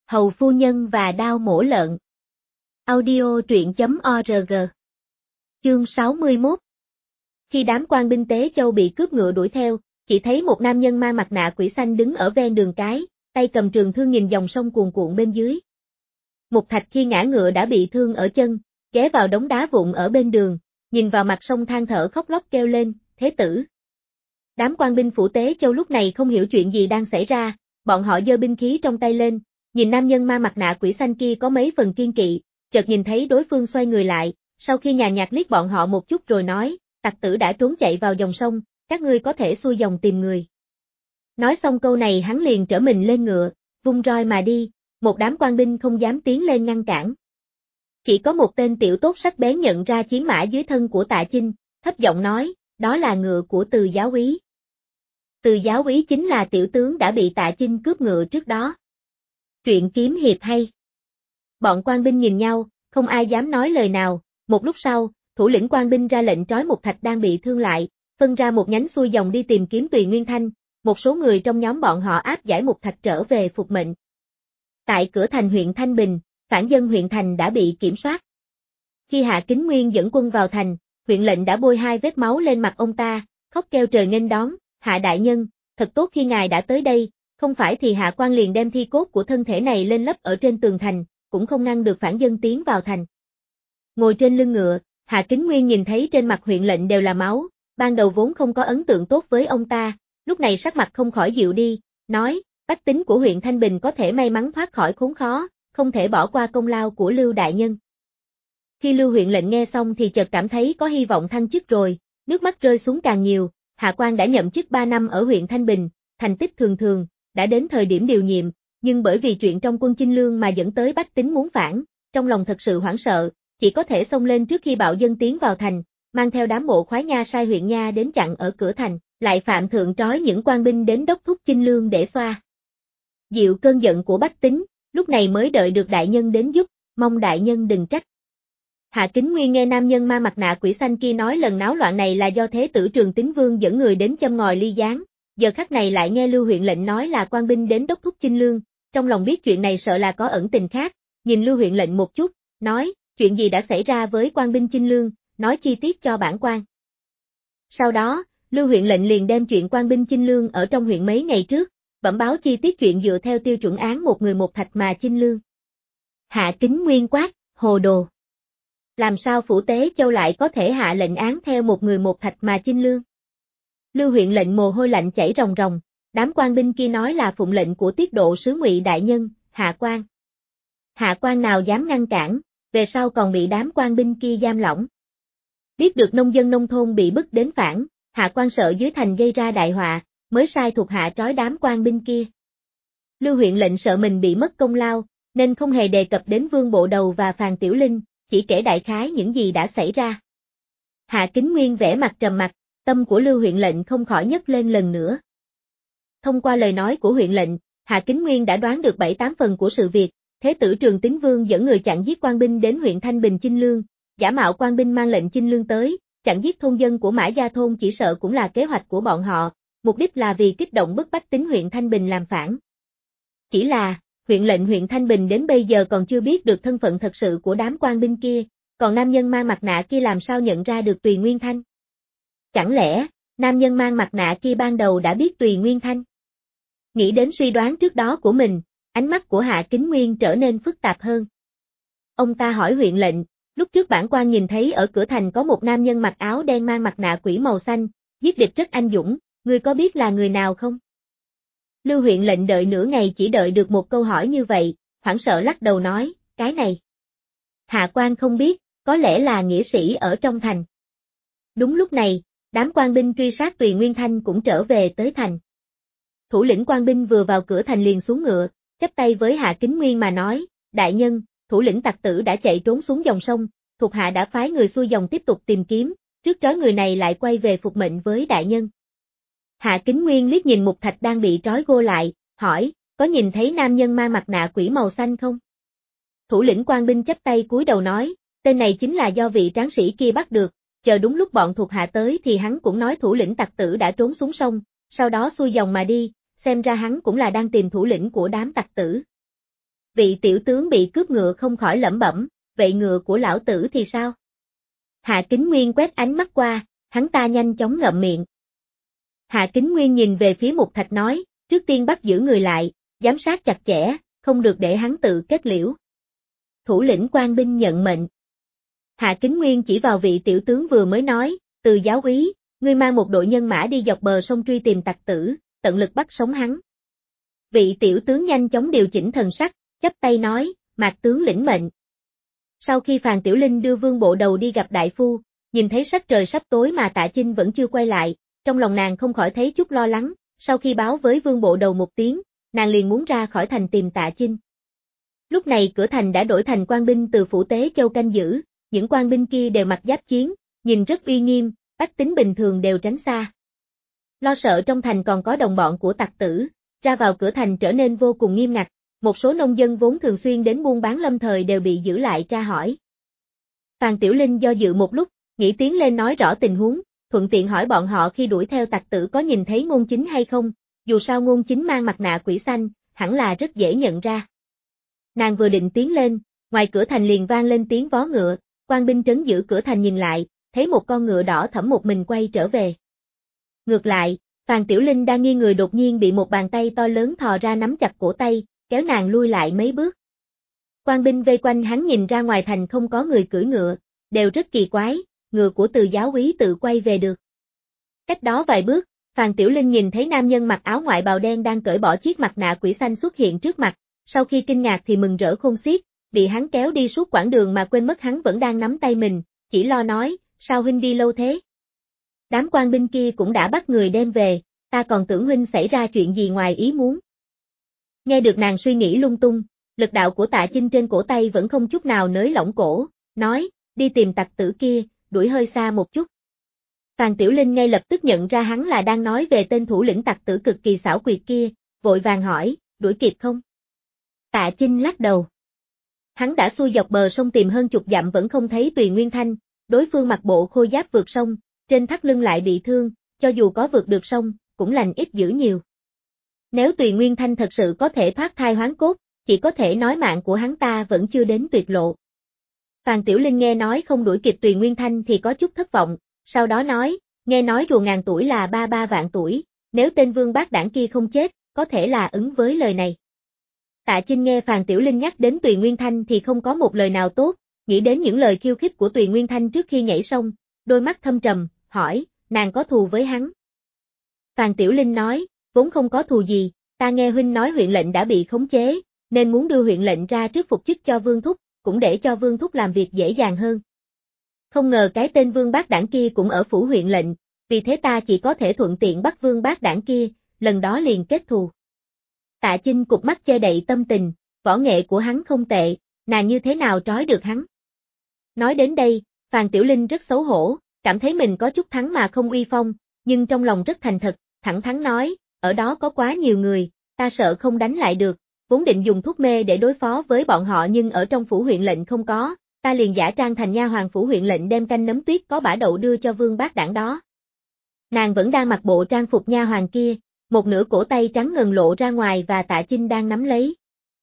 Hầu phu nhân và đao mổ lợn. Audio truyện.org. Chương 61. Khi đám quan binh Tế Châu bị cướp ngựa đuổi theo, chỉ thấy một nam nhân mang mặt nạ quỷ xanh đứng ở ven đường cái, tay cầm trường thương nhìn dòng sông cuồn cuộn bên dưới. Mục Thạch khi ngã ngựa đã bị thương ở chân, ghé vào đống đá vụn ở bên đường, nhìn vào mặt sông than thở khóc lóc kêu lên, thế tử. Đám quan binh phủ Tế Châu lúc này không hiểu chuyện gì đang xảy ra, bọn họ giơ binh khí trong tay lên, nhìn nam nhân mang mặt nạ quỷ xanh kia có mấy phần kiên kỵ, chợt nhìn thấy đối phương xoay người lại, sau khi nhàn nhạt liếc bọn họ một chút rồi nói, tặc tử đã trốn chạy vào dòng sông, các ngươi có thể xuôi dòng tìm người. Nói xong câu này hắn liền trở mình lên ngựa, vung roi mà đi, một đám quan binh không dám tiến lên ngăn cản. Chỉ có một tên tiểu tốt sắc bén nhận ra chiến mã dưới thân của Tạ Chinh, thấp giọng nói, đó là ngựa của Từ giáo úy. Từ giáo úy chính là tiểu tướng đã bị Tạ Chinh cướp ngựa trước đó. Truyện kiếm hiệp hay. Bọn quan binh nhìn nhau, không ai dám nói lời nào, một lúc sau, thủ lĩnh quan binh ra lệnh trói Mục Thạch đang bị thương lại, phân ra một nhánh xuôi dòng đi tìm kiếm Tùy Nguyên Thanh, một số người trong nhóm bọn họ áp giải Mục Thạch trở về phục mệnh. Tại cửa thành huyện Thanh Bình, phản dân huyện thành đã bị kiểm soát. Khi Hạ Kính Nguyên dẫn quân vào thành, huyện lệnh đã bôi 2 vết máu lên mặt ông ta, khóc kêu trời nghênh đón, Hạ đại nhân, thật tốt khi ngài đã tới đây, không phải thì Hạ quan liền đem thi cốt của thân thể này lên lấp ở trên tường thành, cũng không ngăn được phản dân tiến vào thành. Ngồi trên lưng ngựa, Hạ Kính Nguyên nhìn thấy trên mặt huyện lệnh đều là máu, ban đầu vốn không có ấn tượng tốt với ông ta, lúc này sắc mặt không khỏi dịu đi, nói, bách tính của huyện Thanh Bình có thể may mắn thoát khỏi khốn khó, không thể bỏ qua công lao của Lưu đại nhân. Khi Lưu huyện lệnh nghe xong thì chợt cảm thấy có hy vọng thăng chức rồi, nước mắt rơi xuống càng nhiều, Hạ quan đã nhậm chức 3 năm ở huyện Thanh Bình, thành tích thường thường, đã đến thời điểm điều nhiệm, nhưng bởi vì chuyện trong quân Chinh Lương mà dẫn tới bách tính muốn phản, trong lòng thật sự hoảng sợ, chỉ có thể xông lên trước khi bạo dân tiến vào thành, mang theo đám bộ khoái nha sai huyện nha đến chặn ở cửa thành, lại phạm thượng trói những quan binh đến đốc thúc Chinh Lương để xoa dịu cơn giận của bách tính, lúc này mới đợi được đại nhân đến giúp, mong đại nhân đừng trách. Hạ Kính Nguyên nghe nam nhân mang mặt nạ quỷ xanh kia nói lần náo loạn này là do thế tử Trường Tín Vương dẫn người đến châm ngòi ly gián, giờ khắc này lại nghe Lưu huyện lệnh nói là quan binh đến đốc thúc Chinh Lương, trong lòng biết chuyện này sợ là có ẩn tình khác, nhìn Lưu huyện lệnh một chút, nói, chuyện gì đã xảy ra với quan binh Chinh Lương, nói chi tiết cho bản quan. Sau đó, Lưu huyện lệnh liền đem chuyện quan binh Chinh Lương ở trong huyện mấy ngày trước, bẩm báo chi tiết chuyện dựa theo tiêu chuẩn án một người một thạch mà Chinh Lương. Hạ Kính Nguyên quát, hồ đồ. Làm sao phủ Tế Châu lại có thể hạ lệnh án theo một người một thạch mà Chinh Lương? Lưu huyện lệnh mồ hôi lạnh chảy ròng ròng, đám quan binh kia nói là phụng lệnh của tiết độ sứ Ngụy đại nhân, hạ quan. Hạ quan nào dám ngăn cản, về sau còn bị đám quan binh kia giam lỏng. Biết được nông dân nông thôn bị bức đến phản, hạ quan sợ dưới thành gây ra đại họa, mới sai thuộc hạ trói đám quan binh kia. Lưu huyện lệnh sợ mình bị mất công lao, nên không hề đề cập đến Vương Bộ Đầu và Phàn Tiểu Linh, chỉ kể đại khái những gì đã xảy ra. Hạ Kính Nguyên vẻ mặt trầm mặc, tâm của Lưu huyện lệnh không khỏi nhấc lên lần nữa. Thông qua lời nói của huyện lệnh, Hạ Kính Nguyên đã đoán được 7-8 phần của sự việc, thế tử Trường Tín Vương dẫn người chặn giết quan binh đến huyện Thanh Bình Chinh Lương, giả mạo quan binh mang lệnh Chinh Lương tới, chặn giết thôn dân của Mã Gia thôn chỉ sợ cũng là kế hoạch của bọn họ, mục đích là vì kích động bức bách tính huyện Thanh Bình làm phản. Chỉ là, huyện lệnh huyện Thanh Bình đến bây giờ còn chưa biết được thân phận thật sự của đám quan binh kia, còn nam nhân mang mặt nạ kia làm sao nhận ra được Tùy Nguyên Thanh? Chẳng lẽ, nam nhân mang mặt nạ kia ban đầu đã biết Tùy Nguyên Thanh? Nghĩ đến suy đoán trước đó của mình, ánh mắt của Hạ Kính Nguyên trở nên phức tạp hơn. Ông ta hỏi huyện lệnh, lúc trước bản quan nhìn thấy ở cửa thành có một nam nhân mặc áo đen mang mặt nạ quỷ màu xanh, giết địch rất anh dũng, ngươi có biết là người nào không? Lưu huyện lệnh đợi nửa ngày chỉ đợi được một câu hỏi như vậy, hoảng sợ lắc đầu nói, cái này. Hạ quan không biết, có lẽ là nghĩa sĩ ở trong thành. Đúng lúc này, đám quan binh truy sát Tùy Nguyên Thanh cũng trở về tới thành. Thủ lĩnh quan binh vừa vào cửa thành liền xuống ngựa, chắp tay với Hạ Kính Nguyên mà nói, đại nhân, thủ lĩnh tặc tử đã chạy trốn xuống dòng sông, thuộc hạ đã phái người xuôi dòng tiếp tục tìm kiếm, trước trói người này lại quay về phục mệnh với đại nhân. Hạ Kính Nguyên liếc nhìn Mục Thạch đang bị trói gô lại, hỏi, có nhìn thấy nam nhân mang mặt nạ quỷ màu xanh không? Thủ lĩnh quan binh chắp tay cúi đầu nói, tên này chính là do vị tráng sĩ kia bắt được, chờ đúng lúc bọn thuộc hạ tới thì hắn cũng nói thủ lĩnh tặc tử đã trốn xuống sông, sau đó xuôi dòng mà đi, xem ra hắn cũng là đang tìm thủ lĩnh của đám tặc tử. Vị tiểu tướng bị cướp ngựa không khỏi lẩm bẩm, vậy ngựa của lão tử thì sao? Hạ Kính Nguyên quét ánh mắt qua, hắn ta nhanh chóng ngậm miệng. Hạ Kính Nguyên nhìn về phía Mục Thạch nói, trước tiên bắt giữ người lại, giám sát chặt chẽ, không được để hắn tự kết liễu. Thủ lĩnh quan binh nhận mệnh. Hạ Kính Nguyên chỉ vào vị tiểu tướng vừa mới nói, Từ giáo úy, ngươi mang một đội nhân mã đi dọc bờ sông truy tìm tặc tử, tận lực bắt sống hắn. Vị tiểu tướng nhanh chóng điều chỉnh thần sắc, chắp tay nói, Mạc tướng lĩnh mệnh. Sau khi Phàn Tiểu Linh đưa Vương Bộ Đầu đi gặp đại phu, nhìn thấy sắc trời sắp tối mà Tạ Chinh vẫn chưa quay lại, trong lòng nàng không khỏi thấy chút lo lắng, sau khi báo với Vương Bộ Đầu một tiếng, nàng liền muốn ra khỏi thành tìm Tạ Chinh. Lúc này cửa thành đã đổi thành quan binh từ Phủ Tế Châu canh giữ, những quan binh kia đều mặc giáp chiến, nhìn rất uy nghiêm, bách tính bình thường đều tránh xa. Lo sợ trong thành còn có đồng bọn của tặc tử, ra vào cửa thành trở nên vô cùng nghiêm ngặt, một số nông dân vốn thường xuyên đến buôn bán lâm thời đều bị giữ lại tra hỏi. Phàn Tiểu Linh do dự một lúc, nghĩ tiến lên nói rõ tình huống, thuận tiện hỏi bọn họ khi đuổi theo tặc tử có nhìn thấy Ngôn Chính hay không, dù sao Ngôn Chính mang mặt nạ quỷ xanh, hẳn là rất dễ nhận ra. Nàng vừa định tiến lên, ngoài cửa thành liền vang lên tiếng vó ngựa, quan binh trấn giữ cửa thành nhìn lại, thấy một con ngựa đỏ thẫm một mình quay trở về. Ngược lại, Phàn Tiểu Linh đang nghiêng người đột nhiên bị một bàn tay to lớn thò ra nắm chặt cổ tay, kéo nàng lui lại mấy bước. Quan binh vây quanh hắn nhìn ra ngoài thành không có người cưỡi ngựa, đều rất kỳ quái, ngựa của Từ giáo úy tự quay về được. Cách đó vài bước, Phàn Tiểu Linh nhìn thấy nam nhân mặc áo ngoại bào đen đang cởi bỏ chiếc mặt nạ quỷ xanh xuất hiện trước mặt, sau khi kinh ngạc thì mừng rỡ khôn xiết, bị hắn kéo đi suốt quãng đường mà quên mất hắn vẫn đang nắm tay mình, chỉ lo nói, sao huynh đi lâu thế? Đám quan binh kia cũng đã bắt người đem về, ta còn tưởng huynh xảy ra chuyện gì ngoài ý muốn. Nghe được nàng suy nghĩ lung tung, lực đạo của Tạ Chinh trên cổ tay vẫn không chút nào nới lỏng cổ, nói, đi tìm tặc tử kia, đuổi hơi xa một chút. Phàn Tiểu Linh ngay lập tức nhận ra hắn là đang nói về tên thủ lĩnh tặc tử cực kỳ xảo quyệt kia, vội vàng hỏi, đuổi kịp không? Tạ Chinh lắc đầu. Hắn đã xuôi dọc bờ sông tìm hơn chục dặm vẫn không thấy Tùy Nguyên Thanh, đối phương mặc bộ khôi giáp vượt sông, trên thắt lưng lại bị thương, cho dù có vượt được sông, cũng lành ít dữ nhiều. Nếu Tùy Nguyên Thanh thật sự có thể thoát thai hoán cốt, chỉ có thể nói mạng của hắn ta vẫn chưa đến tuyệt lộ. Phàn Tiểu Linh nghe nói không đuổi kịp Tùy Nguyên Thanh thì có chút thất vọng, sau đó nói, nghe nói rùa ngàn tuổi là 33 vạn tuổi, nếu tên Vương Bác Đảng kia không chết, có thể là ứng với lời này. Tạ Chinh nghe Phàn Tiểu Linh nhắc đến Tùy Nguyên Thanh thì không có một lời nào tốt, nghĩ đến những lời khiêu khích của Tùy Nguyên Thanh trước khi nhảy sông, đôi mắt thâm trầm, hỏi, nàng có thù với hắn? Phàn Tiểu Linh nói, vốn không có thù gì, ta nghe huynh nói huyện lệnh đã bị khống chế, nên muốn đưa huyện lệnh ra trước phục chức cho Vương Thúc, cũng để cho Vương Thúc làm việc dễ dàng hơn. Không ngờ cái tên Vương Bác Đảng kia cũng ở phủ huyện lệnh, vì thế ta chỉ có thể thuận tiện bắt Vương Bác Đảng kia, lần đó liền kết thù. Tạ Chinh cụp mắt che đậy tâm tình, võ nghệ của hắn không tệ, nàng như thế nào trói được hắn. Nói đến đây, Phàn Tiểu Linh rất xấu hổ, cảm thấy mình có chút thắng mà không uy phong, nhưng trong lòng rất thành thật, thẳng thắn nói, ở đó có quá nhiều người, ta sợ không đánh lại được, vốn định dùng thuốc mê để đối phó với bọn họ nhưng ở trong phủ huyện lệnh không có, ta liền giả trang thành nha hoàn phủ huyện lệnh đem canh nấm tuyết có bã đậu đưa cho Vương Bác Đảng đó. Nàng vẫn đang mặc bộ trang phục nha hoàn kia, một nửa cổ tay trắng ngần lộ ra ngoài và Tạ Chinh đang nắm lấy.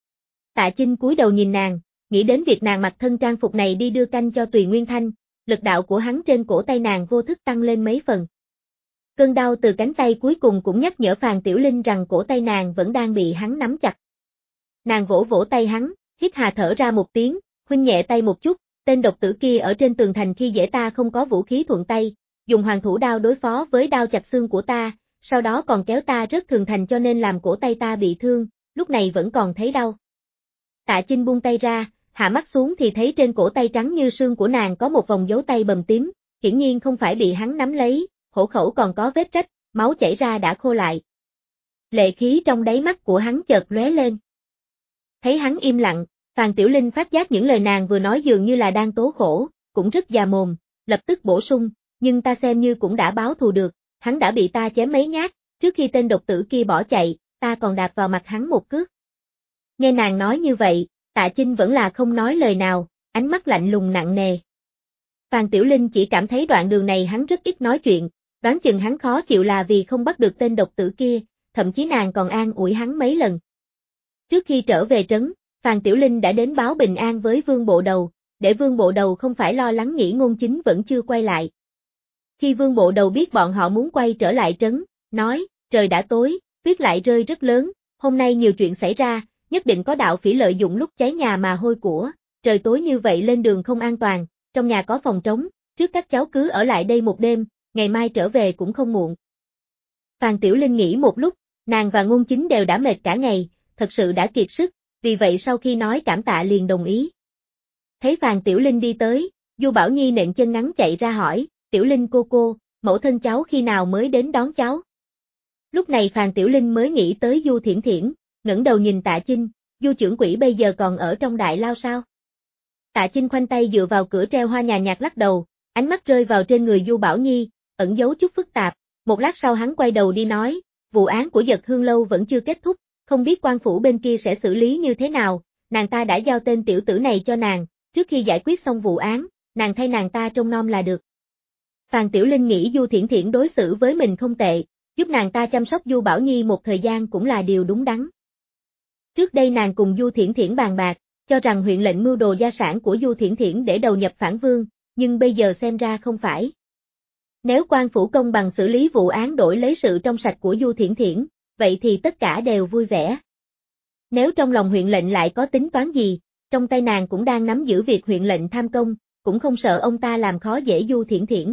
Tạ Chinh cúi đầu nhìn nàng, nghĩ đến việc nàng mặc thân trang phục này đi đưa canh cho Tùy Nguyên Thanh, lực đạo của hắn trên cổ tay nàng vô thức tăng lên mấy phần. Cơn đau từ cánh tay cuối cùng cũng nhắc nhở Phàn Tiểu Linh rằng cổ tay nàng vẫn đang bị hắn nắm chặt. Nàng vỗ vỗ tay hắn, hít hà thở ra một tiếng, huynh nhẹ tay một chút, tên độc tử kia ở trên tường thành khi dễ ta không có vũ khí thuận tay, dùng hoàng thủ đao đối phó với đao chặt xương của ta, sau đó còn kéo ta rất thường thành cho nên làm cổ tay ta bị thương, lúc này vẫn còn thấy đau. Tạ Chinh buông tay ra, hạ mắt xuống thì thấy trên cổ tay trắng như sương của nàng có một vòng dấu tay bầm tím, hiển nhiên không phải bị hắn nắm lấy, hổ khẩu còn có vết rách, máu chảy ra đã khô lại. Lệ khí trong đáy mắt của hắn chợt lóe lên. Thấy hắn im lặng, Phàn Tiểu Linh phát giác những lời nàng vừa nói dường như là đang tố khổ, cũng rất già mồm, lập tức bổ sung, nhưng ta xem như cũng đã báo thù được, hắn đã bị ta chém mấy nhát, trước khi tên độc tử kia bỏ chạy, ta còn đạp vào mặt hắn một cước. Nghe nàng nói như vậy, Tạ Chinh vẫn là không nói lời nào, ánh mắt lạnh lùng nặng nề. Phàn Tiểu Linh chỉ cảm thấy đoạn đường này hắn rất ít nói chuyện, đoán chừng hắn khó chịu là vì không bắt được tên độc tử kia, thậm chí nàng còn an ủi hắn mấy lần. Trước khi trở về trấn, Phàn Tiểu Linh đã đến báo bình an với Vương Bộ Đầu, để Vương Bộ Đầu không phải lo lắng nghĩ Ngôn Chính vẫn chưa quay lại. Khi Vương Bộ Đầu biết bọn họ muốn quay trở lại trấn, nói, trời đã tối, tuyết lại rơi rất lớn, hôm nay nhiều chuyện xảy ra, nhất định có đạo phỉ lợi dụng lúc cháy nhà mà hôi của, trời tối như vậy lên đường không an toàn, trong nhà có phòng trống, trước các cháu cứ ở lại đây một đêm, ngày mai trở về cũng không muộn. Phàn Tiểu Linh nghĩ một lúc, nàng và Ngôn Chính đều đã mệt cả ngày, thật sự đã kiệt sức, vì vậy sau khi nói cảm tạ liền đồng ý. Thấy Phàn Tiểu Linh đi tới, Du Bảo Nhi nện chân ngắn chạy ra hỏi, Tiểu Linh cô, mẫu thân cháu khi nào mới đến đón cháu? Lúc này Phàn Tiểu Linh mới nghĩ tới Du Thiển Thiển, ngẩng đầu nhìn Tạ Chinh, Du trưởng quỹ bây giờ còn ở trong đại lao sao? Tạ Chinh khoanh tay dựa vào cửa treo hoa nhàn nhạt lắc đầu, ánh mắt rơi vào trên người Du Bảo Nhi, ẩn giấu chút phức tạp, một lát sau hắn quay đầu đi nói, vụ án của Dật Hương Lâu vẫn chưa kết thúc, không biết quan phủ bên kia sẽ xử lý như thế nào, nàng ta đã giao tên tiểu tử này cho nàng, trước khi giải quyết xong vụ án, nàng thay nàng ta trông nom là được. Phàn Tiểu Linh nghĩ Du Thiển Thiển đối xử với mình không tệ, giúp nàng ta chăm sóc Du Bảo Nhi một thời gian cũng là điều đúng đắn. Trước đây nàng cùng Du Thiển Thiển bàn bạc, cho rằng huyện lệnh mưu đồ gia sản của Du Thiển Thiển để đầu nhập phản vương, nhưng bây giờ xem ra không phải. Nếu quan phủ công bằng xử lý vụ án đổi lấy sự trong sạch của Du Thiển Thiển, vậy thì tất cả đều vui vẻ. Nếu trong lòng huyện lệnh lại có tính toán gì, trong tay nàng cũng đang nắm giữ việc huyện lệnh tham công, cũng không sợ ông ta làm khó dễ Du Thiển Thiển.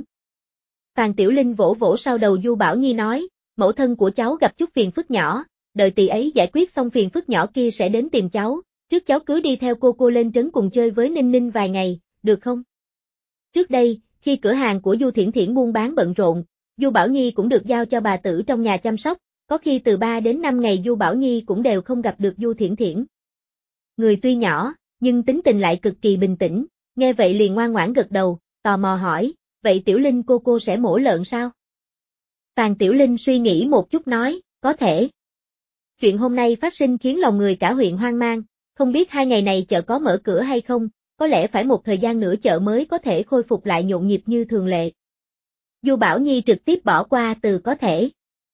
Phàn Tiểu Linh vỗ vỗ sau đầu Du Bảo Nhi nói, mẫu thân của cháu gặp chút phiền phức nhỏ, đợi tỷ ấy giải quyết xong phiền phức nhỏ kia sẽ đến tìm cháu, trước cháu cứ đi theo cô lên trấn cùng chơi với Ninh Ninh vài ngày, được không? Trước đây, khi cửa hàng của Du Thiển Thiển buôn bán bận rộn, Du Bảo Nhi cũng được giao cho bà tử trong nhà chăm sóc, có khi từ 3 đến 5 ngày Du Bảo Nhi cũng đều không gặp được Du Thiển Thiển. Người tuy nhỏ, nhưng tính tình lại cực kỳ bình tĩnh, nghe vậy liền ngoan ngoãn gật đầu, tò mò hỏi, vậy Tiểu Linh cô sẽ mổ lợn sao? Phàn Tiểu Linh suy nghĩ một chút nói, có thể. Chuyện hôm nay phát sinh khiến lòng người cả huyện hoang mang, không biết 2 ngày này chợ có mở cửa hay không, có lẽ phải một thời gian nữa chợ mới có thể khôi phục lại nhộn nhịp như thường lệ. Du Bảo Nhi trực tiếp bỏ qua từ có thể.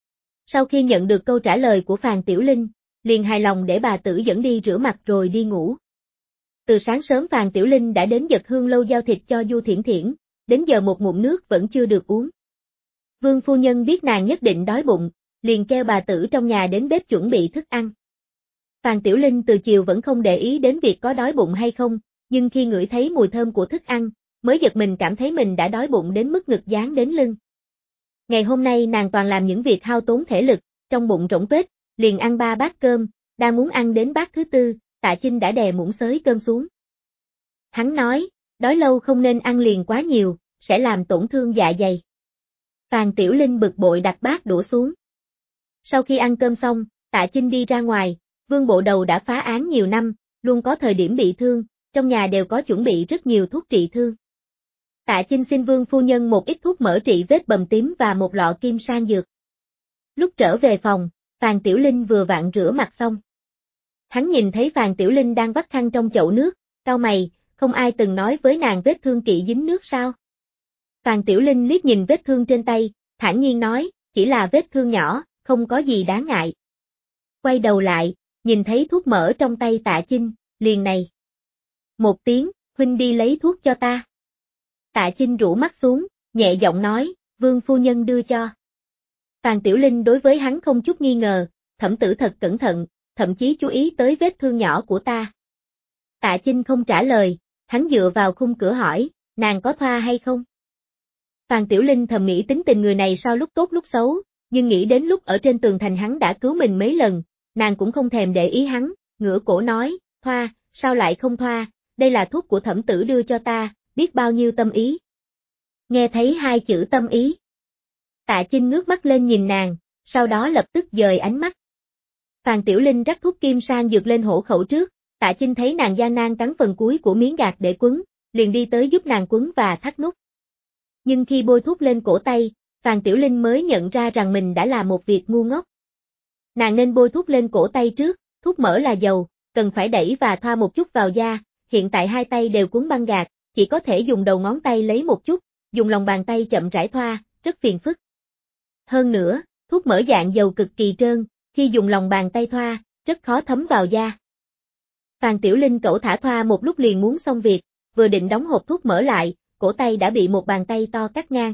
Sau khi nhận được câu trả lời của Phàn Tiểu Linh, liền hài lòng để bà tử dẫn đi rửa mặt rồi đi ngủ. Từ sáng sớm Phàn Tiểu Linh đã đến Dật Hương Lâu giao thịt cho Du Thiển Thiển, đến giờ một ngụm nước vẫn chưa được uống. Vương phu nhân biết nàng nhất định đói bụng, liền kêu bà tử trong nhà đến bếp chuẩn bị thức ăn. Phàn Tiểu Linh từ chiều vẫn không để ý đến việc có đói bụng hay không, nhưng khi ngửi thấy mùi thơm của thức ăn, mới giật mình cảm thấy mình đã đói bụng đến mức ngực dán đến lưng. Ngày hôm nay nàng toàn làm những việc hao tốn thể lực, trong bụng rỗng tuếch, liền ăn 3 bát cơm, đang muốn ăn đến bát thứ 4, Tạ Chinh đã đè muỗng xới cơm xuống. Hắn nói, đói lâu không nên ăn liền quá nhiều, sẽ làm tổn thương dạ dày. Phàn Tiểu Linh bực bội đặt bát đũa xuống. Sau khi ăn cơm xong, Tạ Chinh đi ra ngoài, Vương Bộ Đầu đã phá án nhiều năm, luôn có thời điểm bị thương, trong nhà đều có chuẩn bị rất nhiều thuốc trị thương. Tạ Chinh xin Vương phu nhân một ít thuốc mỡ trị vết bầm tím và một lọ kim sang dược. Lúc trở về phòng, Phàn Tiểu Linh vừa vặn rửa mặt xong. Hắn nhìn thấy Phàn Tiểu Linh đang vắt khăn trong chậu nước, cau mày, không ai từng nói với nàng vết thương kỵ dính nước sao? Phàn Tiểu Linh liếc nhìn vết thương trên tay, thản nhiên nói, chỉ là vết thương nhỏ, không có gì đáng ngại. Quay đầu lại, nhìn thấy thuốc mỡ trong tay Tạ Chinh, liền này. Một tiếng, huynh đi lấy thuốc cho ta. Tạ Chinh rũ mắt xuống, nhẹ giọng nói, Vương phu nhân đưa cho. Phàn Tiểu Linh đối với hắn không chút nghi ngờ, thẩm tử thật cẩn thận, thậm chí chú ý tới vết thương nhỏ của ta. Tạ Chinh không trả lời, hắn dựa vào khung cửa hỏi, nàng có thoa hay không? Phàn Tiểu Linh thầm nghĩ tính tình người này sao lúc tốt lúc xấu, nhưng nghĩ đến lúc ở trên tường thành hắn đã cứu mình mấy lần, nàng cũng không thèm để ý hắn, ngửa cổ nói, thoa, sao lại không thoa, đây là thuốc của thẩm tử đưa cho ta, biết bao nhiêu tâm ý. Nghe thấy 2 chữ tâm ý. Tạ Chinh ngước mắt lên nhìn nàng, sau đó lập tức dời ánh mắt. Phàn Tiểu Linh rắc thuốc kim sang dược lên hổ khẩu trước, Tạ Chinh thấy nàng gian nan cắn phần cuối của miếng gạc để quấn, liền đi tới giúp nàng quấn và thắt nút. Nhưng khi bôi thuốc lên cổ tay, Phàn Tiểu Linh mới nhận ra rằng mình đã làm một việc ngu ngốc. Nàng nên bôi thuốc lên cổ tay trước, thuốc mỡ là dầu, cần phải đẩy và thoa một chút vào da, hiện tại 2 tay đều quấn băng gạc, chỉ có thể dùng đầu ngón tay lấy một chút, dùng lòng bàn tay chậm rãi thoa, rất phiền phức. Hơn nữa, thuốc mỡ dạng dầu cực kỳ trơn, khi dùng lòng bàn tay thoa, rất khó thấm vào da. Phan Tiểu Linh cẩu thả thoa một lúc liền muốn xong việc, vừa định đóng hộp thuốc mở lại, cổ tay đã bị một bàn tay to cắt ngang.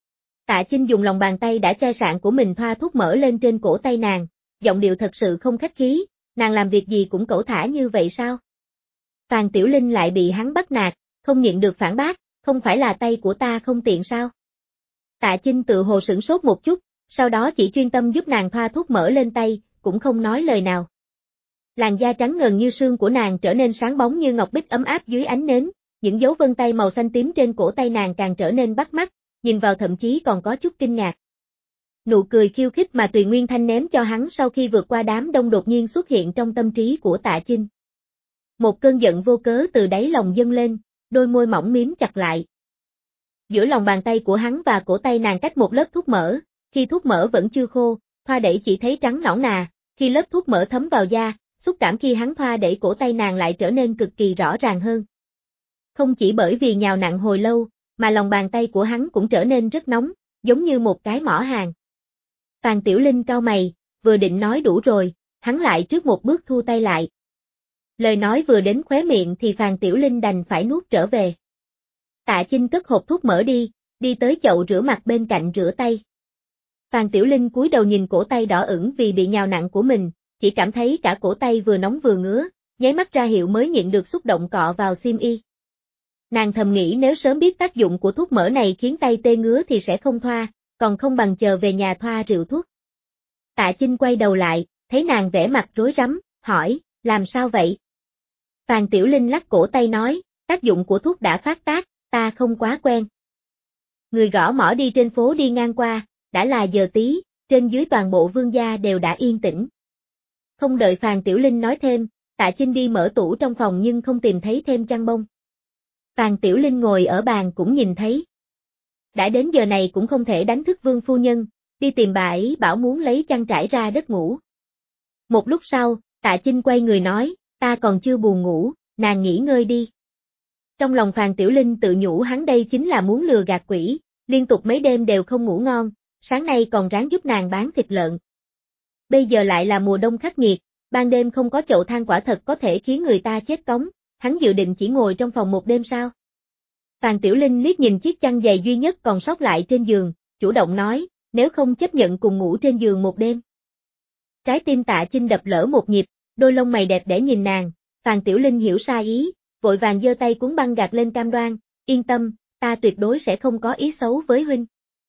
Tạ Chinh dùng lòng bàn tay đã chai sạn của mình thoa thuốc mỡ lên trên cổ tay nàng, giọng điệu thật sự không khách khí, nàng làm việc gì cũng cẩu thả như vậy sao? Phan Tiểu Linh lại bị hắn bắt nạt, không nhịn được phản bác, không phải là tay của ta không tiện sao? Tạ Chinh tự hồ sửng sốt một chút, sau đó chỉ chuyên tâm giúp nàng thoa thuốc mỡ lên tay, cũng không nói lời nào. Làn da trắng ngần như sương của nàng trở nên sáng bóng như ngọc bích ấm áp dưới ánh nến, những dấu vân tay màu xanh tím trên cổ tay nàng càng trở nên bắt mắt, nhìn vào thậm chí còn có chút kinh ngạc. Nụ cười khiêu khích mà Tùy Nguyên Thanh ném cho hắn sau khi vượt qua đám đông đột nhiên xuất hiện trong tâm trí của Tạ Chinh. Một cơn giận vô cớ từ đáy lòng dâng lên, đôi môi mỏng miếm chặt lại. Giữa lòng bàn tay của hắn và cổ tay nàng cách một lớp thuốc mỡ, khi thuốc mỡ vẫn chưa khô, thoa đẩy chỉ thấy trắng nõn nà, khi lớp thuốc mỡ thấm vào da, xúc cảm khi hắn thoa đẩy cổ tay nàng lại trở nên cực kỳ rõ ràng hơn. Không chỉ bởi vì nhào nặn hồi lâu, mà lòng bàn tay của hắn cũng trở nên rất nóng, giống như một cái mỏ hàng. Phan Tiểu Linh cau mày, vừa định nói đủ rồi, hắn lại trước một bước thu tay lại. Lời nói vừa đến khóe miệng thì Phan Tiểu Linh đành phải nuốt trở về. Tạ Chinh cất hộp thuốc mỡ đi tới chậu rửa mặt bên cạnh rửa tay. Phan Tiểu Linh cúi đầu nhìn cổ tay đỏ ửng vì bị nhào nặn của mình, chỉ cảm thấy cả cổ tay vừa nóng vừa ngứa, nháy mắt ra hiệu mới nhịn được xúc động cọ vào xiêm y. Nàng thầm nghĩ nếu sớm biết tác dụng của thuốc mỡ này khiến tay tê ngứa thì sẽ không thoa, còn không bằng chờ về nhà thoa rượu thuốc. Tạ Chinh quay đầu lại, thấy nàng vẻ mặt rối rắm, hỏi, làm sao vậy? Phan Tiểu Linh lắc cổ tay nói, tác dụng của thuốc đã phát tác, ta không quá quen. Người gõ mõ đi trên phố đi ngang qua, đã là giờ tí, trên dưới toàn bộ Vương gia đều đã yên tĩnh. Không đợi Phan Tiểu Linh nói thêm, Tạ Chinh đi mở tủ trong phòng nhưng không tìm thấy thêm chăn bông. Phan Tiểu Linh ngồi ở bàn cũng nhìn thấy. Đã đến giờ này cũng không thể đánh thức Vương phu nhân, đi tìm bà ấy bảo muốn lấy chăn trải ra đất ngủ. Một lúc sau, Tạ Chinh quay người nói, ta còn chưa buồn ngủ, nàng nghỉ ngơi đi. Trong lòng Phan Tiểu Linh tự nhủ hắn đây chính là muốn lừa gạt quỷ, liên tục mấy đêm đều không ngủ ngon, sáng nay còn ráng giúp nàng bán thịt lợn. Bây giờ lại là mùa đông khắc nghiệt, ban đêm không có chậu than quả thật có thể khiến người ta chết cống, hắn dự định chỉ ngồi trong phòng một đêm sao? Phan Tiểu Linh liếc nhìn chiếc chăn dày duy nhất còn sót lại trên giường, chủ động nói, nếu không chấp nhận cùng ngủ trên giường một đêm. Trái tim Tạ Chinh đập lỡ một nhịp, đôi lông mày đẹp để nhìn nàng, Phan Tiểu Linh hiểu sai ý, vội vàng giơ tay cuốn băng gạc lên cam đoan, yên tâm, ta tuyệt đối sẽ không có ý xấu với huynh.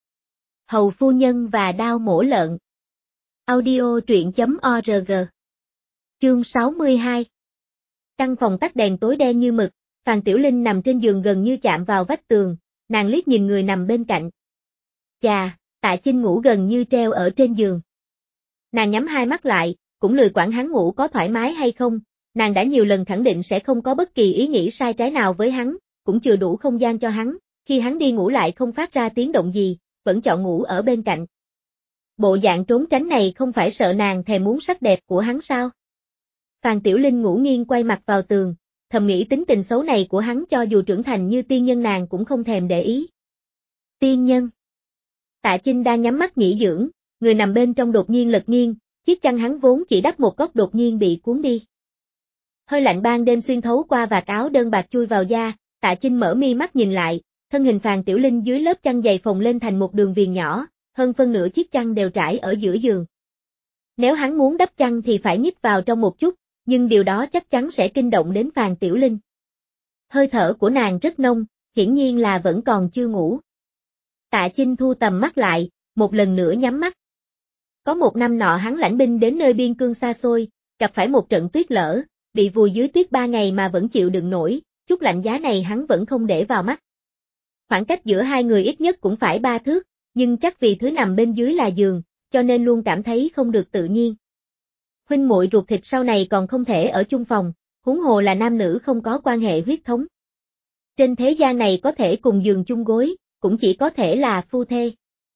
Hầu phu nhân và đao mổ lợn. Audio truyện.org. Chương 62. Căn phòng tắt đèn tối đen như mực, Phan Tiểu Linh nằm trên giường gần như chạm vào vách tường, nàng liếc nhìn người nằm bên cạnh. Chà, Tạ Chinh ngủ gần như treo ở trên giường. Nàng nhắm hai mắt lại, cũng lười quản hắn ngủ có thoải mái hay không, nàng đã nhiều lần khẳng định sẽ không có bất kỳ ý nghĩ sai trái nào với hắn, cũng chừa đủ không gian cho hắn, khi hắn đi ngủ lại không phát ra tiếng động gì, vẫn chọn ngủ ở bên cạnh. Bộ dạng trốn tránh này không phải sợ nàng thèm muốn sắc đẹp của hắn sao? Phan Tiểu Linh ngủ nghiêng quay mặt vào tường, thầm nghĩ tính tình xấu này của hắn cho dù trưởng thành như tiên nhân nàng cũng không thèm để ý. Tiên nhân. Tạ Chinh đang nhắm mắt nghỉ dưỡng, người nằm bên trong đột nhiên lật nghiêng, chiếc chăn hắn vốn chỉ đắp một góc đột nhiên bị cuốn đi. Hơi lạnh ban đêm xuyên thấu qua vạt áo đơn bạc chui vào da, Tạ Chinh mở mi mắt nhìn lại, thân hình Phan Tiểu Linh dưới lớp chăn dày phồng lên thành một đường viền nhỏ, hơn phân nửa chiếc chăn đều trải ở giữa giường. Nếu hắn muốn đắp chăn thì phải nhích vào trong một chút, nhưng điều đó chắc chắn sẽ kinh động đến Phan Tiểu Linh. Hơi thở của nàng rất nông, hiển nhiên là vẫn còn chưa ngủ. Tạ Chinh thu tầm mắt lại, một lần nữa nhắm mắt. Có một năm nọ hắn lãnh binh đến nơi biên cương xa xôi, gặp phải một trận tuyết lở, bị vùi dưới tuyết 3 ngày mà vẫn chịu đựng nổi, chút lạnh giá này hắn vẫn không để vào mắt. Khoảng cách giữa hai người ít nhất cũng phải 3 thước, nhưng chắc vì thứ nằm bên dưới là giường, cho nên luôn cảm thấy không được tự nhiên. Huynh muội ruột thịt sau này còn không thể ở chung phòng, huống hồ là nam nữ không có quan hệ huyết thống. Trên thế gian này có thể cùng giường chung gối, cũng chỉ có thể là phu thê.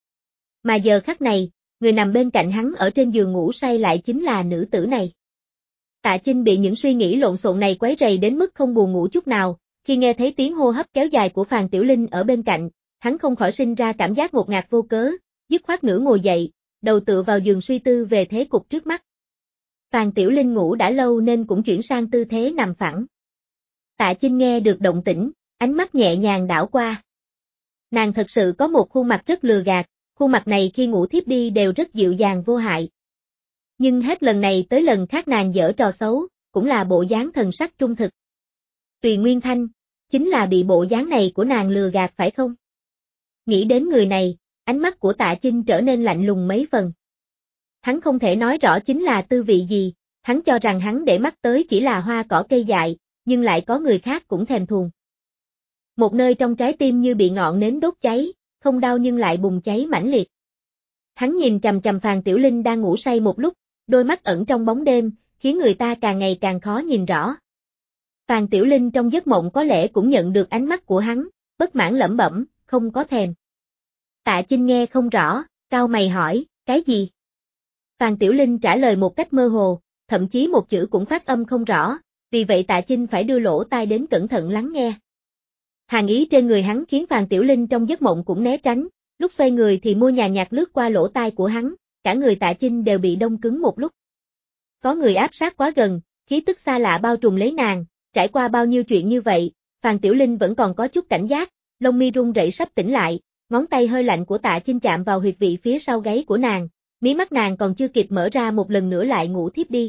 Mà giờ khắc này, người nằm bên cạnh hắn ở trên giường ngủ say lại chính là nữ tử này. Tạ Chinh bị những suy nghĩ lộn xộn này quấy rầy đến mức không buồn ngủ chút nào, khi nghe thấy tiếng hô hấp kéo dài của Phan Tiểu Linh ở bên cạnh, hắn không khỏi sinh ra cảm giác ngột ngạt vô cớ, dứt khoát nửa ngồi dậy, đầu tựa vào giường suy tư về thế cục trước mắt. Phàn Tiểu Linh ngủ đã lâu nên cũng chuyển sang tư thế nằm phẳng. Tạ Chinh nghe được động tĩnh, ánh mắt nhẹ nhàng đảo qua. Nàng thật sự có một khuôn mặt rất lừa gạt, khuôn mặt này khi ngủ thiếp đi đều rất dịu dàng vô hại. Nhưng hết lần này tới lần khác nàng giở trò xấu, cũng là bộ dáng thần sắc trung thực. Tùy Nguyên Thanh, chính là bị bộ dáng này của nàng lừa gạt phải không? Nghĩ đến người này, ánh mắt của Tạ Chinh trở nên lạnh lùng mấy phần. Hắn không thể nói rõ chính là tư vị gì, hắn cho rằng hắn để mắt tới chỉ là hoa cỏ cây dại, nhưng lại có người khác cũng thèm thuồng. Một nơi trong trái tim như bị ngọn nến đốt cháy, không đau nhưng lại bùng cháy mãnh liệt. Hắn nhìn chằm chằm Phàn Tiểu Linh đang ngủ say một lúc, đôi mắt ẩn trong bóng đêm, khiến người ta càng ngày càng khó nhìn rõ. Phàn Tiểu Linh trong giấc mộng có lẽ cũng nhận được ánh mắt của hắn, bất mãn lẩm bẩm, không có thèm. Tạ Chinh nghe không rõ, cau mày hỏi, cái gì? Phàn Tiểu Linh trả lời một cách mơ hồ, thậm chí một chữ cũng phát âm không rõ, vì vậy Tạ Chinh phải đưa lỗ tai đến cẩn thận lắng nghe. Hàn ý trên người hắn khiến Phàn Tiểu Linh trong giấc mộng cũng né tránh, lúc xoay người thì môi nhàn nhạt lướt qua lỗ tai của hắn, cả người Tạ Chinh đều bị đông cứng một lúc. Có người áp sát quá gần, khí tức xa lạ bao trùm lấy nàng, trải qua bao nhiêu chuyện như vậy, Phàn Tiểu Linh vẫn còn có chút cảnh giác, lông mi run rẩy sắp tỉnh lại, ngón tay hơi lạnh của Tạ Chinh chạm vào huyệt vị phía sau gáy của nàng, mí mắt nàng còn chưa kịp mở ra một lần nữa lại ngủ thiếp đi.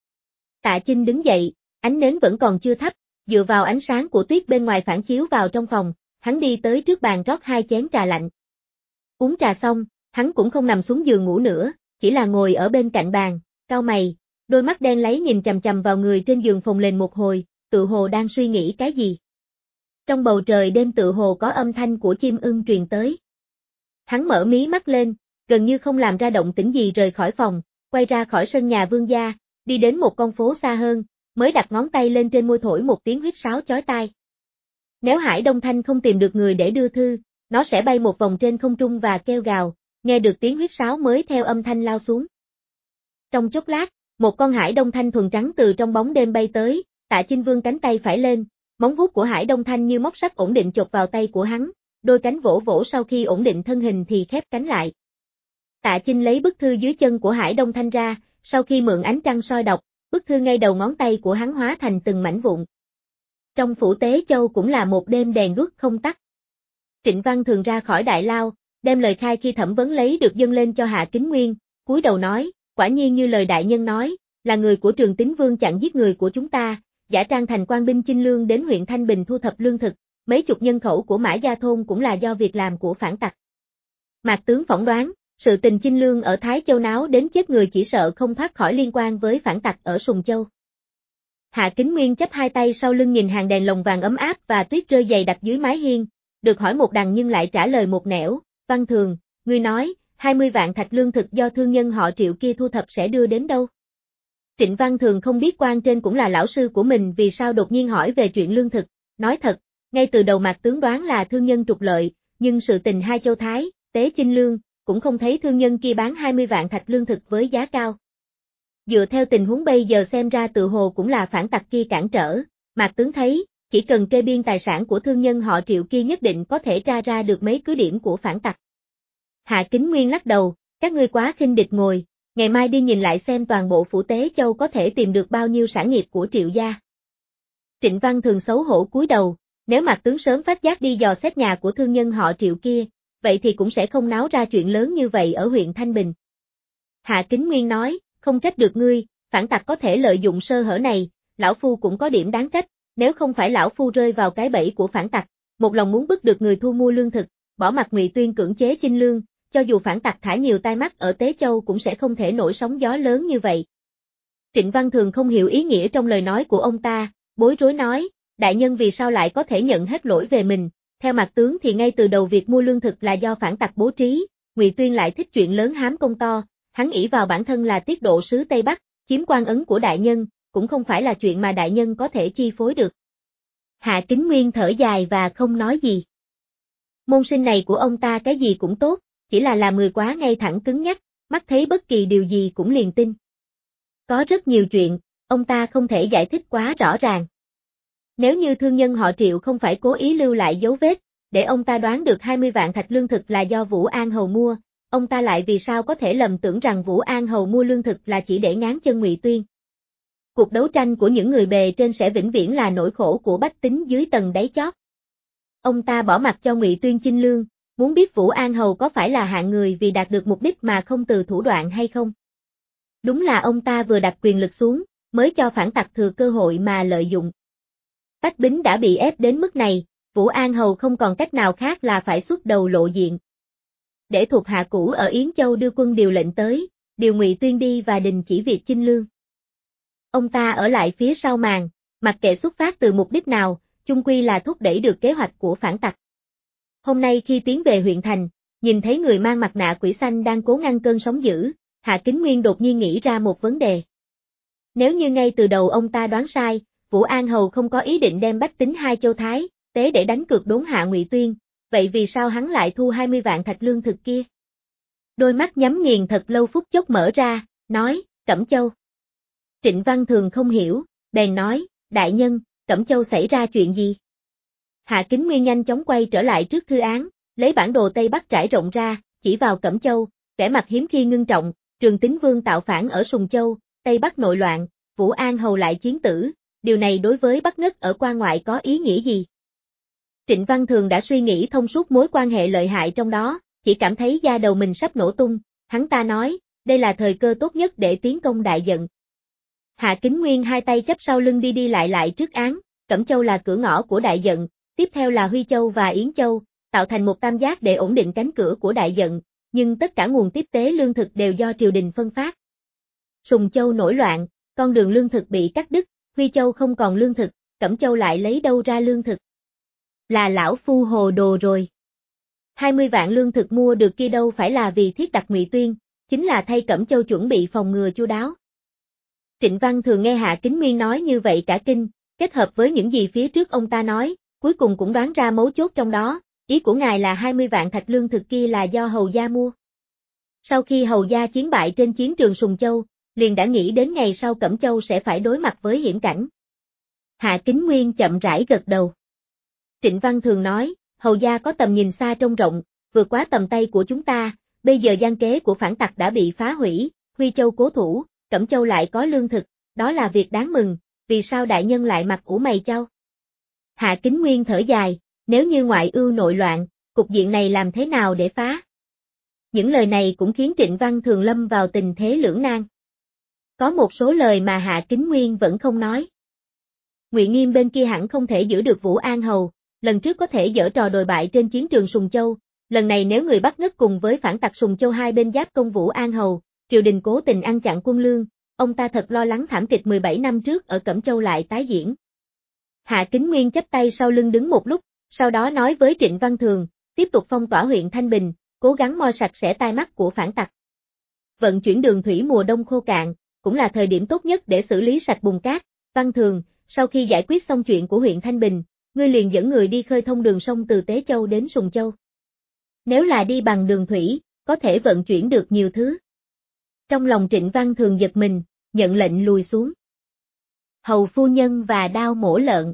Tạ Chinh đứng dậy, ánh nến vẫn còn chưa thắp, dựa vào ánh sáng của tuyết bên ngoài phản chiếu vào trong phòng, hắn đi tới trước bàn rót 2 chén trà lạnh. Uống trà xong, hắn cũng không nằm xuống giường ngủ nữa, chỉ là ngồi ở bên cạnh bàn, cau mày, đôi mắt đen láy nhìn chằm chằm vào người trên giường phồng lên một hồi, tự hồ đang suy nghĩ cái gì. Trong bầu trời đêm tự hồ có âm thanh của chim ưng truyền tới. Hắn mở mí mắt lên, gần như không làm ra động tĩnh gì rời khỏi phòng, quay ra khỏi sân nhà Vương gia, đi đến một con phố xa hơn, mới đặt ngón tay lên trên môi thổi một tiếng huýt sáo chói tai. Nếu Hải Đông Thanh không tìm được người để đưa thư, nó sẽ bay một vòng trên không trung và kêu gào, nghe được tiếng huýt sáo mới theo âm thanh lao xuống. Trong chốc lát, một con Hải Đông Thanh thuần trắng từ trong bóng đêm bay tới, Tạ Chinh vươn cánh tay phải lên, móng vuốt của Hải Đông Thanh như móc sắt ổn định chộp vào tay của hắn, đôi cánh vỗ vỗ sau khi ổn định thân hình thì khép cánh lại. Tạ Chinh lấy bức thư dưới chân của Hải Đông Thanh ra, sau khi mượn ánh trăng soi đọc, bức thư ngay đầu ngón tay của hắn hóa thành từng mảnh vụn. Trong phủ Tế Châu cũng là một đêm đèn đuốc không tắt. Trịnh Văn Thường ra khỏi đại lao, đem lời khai khi thẩm vấn lấy được dâng lên cho Hạ Kính Nguyên, cúi đầu nói, quả nhiên như lời đại nhân nói, là người của Trường Tín Vương chặn giết người của chúng ta, giả trang thành quan binh chinh lương đến huyện Thanh Bình thu thập lương thực, mấy chục nhân khẩu của Mã Gia Thôn cũng là do việc làm của phản tặc. Mạc tướng phỏng đoán, sự tình chinh lương ở Thái Châu náo đến chết người chỉ sợ không thoát khỏi liên quan với phản tặc ở Sùng Châu. Hạ Kính Nguyên chắp hai tay sau lưng nhìn hàng đèn lồng vàng ấm áp và tuyết rơi dày đặc dưới mái hiên, được hỏi một đằng nhưng lại trả lời một nẻo, Văn Thường, ngươi nói, 20 vạn thạch lương thực do thương nhân họ Triệu kia thu thập sẽ đưa đến đâu? Trịnh Văn Thường không biết quan trên cũng là lão sư của mình vì sao đột nhiên hỏi về chuyện lương thực, nói thật, ngay từ đầu Mạc tướng đoán là thương nhân trục lợi, nhưng sự tình hai châu Thái, Tế chinh lương, cũng không thấy thương nhân kia bán 20 vạn thạch lương thực với giá cao. Dựa theo tình huống bây giờ xem ra tự hồ cũng là phản tặc kia cản trở, Mạc tướng thấy, chỉ cần kê biên tài sản của thương nhân họ Triệu kia nhất định có thể tra ra được mấy cứ điểm của phản tặc. Hạ Kính Nguyên lắc đầu, các ngươi quá khinh địch ngồi, ngày mai đi nhìn lại xem toàn bộ phủ Tế Châu có thể tìm được bao nhiêu sản nghiệp của Triệu gia. Trịnh Văn Thường xấu hổ cúi đầu, nếu Mạc tướng sớm phát giác đi dò xét nhà của thương nhân họ Triệu kia, vậy thì cũng sẽ không náo ra chuyện lớn như vậy ở huyện Thanh Bình. Hạ Kính Nguyên nói, không trách được ngươi, phản tặc có thể lợi dụng sơ hở này, lão phu cũng có điểm đáng trách, nếu không phải lão phu rơi vào cái bẫy của phản tặc, một lòng muốn bức được người thu mua lương thực, bỏ mặt Ngụy Tuyên cưỡng chế chinh lương, cho dù phản tặc thả nhiều tai mắt ở Tế Châu cũng sẽ không thể nổi sóng gió lớn như vậy. Trịnh Văn Thường không hiểu ý nghĩa trong lời nói của ông ta, bối rối nói, đại nhân vì sao lại có thể nhận hết lỗi về mình, theo Mạc tướng thì ngay từ đầu việc mua lương thực là do phản tặc bố trí, Ngụy Tuyên lại thích chuyện lớn hám công to, hắn ỷ vào bản thân là tiết độ sứ Tây Bắc, chiếm quan ấn của đại nhân, cũng không phải là chuyện mà đại nhân có thể chi phối được. Hạ Kính Nguyên thở dài và không nói gì. Môn sinh này của ông ta cái gì cũng tốt, chỉ là làm người quá ngay thẳng cứng nhắc, mắt thấy bất kỳ điều gì cũng liền tin. Có rất nhiều chuyện, ông ta không thể giải thích quá rõ ràng. Nếu như thương nhân họ Triệu không phải cố ý lưu lại dấu vết, để ông ta đoán được 20 vạn thạch lương thực là do Vũ An Hầu mua, ông ta lại vì sao có thể lầm tưởng rằng Vũ An Hầu mua lương thực là chỉ để ngáng chân Ngụy Tuyên. Cuộc đấu tranh của những người bề trên sẽ vĩnh viễn là nỗi khổ của bách tính dưới tầng đáy chót. Ông ta bỏ mặc cho Ngụy Tuyên chinh lương, muốn biết Vũ An Hầu có phải là hạng người vì đạt được mục đích mà không từ thủ đoạn hay không. Đúng là ông ta vừa đặt quyền lực xuống, mới cho phản tặc thừa cơ hội mà lợi dụng. Bách Bính đã bị ép đến mức này, Vũ An Hầu không còn cách nào khác là phải xuất đầu lộ diện. Để thuộc hạ cũ ở Yến Châu đưa quân điều lệnh tới, điều Ngụy Tuyên đi và đình chỉ việc chinh lương. Ông ta ở lại phía sau màn, mặc kệ xuất phát từ mục đích nào, chung quy là thúc đẩy được kế hoạch của phản tặc. Hôm nay khi tiến về huyện thành, nhìn thấy người mang mặt nạ quỷ xanh đang cố ngăn cơn sóng dữ, Hạ Kính Nguyên đột nhiên nghĩ ra một vấn đề. Nếu như ngay từ đầu ông ta đoán sai, Vũ An Hầu không có ý định đem bách tính hai châu Thái, Tế để đánh cược đốn hạ Ngụy Tuyên, vậy vì sao hắn lại thu 20 vạn thạch lương thực kia? Đôi mắt nhắm nghiền thật lâu phút chốc mở ra, nói, Cẩm Châu. Trịnh Văn Thường không hiểu, bèn nói, đại nhân, Cẩm Châu xảy ra chuyện gì? Hạ Kính Nguyên nhanh chóng quay trở lại trước thư án, lấy bản đồ Tây Bắc trải rộng ra, chỉ vào Cẩm Châu, vẻ mặt hiếm khi ngưng trọng, Trường Tín Vương tạo phản ở Sùng Châu, Tây Bắc nội loạn, Vũ An Hầu lại chiến tử, điều này đối với Bắc Ngất ở quan ngoại có ý nghĩa gì? Trịnh Văn Thường đã suy nghĩ thông suốt mối quan hệ lợi hại trong đó, chỉ cảm thấy da đầu mình sắp nổ tung, hắn ta nói, đây là thời cơ tốt nhất để tiến công đại trận. Hạ Kính Nguyên hai tay chắp sau lưng đi đi lại trước án, Cẩm Châu là cửa ngõ của đại trận, tiếp theo là Huy Châu và Yến Châu, tạo thành một tam giác để ổn định cánh cửa của đại trận, nhưng tất cả nguồn tiếp tế lương thực đều do triều đình phân phát. Sùng Châu nổi loạn, con đường lương thực bị cắt đứt, Huy Châu không còn lương thực, Cẩm Châu lại lấy đâu ra lương thực? Là lão phu hồ đồ rồi. 20 vạn lương thực mua được kia đâu phải là vì thiết đặt Ngụy Tuyên, chính là thay Cẩm Châu chuẩn bị phòng ngừa chu đáo. Trịnh Văn Thường nghe Hạ Kính Nguyên nói như vậy cả kinh, kết hợp với những gì phía trước ông ta nói, cuối cùng cũng đoán ra mấu chốt trong đó, ý của ngài là 20 vạn thạch lương thực kia là do Hầu gia mua. Sau khi Hầu gia chiến bại trên chiến trường Sùng Châu, liền đã nghĩ đến ngày sau Cẩm Châu sẽ phải đối mặt với hiểm cảnh. Hạ Kính Nguyên chậm rãi gật đầu. Trịnh Văn Thường nói, Hầu gia có tầm nhìn xa trông rộng, vượt quá tầm tay của chúng ta, bây giờ gian kế của phản tặc đã bị phá hủy, Huy Châu cố thủ, Cẩm Châu lại có lương thực, đó là việc đáng mừng, vì sao đại nhân lại mặt ủ mày chau? Hạ Kính Nguyên thở dài, nếu như ngoại ưu nội loạn, cục diện này làm thế nào để phá? Những lời này cũng khiến Trịnh Văn Thường lâm vào tình thế lưỡng nan. Có một số lời mà Hạ Kính Nguyên vẫn không nói. Ngụy Nghiêm bên kia hẳn không thể giữ được Vũ An Hầu, lần trước có thể giở trò đồi bại trên chiến trường Sùng Châu, lần này nếu người Bắc Ngất cùng với phản tặc Sùng Châu hai bên giáp công Vũ An Hầu, triều đình cố tình ăn chặn quân lương, ông ta thật lo lắng thảm kịch 17 năm trước ở Cẩm Châu lại tái diễn. Hạ Kính Nguyên chắp tay sau lưng đứng một lúc, sau đó nói với Trịnh Văn Thường, tiếp tục phong tỏa huyện Thanh Bình, cố gắng moi sạch sẽ tai mắt của phản tặc. Vận chuyển đường thủy mùa đông khô cạn, cũng là thời điểm tốt nhất để xử lý sạch bùn cát. Văn Thường, sau khi giải quyết xong chuyện của huyện Thanh Bình, ngươi liền dẫn người đi khơi thông đường sông từ Tế Châu đến Sùng Châu. Nếu là đi bằng đường thủy, có thể vận chuyển được nhiều thứ. Trong lòng Trịnh Văn Thường giật mình, nhận lệnh lùi xuống. Hầu phu nhân và đao mổ lợn.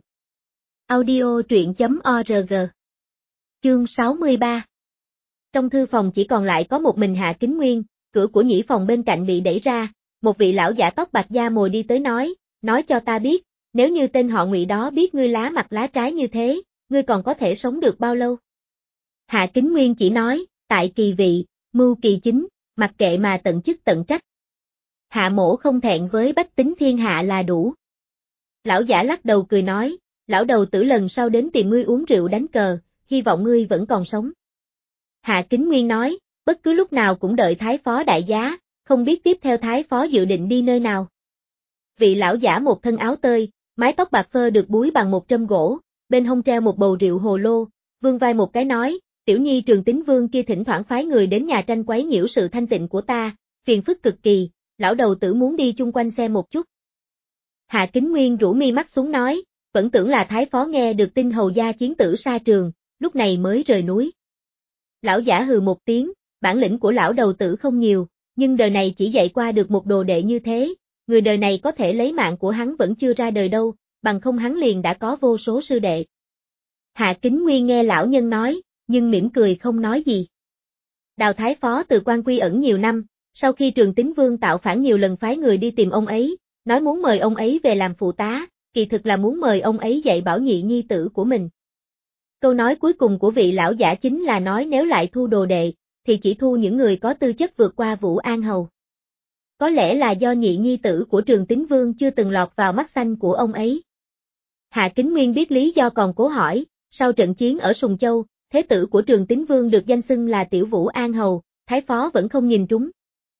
Audio truyện.org. Chương 63. Trong thư phòng chỉ còn lại có một mình Hạ Kính Nguyên, cửa của nhĩ phòng bên cạnh bị đẩy ra, một vị lão giả tóc bạc da mồi đi tới nói cho ta biết, nếu như tên họ Ngụy đó biết ngươi lá mặt lá trái như thế, ngươi còn có thể sống được bao lâu? Hạ Kính Nguyên chỉ nói, tại kỳ vị, mưu kỳ chính, mặc kệ mà tận chức tận trách. Hạ mổ không thẹn với bách tính thiên hạ là đủ. Lão giả lắc đầu cười nói, lão đầu tử lần sau đến tìm ngươi uống rượu đánh cờ, hy vọng ngươi vẫn còn sống. Hạ Kính Nguyên nói, bất cứ lúc nào cũng đợi Thái Phó đại giá, không biết tiếp theo Thái Phó dự định đi nơi nào. Vị lão giả một thân áo tơi, mái tóc bạc phơ được búi bằng một trâm gỗ, bên hông treo một bầu rượu hồ lô, vươn vai một cái nói, tiểu nhi Trường Tín Vương kia thỉnh thoảng phái người đến nhà tranh quấy nhiễu sự thanh tịnh của ta, phiền phức cực kỳ, lão đầu tử muốn đi chung quanh xem một chút. Hạ Kính Nguyên rũ mi mắt xuống nói, vẫn tưởng là Thái Phó nghe được tin Hầu gia chiến tử sa trường, lúc này mới rời núi. Lão giả hừ một tiếng, bản lĩnh của lão đầu tử không nhiều, nhưng đời này chỉ dạy qua được một đồ đệ như thế, người đời này có thể lấy mạng của hắn vẫn chưa ra đời đâu, bằng không hắn liền đã có vô số sư đệ. Hạ Kính Nguyên nghe lão nhân nói, nhưng mỉm cười không nói gì. Đào Thái Phó từ quan quy ẩn nhiều năm, sau khi Trường Tín Vương tạo phản nhiều lần phái người đi tìm ông ấy, nói muốn mời ông ấy về làm phụ tá, kỳ thực là muốn mời ông ấy dạy bảo nhị nhi tử của mình. Câu nói cuối cùng của vị lão giả chính là nói nếu lại thu đồ đệ, thì chỉ thu những người có tư chất vượt qua Vũ An Hầu. Có lẽ là do nhị nhi tử của Trường Tín Vương chưa từng lọt vào mắt xanh của ông ấy. Hạ Kính Nguyên biết lý do còn cố hỏi, sau trận chiến ở Sùng Châu, thế tử của Trường Tín Vương được danh xưng là Tiểu Vũ An Hầu, Thái Phó vẫn không nhìn trúng.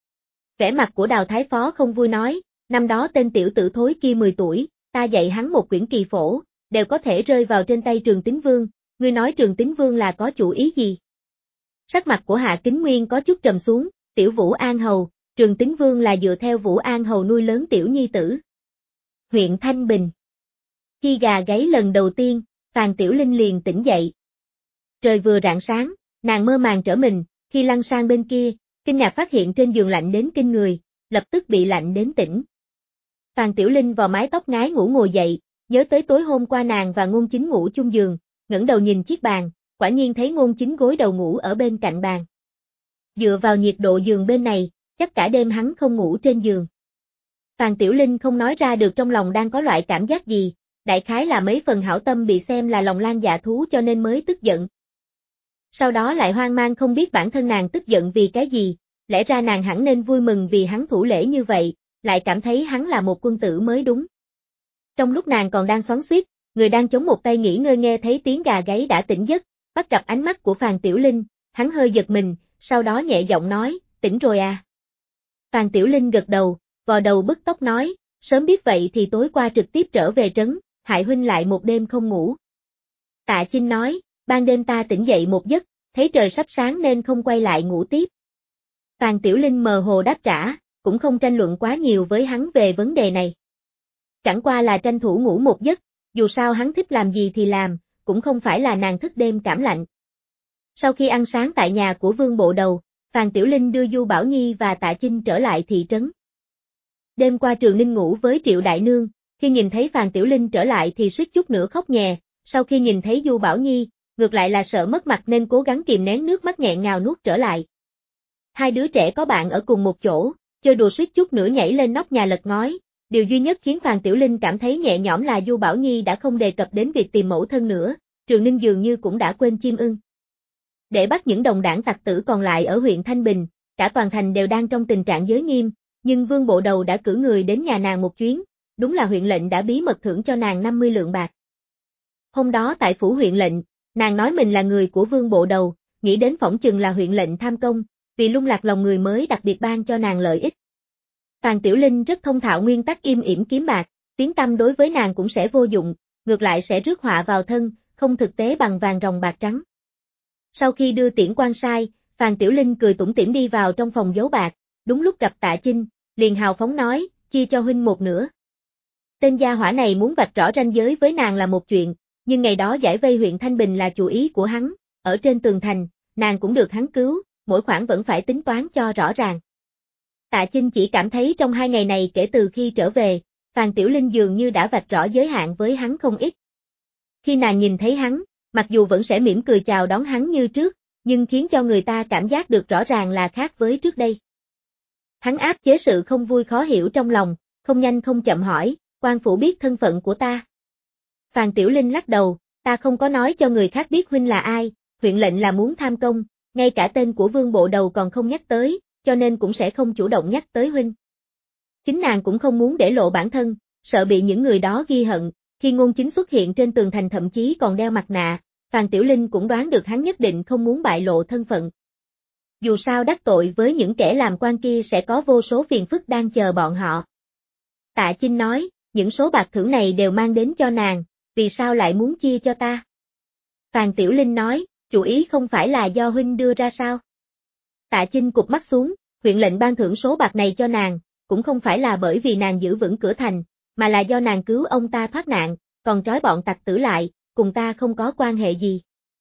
Vẻ mặt của Đào Thái Phó không vui nói, năm đó tên tiểu tử thối kia 10 tuổi, ta dạy hắn một quyển kỳ phổ, đều có thể rơi vào trên tay Trường Tín Vương, ngươi nói Trường Tín Vương là có chủ ý gì? Sắc mặt của Hạ Kính Nguyên có chút trầm xuống, Tiểu Vũ An Hầu, Trường Tín Vương là dựa theo Vũ An Hầu nuôi lớn tiểu nhi tử. Huyện Thanh Bình. Khi gà gáy lần đầu tiên, Phàn Tiểu Linh liền tỉnh dậy. Trời vừa rạng sáng, nàng mơ màng trở mình, khi lăn sang bên kia, kinh ngạc phát hiện trên giường lạnh đến kinh người, lập tức bị lạnh đến tỉnh. Phàn Tiểu Linh vò mái tóc ngái ngủ ngồi dậy, nhớ tới tối hôm qua nàng và Ngôn Chính ngủ chung giường, ngẩng đầu nhìn chiếc bàn, quả nhiên thấy Ngôn Chính gối đầu ngủ ở bên cạnh bàn. Dựa vào nhiệt độ giường bên này, chắc cả đêm hắn không ngủ trên giường. Phàn Tiểu Linh không nói ra được trong lòng đang có loại cảm giác gì, đại khái là mấy phần hảo tâm bị xem là lòng lan dạ thú cho nên mới tức giận. Sau đó lại hoang mang không biết bản thân nàng tức giận vì cái gì, lẽ ra nàng hẳn nên vui mừng vì hắn thủ lễ như vậy, lại cảm thấy hắn là một quân tử mới đúng. Trong lúc nàng còn đang xoắn xuýt, người đang chống một tay nghỉ ngơi nghe thấy tiếng gà gáy đã tỉnh giấc, bắt gặp ánh mắt của Phàn Tiểu Linh, hắn hơi giật mình, sau đó nhẹ giọng nói, tỉnh rồi à? Phàn Tiểu Linh gật đầu, vò đầu bứt tóc nói, sớm biết vậy thì tối qua trực tiếp trở về trấn, hại huynh lại một đêm không ngủ. Tạ Chinh nói, ban đêm ta tỉnh dậy một giấc, thấy trời sắp sáng nên không quay lại ngủ tiếp. Phàn Tiểu Linh mờ hồ đáp trả, cũng không tranh luận quá nhiều với hắn về vấn đề này. Chẳng qua là tranh thủ ngủ một giấc, dù sao hắn thích làm gì thì làm, cũng không phải là nàng thức đêm cảm lạnh. Sau khi ăn sáng tại nhà của Vương Bộ Đầu, Phàn Tiểu Linh đưa Du Bảo Nhi và Tạ Chinh trở lại thị trấn. Đêm qua Trường Ninh ngủ với Triệu Đại Nương, khi nhìn thấy Phàn Tiểu Linh trở lại thì suýt chút nữa khóc nhè, sau khi nhìn thấy Du Bảo Nhi, ngược lại là sợ mất mặt nên cố gắng kìm nén nước mắt nghẹn ngào nuốt trở lại. Hai đứa trẻ có bạn ở cùng một chỗ, chơi đùa suýt chút nữa nhảy lên nóc nhà lật ngói, điều duy nhất khiến Phàn Tiểu Linh cảm thấy nhẹ nhõm là Du Bảo Nhi đã không đề cập đến việc tìm mẫu thân nữa, Trường Ninh dường như cũng đã quên chim ưng. Để bắt những đồng đảng tặc tử còn lại ở huyện Thanh Bình, cả toàn thành đều đang trong tình trạng giới nghiêm, nhưng Vương Bộ Đầu đã cử người đến nhà nàng một chuyến, đúng là huyện lệnh đã bí mật thưởng cho nàng 50 lượng bạc. Hôm đó tại phủ huyện lệnh, nàng nói mình là người của Vương Bộ Đầu, nghĩ đến phỏng chừng là huyện lệnh tham công, vì lung lạc lòng người mới đặc biệt ban cho nàng lợi ích. Phàn Tiểu Linh rất thông thạo nguyên tắc im ỉm kiếm bạc, tiếng tăm đối với nàng cũng sẽ vô dụng, ngược lại sẽ rước họa vào thân, không thực tế bằng vàng ròng bạc trắng. Sau khi đưa tiễn quan sai, Phàn Tiểu Linh cười tủm tỉm đi vào trong phòng giấu bạc, đúng lúc gặp Tạ Chinh, liền hào phóng nói, chia cho huynh một nửa. Tên gia hỏa này muốn vạch rõ ranh giới với nàng là một chuyện, nhưng ngày đó giải vây huyện Thanh Bình là chủ ý của hắn, ở trên tường thành, nàng cũng được hắn cứu, mỗi khoản vẫn phải tính toán cho rõ ràng. Tạ Chinh chỉ cảm thấy trong 2 ngày này kể từ khi trở về, Phàn Tiểu Linh dường như đã vạch rõ giới hạn với hắn không ít. Khi nàng nhìn thấy hắn, mặc dù vẫn sẽ mỉm cười chào đón hắn như trước, nhưng khiến cho người ta cảm giác được rõ ràng là khác với trước đây. Hắn áp chế sự không vui khó hiểu trong lòng, không nhanh không chậm hỏi, quan phủ biết thân phận của ta. Phàn Tiểu Linh lắc đầu, ta không có nói cho người khác biết huynh là ai, huyện lệnh là muốn tham công, ngay cả tên của Vương Bộ Đầu còn không nhắc tới, cho nên cũng sẽ không chủ động nhắc tới huynh. Chính nàng cũng không muốn để lộ bản thân, sợ bị những người đó ghi hận, khi Ngôn Chính xuất hiện trên tường thành thậm chí còn đeo mặt nạ, Phàn Tiểu Linh cũng đoán được hắn nhất định không muốn bại lộ thân phận. Dù sao đắc tội với những kẻ làm quan kia sẽ có vô số phiền phức đang chờ bọn họ. Tạ Chinh nói, những số bạc thưởng này đều mang đến cho nàng, vì sao lại muốn chia cho ta? Phàn Tiểu Linh nói, chủ ý không phải là do huynh đưa ra sao? Tạ Chinh cụp mắt xuống, huyện lệnh ban thưởng số bạc này cho nàng, cũng không phải là bởi vì nàng giữ vững cửa thành, mà là do nàng cứu ông ta thoát nạn, còn trói bọn tặc tử lại, cùng ta không có quan hệ gì.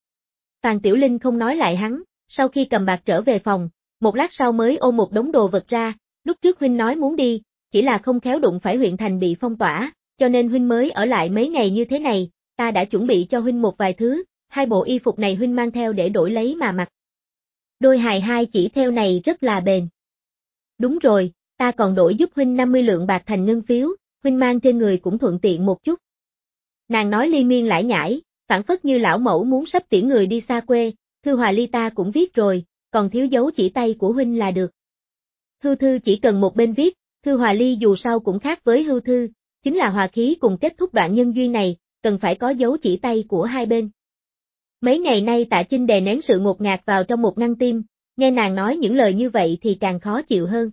Phàn Tiểu Linh không nói lại hắn, sau khi cầm bạc trở về phòng, một lát sau mới ôm một đống đồ vật ra, lúc trước huynh nói muốn đi, chỉ là không khéo đụng phải huyện thành bị phong tỏa, cho nên huynh mới ở lại mấy ngày như thế này, ta đã chuẩn bị cho huynh một vài thứ, 2 bộ y phục này huynh mang theo để đổi lấy mà mặc. Đôi hài hai chỉ theo này rất là bền. Đúng rồi, ta còn đổi giúp huynh 50 lượng bạc thành ngân phiếu, huynh mang trên người cũng thuận tiện một chút. Nàng nói liên miên lải nhải, phảng phất như lão mẫu muốn sắp tiễn người đi xa quê, thư hòa ly ta cũng viết rồi, còn thiếu dấu chỉ tay của huynh là được. Thư chỉ cần một bên viết, thư hòa ly dù sao cũng khác với hưu thư, chính là hòa khí cùng kết thúc đoạn nhân duyên này, cần phải có dấu chỉ tay của hai bên. Mấy ngày nay Tạ Chinh đè nén sự ngột ngạt vào trong một ngăn tim, nghe nàng nói những lời như vậy thì càng khó chịu hơn.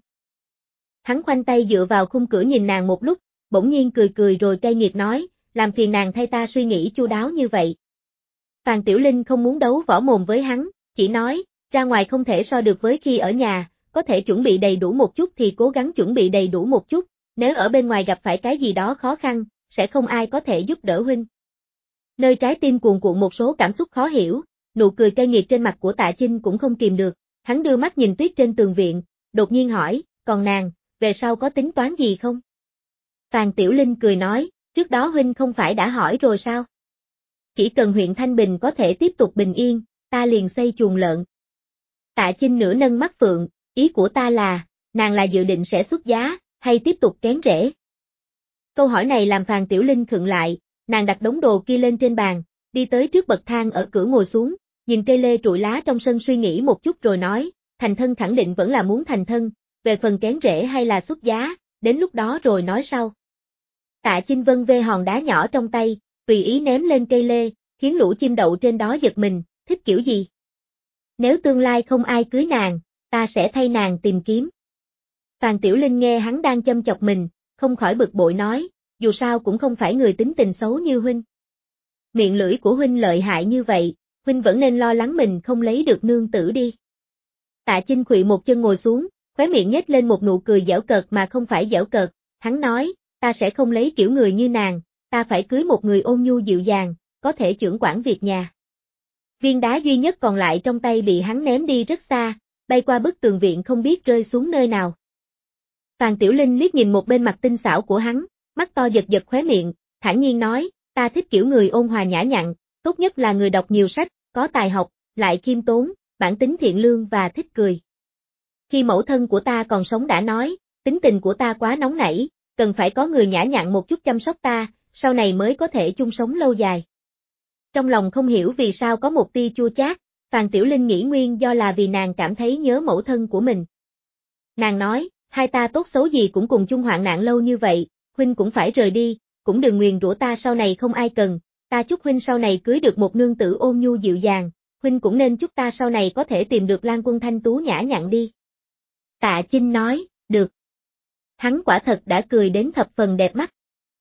Hắn khoanh tay dựa vào khung cửa nhìn nàng một lúc, bỗng nhiên cười cười rồi cay nghiệt nói, làm phiền nàng thay ta suy nghĩ chu đáo như vậy. Phàn Tiểu Linh không muốn đấu võ mồm với hắn, chỉ nói, ra ngoài không thể so được với khi ở nhà, có thể chuẩn bị đầy đủ một chút thì cố gắng chuẩn bị đầy đủ một chút, nếu ở bên ngoài gặp phải cái gì đó khó khăn, sẽ không ai có thể giúp đỡ huynh. Nơi trái tim cuồn cuộn một số cảm xúc khó hiểu, nụ cười cay nghiệt trên mặt của Tạ Chinh cũng không kìm được, hắn đưa mắt nhìn tuyết trên tường viện, đột nhiên hỏi, còn nàng, về sau có tính toán gì không? Phàn Tiểu Linh cười nói, trước đó huynh không phải đã hỏi rồi sao? Chỉ cần huyện Thanh Bình có thể tiếp tục bình yên, ta liền xây chuồng lợn. Tạ Chinh nửa nâng mắt phượng, ý của ta là, nàng là dự định sẽ xuất giá, hay tiếp tục kén rễ? Câu hỏi này làm Phàn Tiểu Linh khựng lại, nàng đặt đống đồ kia lên trên bàn, đi tới trước bậc thang ở cửa ngồi xuống, nhìn cây lê trụi lá trong sân suy nghĩ một chút rồi nói, thành thân khẳng định vẫn là muốn thành thân, về phần kén rễ hay là xuất giá, đến lúc đó rồi nói sau. Tạ Chinh vân vê hòn đá nhỏ trong tay, tùy ý ném lên cây lê, khiến lũ chim đậu trên đó giật mình, thích kiểu gì? Nếu tương lai không ai cưới nàng, ta sẽ thay nàng tìm kiếm. Phàn Tiểu Linh nghe hắn đang châm chọc mình, không khỏi bực bội nói, dù sao cũng không phải người tính tình xấu như huynh. Miệng lưỡi của huynh lợi hại như vậy, huynh vẫn nên lo lắng mình không lấy được nương tử đi. Tạ Chinh khuỵu một chân ngồi xuống, khóe miệng nhếch lên một nụ cười giễu cợt mà không phải giễu cợt, hắn nói, ta sẽ không lấy kiểu người như nàng, ta phải cưới một người ôn nhu dịu dàng, có thể chưởng quản việc nhà. Viên đá duy nhất còn lại trong tay bị hắn ném đi rất xa, bay qua bức tường viện không biết rơi xuống nơi nào. Phàn Tiểu Linh liếc nhìn một bên mặt tinh xảo của hắn, mắt to giật giật khóe miệng, thản nhiên nói, ta thích kiểu người ôn hòa nhã nhặn, tốt nhất là người đọc nhiều sách, có tài học, lại khiêm tốn, bản tính thiện lương và thích cười. Khi mẫu thân của ta còn sống đã nói, tính tình của ta quá nóng nảy, cần phải có người nhã nhặn một chút chăm sóc ta, sau này mới có thể chung sống lâu dài. Trong lòng không hiểu vì sao có một tia chua chát, Phàn Tiểu Linh nghĩ nguyên do là vì nàng cảm thấy nhớ mẫu thân của mình. Nàng nói, hai ta tốt xấu gì cũng cùng chung hoạn nạn lâu như vậy, huynh cũng phải rời đi, cũng đừng nguyền rủa ta sau này không ai cần, ta chúc huynh sau này cưới được một nương tử ôn nhu dịu dàng, huynh cũng nên chúc ta sau này có thể tìm được Lan Quân thanh tú nhã nhặn đi. Tạ Chinh nói, được. Hắn quả thật đã cười đến thập phần đẹp mắt.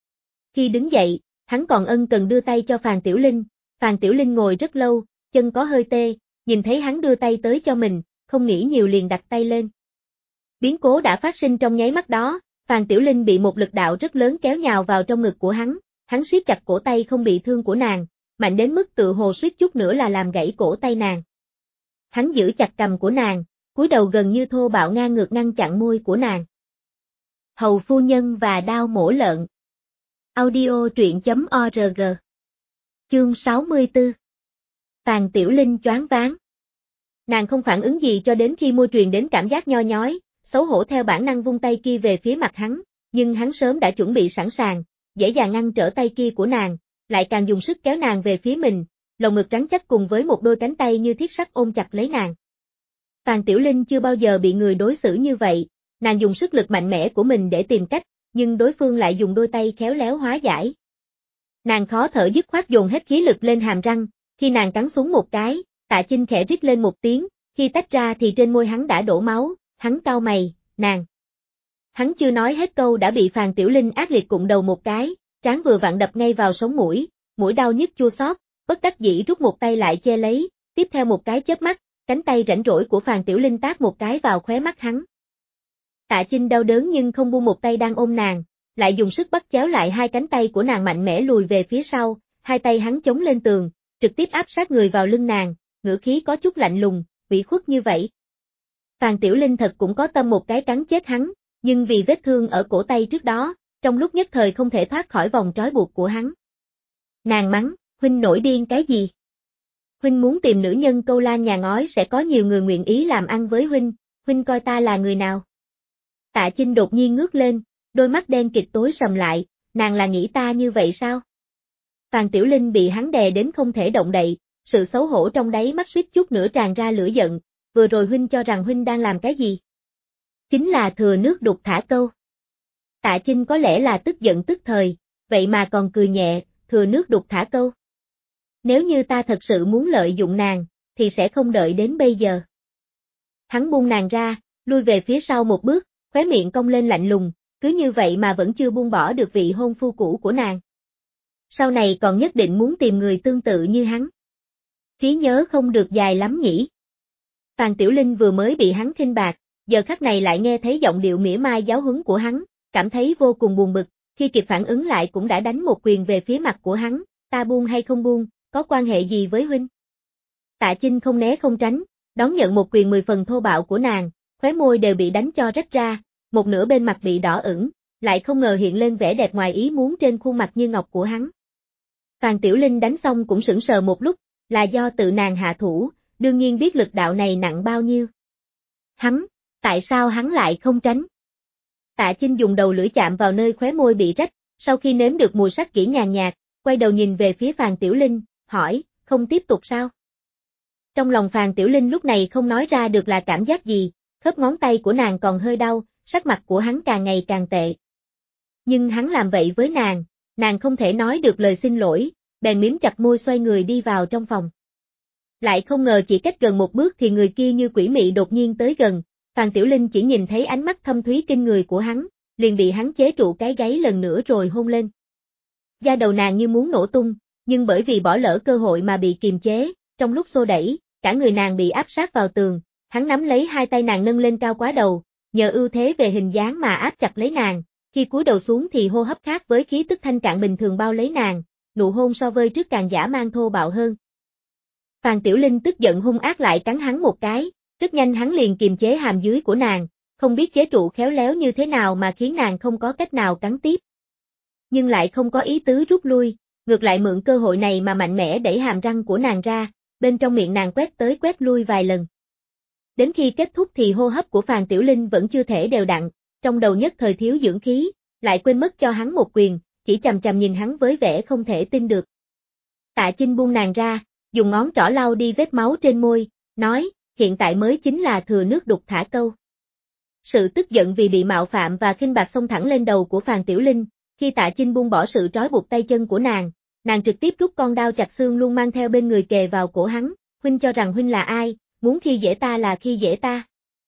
Khi đứng dậy, hắn còn ân cần đưa tay cho Phàn Tiểu Linh ngồi rất lâu, chân có hơi tê, nhìn thấy hắn đưa tay tới cho mình, không nghĩ nhiều liền đặt tay lên. Biến cố đã phát sinh trong nháy mắt đó, Phàn Tiểu Linh bị một lực đạo rất lớn kéo nhào vào trong ngực của hắn siết chặt cổ tay không bị thương của nàng, mạnh đến mức tự hồ suýt chút nữa là làm gãy cổ tay nàng. Hắn giữ chặt cằm của nàng, cúi đầu gần như thô bạo ngang ngược ngăn chặn môi của nàng. Hầu phu nhân và đao mổ lợn. Audio truyện.org. Chương 64. Phàn Tiểu Linh choáng váng. Nàng không phản ứng gì cho đến khi môi truyền đến cảm giác nho nhói, xấu hổ theo bản năng vung tay kia về phía mặt hắn, nhưng hắn sớm đã chuẩn bị sẵn sàng, dễ dàng ngăn trở tay kia của nàng, lại càng dùng sức kéo nàng về phía mình, lồng ngực rắn chắc cùng với một đôi cánh tay như thiết sắt ôm chặt lấy nàng. Phàn Tiểu Linh chưa bao giờ bị người đối xử như vậy, nàng dùng sức lực mạnh mẽ của mình để tìm cách, nhưng đối phương lại dùng đôi tay khéo léo hóa giải. Nàng khó thở dứt khoát dồn hết khí lực lên hàm răng, khi nàng cắn xuống một cái, Tạ Chinh khẽ rít lên một tiếng, khi tách ra thì trên môi hắn đã đổ máu, hắn cau mày, nàng. Hắn chưa nói hết câu đã bị Phàn Tiểu Linh ác liệt cụng đầu một cái, trán vừa vặn đập ngay vào sống mũi, mũi đau nhức chua xót, bất đắc dĩ rút một tay lại che lấy, tiếp theo một cái chớp mắt, cánh tay rảnh rỗi của Phàn Tiểu Linh tát một cái vào khóe mắt hắn. Tạ Chinh đau đớn nhưng không buông một tay đang ôm nàng, lại dùng sức bắt chéo lại hai cánh tay của nàng mạnh mẽ lùi về phía sau, hai tay hắn chống lên tường, trực tiếp áp sát người vào lưng nàng, ngữ khí có chút lạnh lùng, ủy khuất như vậy. Phàn Tiểu Linh thật cũng có tâm một cái cắn chết hắn, nhưng vì vết thương ở cổ tay trước đó, trong lúc nhất thời không thể thoát khỏi vòng trói buộc của hắn. Nàng mắng, huynh nổi điên cái gì? Huynh muốn tìm nữ nhân câu lan nhà ngói sẽ có nhiều người nguyện ý làm ăn với huynh coi ta là người nào? Tạ Chinh đột nhiên ngước lên, đôi mắt đen kịt tối sầm lại, nàng là nghĩ ta như vậy sao? Phàn Tiểu Linh bị hắn đè đến không thể động đậy, sự xấu hổ trong đáy mắt suýt chút nữa tràn ra lửa giận, vừa rồi huynh cho rằng huynh đang làm cái gì? Chính là thừa nước đục thả câu. Tạ Chinh có lẽ là tức giận tức thời, vậy mà còn cười nhẹ, thừa nước đục thả câu. Nếu như ta thật sự muốn lợi dụng nàng, thì sẽ không đợi đến bây giờ. Hắn buông nàng ra, lui về phía sau một bước, khóe miệng cong lên lạnh lùng, cứ như vậy mà vẫn chưa buông bỏ được vị hôn phu cũ của nàng. Sau này còn nhất định muốn tìm người tương tự như hắn. Trí nhớ không được dài lắm nhỉ. Phàn Tiểu Linh vừa mới bị hắn khinh bạc, giờ khắc này lại nghe thấy giọng điệu mỉa mai giáo huấn của hắn, cảm thấy vô cùng buồn bực, khi kịp phản ứng lại cũng đã đánh một quyền về phía mặt của hắn, ta buông hay không buông, có quan hệ gì với huynh? Tạ Chinh không né không tránh, đón nhận một quyền 10 phần thô bạo của nàng, khóe môi đều bị đánh cho rách ra, một nửa bên mặt bị đỏ ửng, lại không ngờ hiện lên vẻ đẹp ngoài ý muốn trên khuôn mặt như ngọc của hắn. Phàn Tiểu Linh đánh xong cũng sững sờ một lúc, là do tự nàng hạ thủ, đương nhiên biết lực đạo này nặng bao nhiêu. Tại sao hắn lại không tránh? Tạ Chinh dùng đầu lưỡi chạm vào nơi khóe môi bị rách, sau khi nếm được mùi sắc kỹ nhàn nhạt, quay đầu nhìn về phía Phàn Tiểu Linh, hỏi, không tiếp tục sao? Trong lòng Phàn Tiểu Linh lúc này không nói ra được là cảm giác gì, khớp ngón tay của nàng còn hơi đau, sắc mặt của hắn càng ngày càng tệ. Nhưng hắn làm vậy với nàng không thể nói được lời xin lỗi, bèn mím chặt môi xoay người đi vào trong phòng. Lại không ngờ chỉ cách gần một bước thì người kia như quỷ mị đột nhiên tới gần, Phàn Tiểu Linh chỉ nhìn thấy ánh mắt thâm thúy kinh người của hắn, liền bị hắn chế trụ cái gáy lần nữa rồi hôn lên. Da đầu nàng như muốn nổ tung, nhưng bởi vì bỏ lỡ cơ hội mà bị kiềm chế, trong lúc xô đẩy, cả người nàng bị áp sát vào tường, hắn nắm lấy hai tay nàng nâng lên cao quá đầu, nhờ ưu thế về hình dáng mà áp chặt lấy nàng, khi cúi đầu xuống thì hô hấp khác với khí tức thanh cạn bình thường bao lấy nàng, nụ hôn so với trước càng dã man thô bạo hơn. Phàn Tiểu Linh tức giận hung ác lại cắn hắn một cái, rất nhanh hắn liền kiềm chế hàm dưới của nàng, không biết chế trụ khéo léo như thế nào mà khiến nàng không có cách nào cắn tiếp. Nhưng lại không có ý tứ rút lui, ngược lại mượn cơ hội này mà mạnh mẽ đẩy hàm răng của nàng ra, bên trong miệng nàng quét tới quét lui vài lần. Đến khi kết thúc thì hô hấp của Phàn Tiểu Linh vẫn chưa thể đều đặn, trong đầu nhất thời thiếu dưỡng khí, lại quên mất cho hắn một quyền, chỉ chằm chằm nhìn hắn với vẻ không thể tin được. Tạ Chinh buông nàng ra, dùng ngón trỏ lau đi vết máu trên môi, nói, hiện tại mới chính là thừa nước đục thả câu. Sự tức giận vì bị mạo phạm và khinh bạc xông thẳng lên đầu của Phàn Tiểu Linh, khi Tạ Chinh buông bỏ sự trói buộc tay chân của nàng trực tiếp rút con đao chặt xương luôn mang theo bên người kề vào cổ hắn, huynh cho rằng huynh là ai, muốn khi dễ ta là khi dễ ta.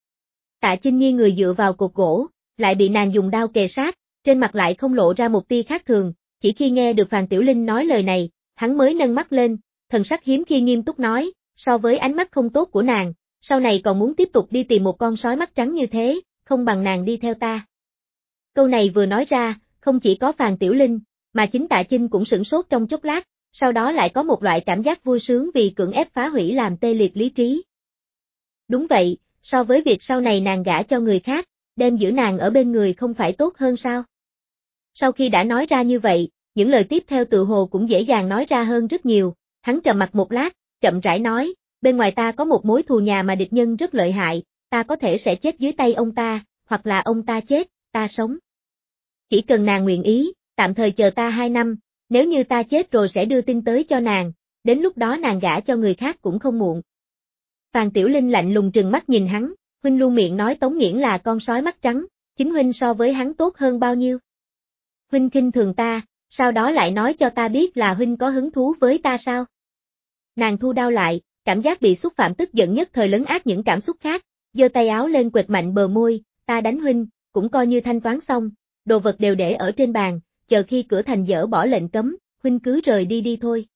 Tạ Chinh nghiêng người dựa vào cột gỗ, lại bị nàng dùng đao kề sát, trên mặt lại không lộ ra một tia khác thường, chỉ khi nghe được Phàn Tiểu Linh nói lời này, hắn mới nâng mắt lên, thần sắc hiếm khi nghiêm túc nói, so với ánh mắt không tốt của nàng, sau này còn muốn tiếp tục đi tìm một con sói mắt trắng như thế, không bằng nàng đi theo ta. Câu này vừa nói ra, không chỉ có Phàn Tiểu Linh, mà chính Tạ Chinh cũng sửng sốt trong chốc lát, sau đó lại có một loại cảm giác vui sướng vì cưỡng ép phá hủy làm tê liệt lý trí. Đúng vậy, so với việc sau này nàng gả cho người khác, đem giữ nàng ở bên người không phải tốt hơn sao? Sau khi đã nói ra như vậy, những lời tiếp theo tự hồ cũng dễ dàng nói ra hơn rất nhiều, hắn trầm mặt một lát, chậm rãi nói, bên ngoài ta có một mối thù nhà mà địch nhân rất lợi hại, ta có thể sẽ chết dưới tay ông ta, hoặc là ông ta chết, ta sống. Chỉ cần nàng nguyện ý, tạm thời chờ ta 2 năm, nếu như ta chết rồi sẽ đưa tin tới cho nàng, đến lúc đó nàng gả cho người khác cũng không muộn. Phàn Tiểu Linh lạnh lùng trừng mắt nhìn hắn, huynh luôn miệng nói Tống Nghiễn là con sói mắt trắng, chính huynh so với hắn tốt hơn bao nhiêu. Huynh khinh thường ta, sau đó lại nói cho ta biết là huynh có hứng thú với ta sao? Nàng thu đao lại, cảm giác bị xúc phạm tức giận nhất thời lấn át những cảm xúc khác, giơ tay áo lên quệt mạnh bờ môi, ta đánh huynh, cũng coi như thanh toán xong, đồ vật đều để ở trên bàn, chờ khi cửa thành dỡ bỏ lệnh cấm, huynh cứ rời đi đi thôi.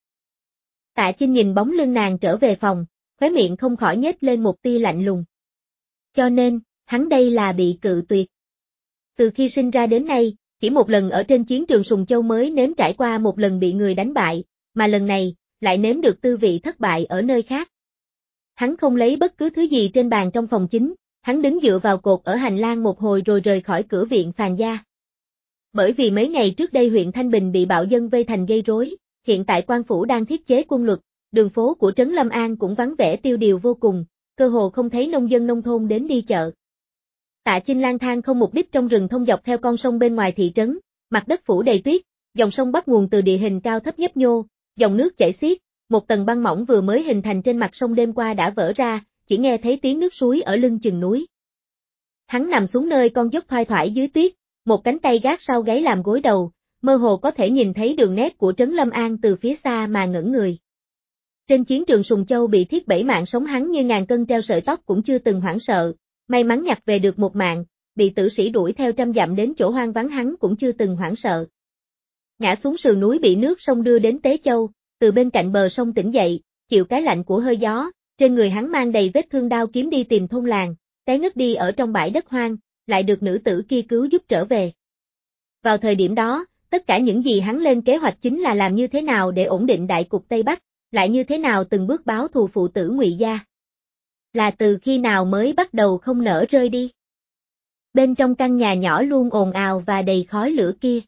Tạ Chinh nhìn bóng lưng nàng trở về phòng, khóe miệng không khỏi nhếch lên một tia lạnh lùng. Cho nên, hắn đây là bị cự tuyệt. Từ khi sinh ra đến nay, chỉ một lần ở trên chiến trường Sùng Châu mới nếm trải qua một lần bị người đánh bại, mà lần này, lại nếm được tư vị thất bại ở nơi khác. Hắn không lấy bất cứ thứ gì trên bàn trong phòng chính, hắn đứng dựa vào cột ở hành lang một hồi rồi rời khỏi cửa viện Phàn gia. Bởi vì mấy ngày trước đây huyện Thanh Bình bị bạo dân vây thành gây rối, hiện tại quan phủ đang thiết chế quân luật, đường phố của trấn Lâm An cũng vắng vẻ tiêu điều vô cùng, cơ hồ không thấy nông dân nông thôn đến đi chợ. Tạ Chinh lang thang không mục đích trong rừng thông dọc theo con sông bên ngoài thị trấn, mặt đất phủ đầy tuyết, dòng sông bắt nguồn từ địa hình cao thấp nhấp nhô, dòng nước chảy xiết, một tầng băng mỏng vừa mới hình thành trên mặt sông đêm qua đã vỡ ra, chỉ nghe thấy tiếng nước suối ở lưng chừng núi. Hắn nằm xuống nơi con dốc thoai thoải dưới tuyết, một cánh tay gác sau gáy làm gối đầu, mơ hồ có thể nhìn thấy đường nét của trấn Lâm An từ phía xa mà ngẩn người. Trên chiến trường Sùng Châu bị thiết bẫy mạng sống hắn như ngàn cân treo sợi tóc cũng chưa từng hoảng sợ, may mắn nhặt về được một mạng, bị tử sĩ đuổi theo trăm dặm đến chỗ hoang vắng hắn cũng chưa từng hoảng sợ. Ngã xuống sườn núi bị nước sông đưa đến Tế Châu, từ bên cạnh bờ sông tỉnh dậy, chịu cái lạnh của hơi gió, trên người hắn mang đầy vết thương đao kiếm đi tìm thôn làng, té ngất đi ở trong bãi đất hoang, lại được nữ tử kia cứu giúp trở về. Vào thời điểm đó, tất cả những gì hắn lên kế hoạch chính là làm như thế nào để ổn định đại cục Tây Bắc, lại như thế nào từng bước báo thù phụ tử Ngụy gia. Là từ khi nào mới bắt đầu không nỡ rơi đi. Bên trong căn nhà nhỏ luôn ồn ào và đầy khói lửa kia.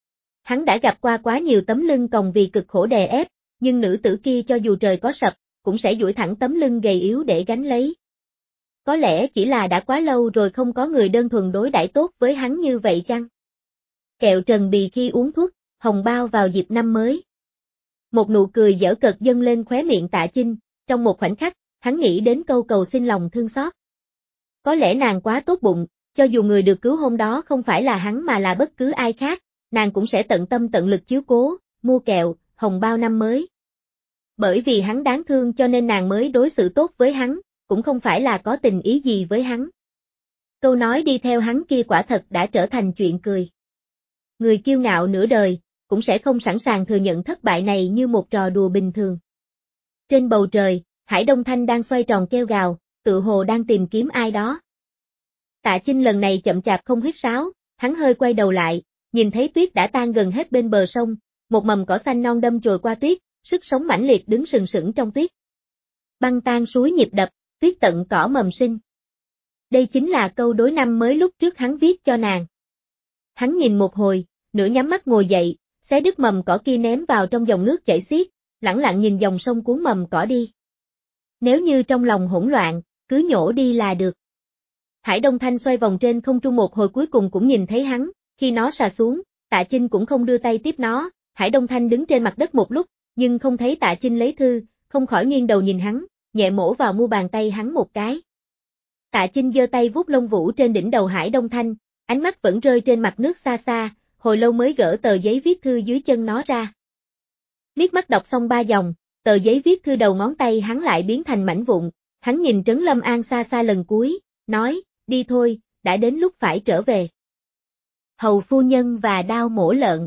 Hắn đã gặp qua quá nhiều tấm lưng còng vì cực khổ đè ép, nhưng nữ tử kia cho dù trời có sập, cũng sẽ duỗi thẳng tấm lưng gầy yếu để gánh lấy. Có lẽ chỉ là đã quá lâu rồi không có người đơn thuần đối đãi tốt với hắn như vậy chăng? Kẹo trần bì khi uống thuốc, hồng bao vào dịp năm mới. Một nụ cười giở cợt dâng lên khóe miệng Tạ Chinh, trong một khoảnh khắc, hắn nghĩ đến câu cầu xin lòng thương xót. Có lẽ nàng quá tốt bụng, cho dù người được cứu hôm đó không phải là hắn mà là bất cứ ai khác, nàng cũng sẽ tận tâm tận lực chiếu cố, mua kẹo, hồng bao năm mới. Bởi vì hắn đáng thương cho nên nàng mới đối xử tốt với hắn, cũng không phải là có tình ý gì với hắn. Câu nói đi theo hắn kia quả thật đã trở thành chuyện cười. Người kiêu ngạo nửa đời, cũng sẽ không sẵn sàng thừa nhận thất bại này như một trò đùa bình thường. Trên bầu trời, Hải Đông Thanh đang xoay tròn kêu gào, tự hồ đang tìm kiếm ai đó. Tạ Chinh lần này chậm chạp không huýt sáo, hắn hơi quay đầu lại, nhìn thấy tuyết đã tan gần hết bên bờ sông, một mầm cỏ xanh non đâm chồi qua tuyết, sức sống mãnh liệt đứng sừng sững trong tuyết. Băng tan suối nhịp đập, tuyết tận cỏ mầm sinh. Đây chính là câu đối năm mới lúc trước hắn viết cho nàng. Hắn nhìn một hồi, nửa nhắm mắt ngồi dậy, xé đứt mầm cỏ kia ném vào trong dòng nước chảy xiết, lẳng lặng nhìn dòng sông cuốn mầm cỏ đi. Nếu như trong lòng hỗn loạn, cứ nhổ đi là được. Hải Đông Thanh xoay vòng trên không trung một hồi cuối cùng cũng nhìn thấy hắn, khi nó xà xuống, Tạ Chinh cũng không đưa tay tiếp nó, Hải Đông Thanh đứng trên mặt đất một lúc, nhưng không thấy Tạ Chinh lấy thư, không khỏi nghiêng đầu nhìn hắn, nhẹ mổ vào mu bàn tay hắn một cái. Tạ Chinh giơ tay vuốt lông vũ trên đỉnh đầu Hải Đông Thanh, ánh mắt vẫn rơi trên mặt nước xa xa, hồi lâu mới gỡ tờ giấy viết thư dưới chân nó ra. Liếc mắt đọc xong 3 dòng, tờ giấy viết thư đầu ngón tay hắn lại biến thành mảnh vụn, hắn nhìn trấn Lâm An xa xa lần cuối, nói, đi thôi, đã đến lúc phải trở về. Hầu phu nhân và đao mổ lợn.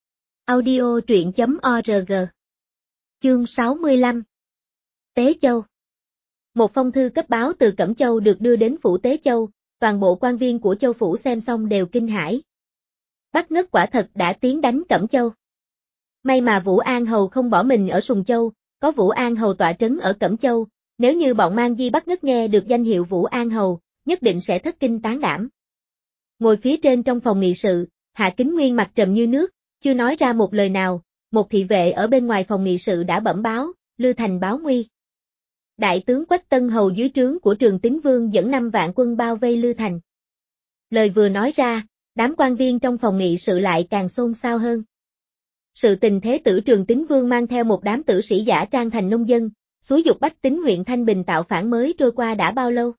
Audio truyện.org. Chương 65. Tế Châu. Một phong thư cấp báo từ Cẩm Châu được đưa đến phủ Tế Châu, toàn bộ quan viên của châu phủ xem xong đều kinh hãi. Bắc Ngất quả thật đã tiến đánh Cẩm Châu. May mà Vũ An Hầu không bỏ mình ở Sùng Châu, có Vũ An Hầu tọa trấn ở Cẩm Châu, nếu như bọn mang di Bắc Ngất nghe được danh hiệu Vũ An Hầu, nhất định sẽ thất kinh tán đảm. Ngồi phía trên trong phòng nghị sự, Hạ Kính Nguyên mặt trầm như nước, chưa nói ra một lời nào, một thị vệ ở bên ngoài phòng nghị sự đã bẩm báo, Lư Thành báo nguy. Đại tướng Quách Tân Hầu dưới trướng của Trường Tín Vương dẫn 5 vạn quân bao vây Lư Thành. Lời vừa nói ra, đám quan viên trong phòng nghị sự lại càng xôn xao hơn. Sự tình thế tử Trường Tín Vương mang theo một đám tử sĩ giả trang thành nông dân, xúi giục bách tính huyện Thanh Bình tạo phản mới trôi qua đã bao lâu?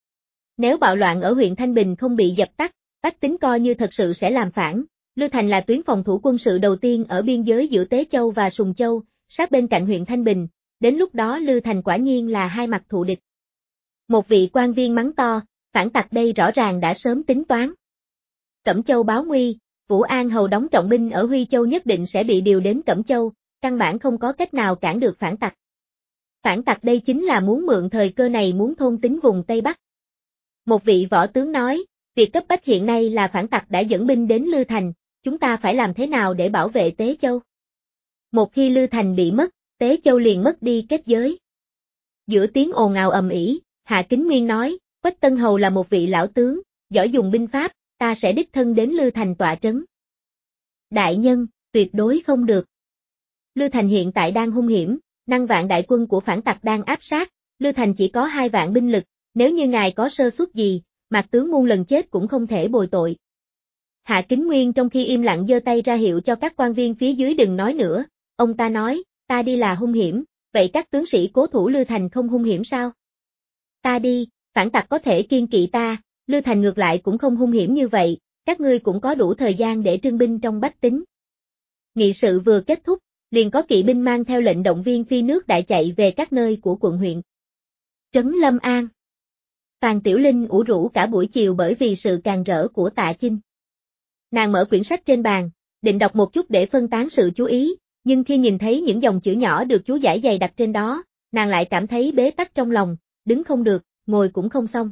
Nếu bạo loạn ở huyện Thanh Bình không bị dập tắt, bách tính coi như thật sự sẽ làm phản. Lư Thành là tuyến phòng thủ quân sự đầu tiên ở biên giới giữa Tế Châu và Sùng Châu, sát bên cạnh huyện Thanh Bình, đến lúc đó Lư Thành quả nhiên là hai mặt thù địch. Một vị quan viên mắng to, phản tặc đây rõ ràng đã sớm tính toán. Cẩm Châu báo nguy, Vũ An Hầu đóng trọng binh ở Huy Châu nhất định sẽ bị điều đến Cẩm Châu, căn bản không có cách nào cản được phản tặc. Phản tặc đây chính là muốn mượn thời cơ này muốn thôn tính vùng Tây Bắc. Một vị võ tướng nói, việc cấp bách hiện nay là phản tặc đã dẫn binh đến Lư Thành, chúng ta phải làm thế nào để bảo vệ Tế Châu? Một khi Lư Thành bị mất, Tế Châu liền mất đi kết giới. Giữa tiếng ồn ào ầm ĩ, Hạ Kính Nguyên nói, Quách Tân Hầu là một vị lão tướng, giỏi dùng binh pháp, ta sẽ đích thân đến Lư Thành tọa trấn. Đại nhân, tuyệt đối không được. Lư Thành hiện tại đang hung hiểm, 5 vạn đại quân của phản tặc đang áp sát, Lư Thành chỉ có 2 vạn binh lực, nếu như ngài có sơ suất gì, Mạc tướng muôn lần chết cũng không thể bồi tội. Hạ Kính Nguyên trong khi im lặng giơ tay ra hiệu cho các quan viên phía dưới đừng nói nữa, ông ta nói, ta đi là hung hiểm, vậy các tướng sĩ cố thủ Lư Thành không hung hiểm sao? Ta đi, phản tặc có thể kiên kỵ ta, Lư Thành ngược lại cũng không hung hiểm như vậy, các ngươi cũng có đủ thời gian để trưng binh trong bách tính. Nghị sự vừa kết thúc, liền có kỵ binh mang theo lệnh động viên phi nước đại chạy về các nơi của quận huyện. Trấn Lâm An. Phàn Tiểu Linh ủ rũ cả buổi chiều bởi vì sự càn rỡ của Tạ Chinh. Nàng mở quyển sách trên bàn, định đọc một chút để phân tán sự chú ý, nhưng khi nhìn thấy những dòng chữ nhỏ được chú giải dày đặt trên đó, nàng lại cảm thấy bế tắc trong lòng, đứng không được, ngồi cũng không xong.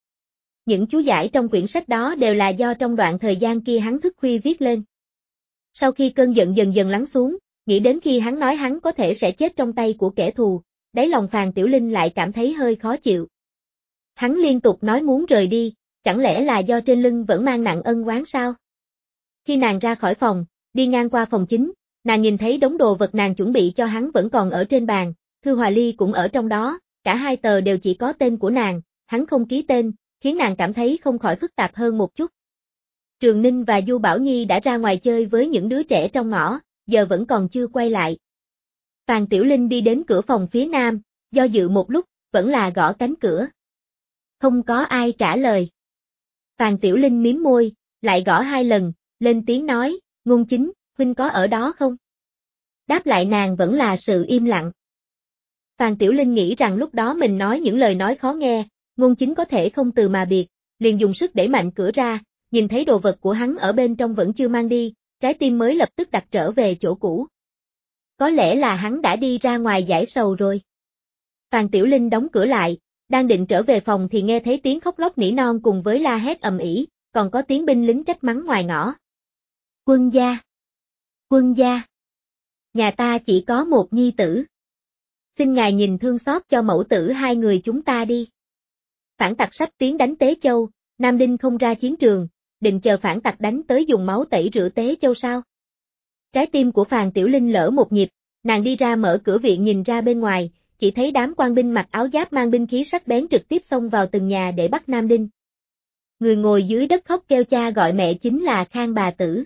Những chú giải trong quyển sách đó đều là do trong đoạn thời gian kia hắn thức khuya viết lên. Sau khi cơn giận dần dần lắng xuống, nghĩ đến khi hắn nói hắn có thể sẽ chết trong tay của kẻ thù, đáy lòng Phàn Tiểu Linh lại cảm thấy hơi khó chịu. Hắn liên tục nói muốn rời đi, chẳng lẽ là do trên lưng vẫn mang nặng ân oán sao? Khi nàng ra khỏi phòng, đi ngang qua phòng chính, nàng nhìn thấy đống đồ vật nàng chuẩn bị cho hắn vẫn còn ở trên bàn, thư hòa ly cũng ở trong đó, cả hai tờ đều chỉ có tên của nàng, hắn không ký tên, khiến nàng cảm thấy không khỏi phức tạp hơn một chút. Trường Ninh và Du Bảo Nhi đã ra ngoài chơi với những đứa trẻ trong ngõ, giờ vẫn còn chưa quay lại. Phàn Tiểu Linh đi đến cửa phòng phía nam, do dự một lúc, vẫn là gõ cánh cửa. Không có ai trả lời. Phàn Tiểu Linh mím môi, lại gõ 2 lần, lên tiếng nói, Ngôn Chính, huynh có ở đó không? Đáp lại nàng vẫn là sự im lặng. Phàn Tiểu Linh nghĩ rằng lúc đó mình nói những lời nói khó nghe, Ngôn Chính có thể không từ mà biệt, liền dùng sức đẩy mạnh cửa ra, nhìn thấy đồ vật của hắn ở bên trong vẫn chưa mang đi, trái tim mới lập tức đặt trở về chỗ cũ. Có lẽ là hắn đã đi ra ngoài giải sầu rồi. Phàn Tiểu Linh đóng cửa lại, đang định trở về phòng thì nghe thấy tiếng khóc lóc nỉ non cùng với la hét ầm ĩ, còn có tiếng binh lính trách mắng ngoài ngõ. Quân gia! Quân gia! Nhà ta chỉ có một nhi tử. Xin ngài nhìn thương xót cho mẫu tử hai người chúng ta đi. Phản tặc sắp tiến đánh Tế Châu, Nam Đinh không ra chiến trường, định chờ phản tặc đánh tới dùng máu tẩy rửa Tế Châu sao? Trái tim của Phàn Tiểu Linh lỡ một nhịp, nàng đi ra mở cửa viện nhìn ra bên ngoài, chỉ thấy đám quan binh mặc áo giáp mang binh khí sắc bén trực tiếp xông vào từng nhà để bắt Nam Đinh. Người ngồi dưới đất khóc kêu cha gọi mẹ chính là Khang bà tử.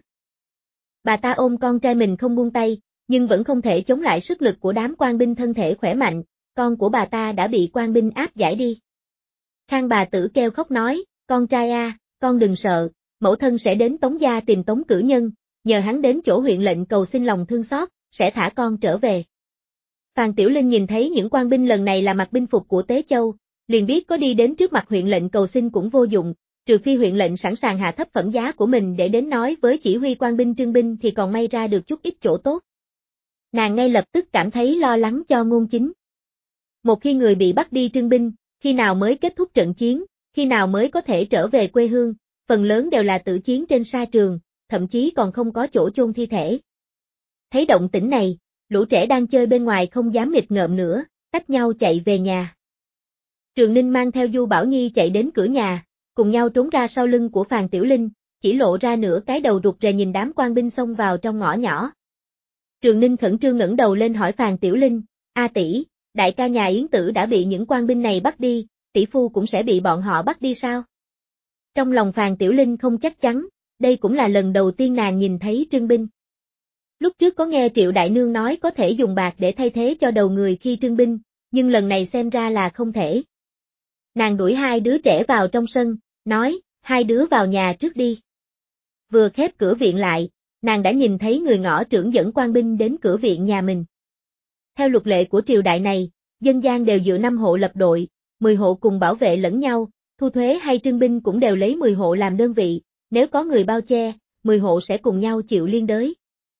Bà ta ôm con trai mình không buông tay, nhưng vẫn không thể chống lại sức lực của đám quan binh thân thể khỏe mạnh, con của bà ta đã bị quan binh áp giải đi. Khang bà tử kêu khóc nói, con trai a, con đừng sợ, mẫu thân sẽ đến Tống gia tìm Tống cử nhân, nhờ hắn đến chỗ huyện lệnh cầu xin lòng thương xót, sẽ thả con trở về. Phàn Tiểu Linh nhìn thấy những quan binh lần này là mặc binh phục của Tế Châu, liền biết có đi đến trước mặt huyện lệnh cầu xin cũng vô dụng, trừ phi huyện lệnh sẵn sàng hạ thấp phẩm giá của mình để đến nói với chỉ huy quan binh trưng binh thì còn may ra được chút ít chỗ tốt. Nàng ngay lập tức cảm thấy lo lắng cho Ngôn Chính. Một khi người bị bắt đi trưng binh, khi nào mới kết thúc trận chiến, khi nào mới có thể trở về quê hương, phần lớn đều là tự chiến trên sa trường, thậm chí còn không có chỗ chôn thi thể. Thấy động tĩnh này, lũ trẻ đang chơi bên ngoài không dám nghịch ngợm nữa, tách nhau chạy về nhà. Trường Ninh mang theo Du Bảo Nhi chạy đến cửa nhà, cùng nhau trốn ra sau lưng của Phàn Tiểu Linh, chỉ lộ ra nửa cái đầu rụt rè nhìn đám quan binh xông vào trong ngõ nhỏ. Trường Ninh khẩn trương ngẩng đầu lên hỏi Phàn Tiểu Linh, A tỷ, đại ca nhà Yến Tử đã bị những quan binh này bắt đi, tỷ phu cũng sẽ bị bọn họ bắt đi sao? Trong lòng Phàn Tiểu Linh không chắc chắn, đây cũng là lần đầu tiên nàng nhìn thấy trưng binh. Lúc trước có nghe Triệu Đại Nương nói có thể dùng bạc để thay thế cho đầu người khi trưng binh, nhưng lần này xem ra là không thể. Nàng đuổi 2 đứa trẻ vào trong sân, nói, 2 đứa vào nhà trước đi. Vừa khép cửa viện lại, nàng đã nhìn thấy người ngõ trưởng dẫn quan binh đến cửa viện nhà mình. Theo luật lệ của triều đại này, dân gian đều dựa 5 hộ lập đội, 10 hộ cùng bảo vệ lẫn nhau, thu thuế hay trưng binh cũng đều lấy 10 hộ làm đơn vị, nếu có người bao che, 10 hộ sẽ cùng nhau chịu liên đới.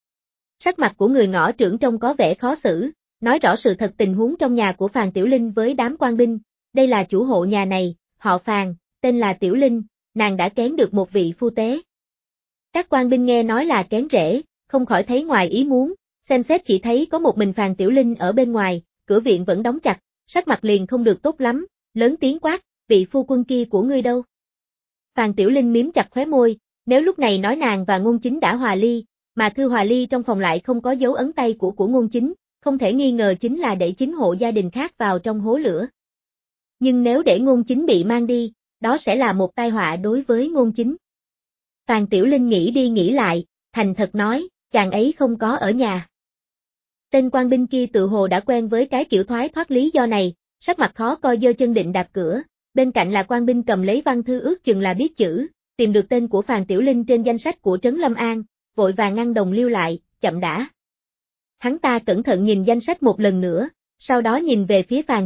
Sắc mặt của người ngõ trưởng trông có vẻ khó xử, nói rõ sự thật tình huống trong nhà của Phàn Tiểu Linh với đám quan binh, đây là chủ hộ nhà này, họ Phàn, tên là Tiểu Linh, nàng đã kén được một vị phu tế. Các quan binh nghe nói là kén rể, không khỏi thấy ngoài ý muốn, xem xét chỉ thấy có một mình Phàn Tiểu Linh ở bên ngoài, cửa viện vẫn đóng chặt, sắc mặt liền không được tốt lắm, lớn tiếng quát, vị phu quân kia của ngươi đâu? Phàn Tiểu Linh miếm chặt khóe môi, nếu lúc này nói nàng và Ngôn Chính đã hòa ly, mà thư hòa ly trong phòng lại không có dấu ấn tay của Ngôn Chính, không thể nghi ngờ chính là để 9 hộ gia đình khác vào trong hố lửa. Nhưng nếu để Ngôn Chính bị mang đi, đó sẽ là một tai họa đối với Ngôn Chính. Phàn Tiểu Linh nghĩ đi nghĩ lại, thành thật nói, chàng ấy không có ở nhà. Tên quan binh kia tự hồ đã quen với cái kiểu thoái thoát lý do này, sắc mặt khó coi giơ chân định đạp cửa, bên cạnh là quan binh cầm lấy văn thư ước chừng là biết chữ, tìm được tên của Phàn Tiểu Linh trên danh sách của Trấn Lâm An, vội vàng ngăn Đồng Liêu lại, chậm đã. Hắn ta cẩn thận nhìn danh sách một lần nữa, sau đó nhìn về phía Phàn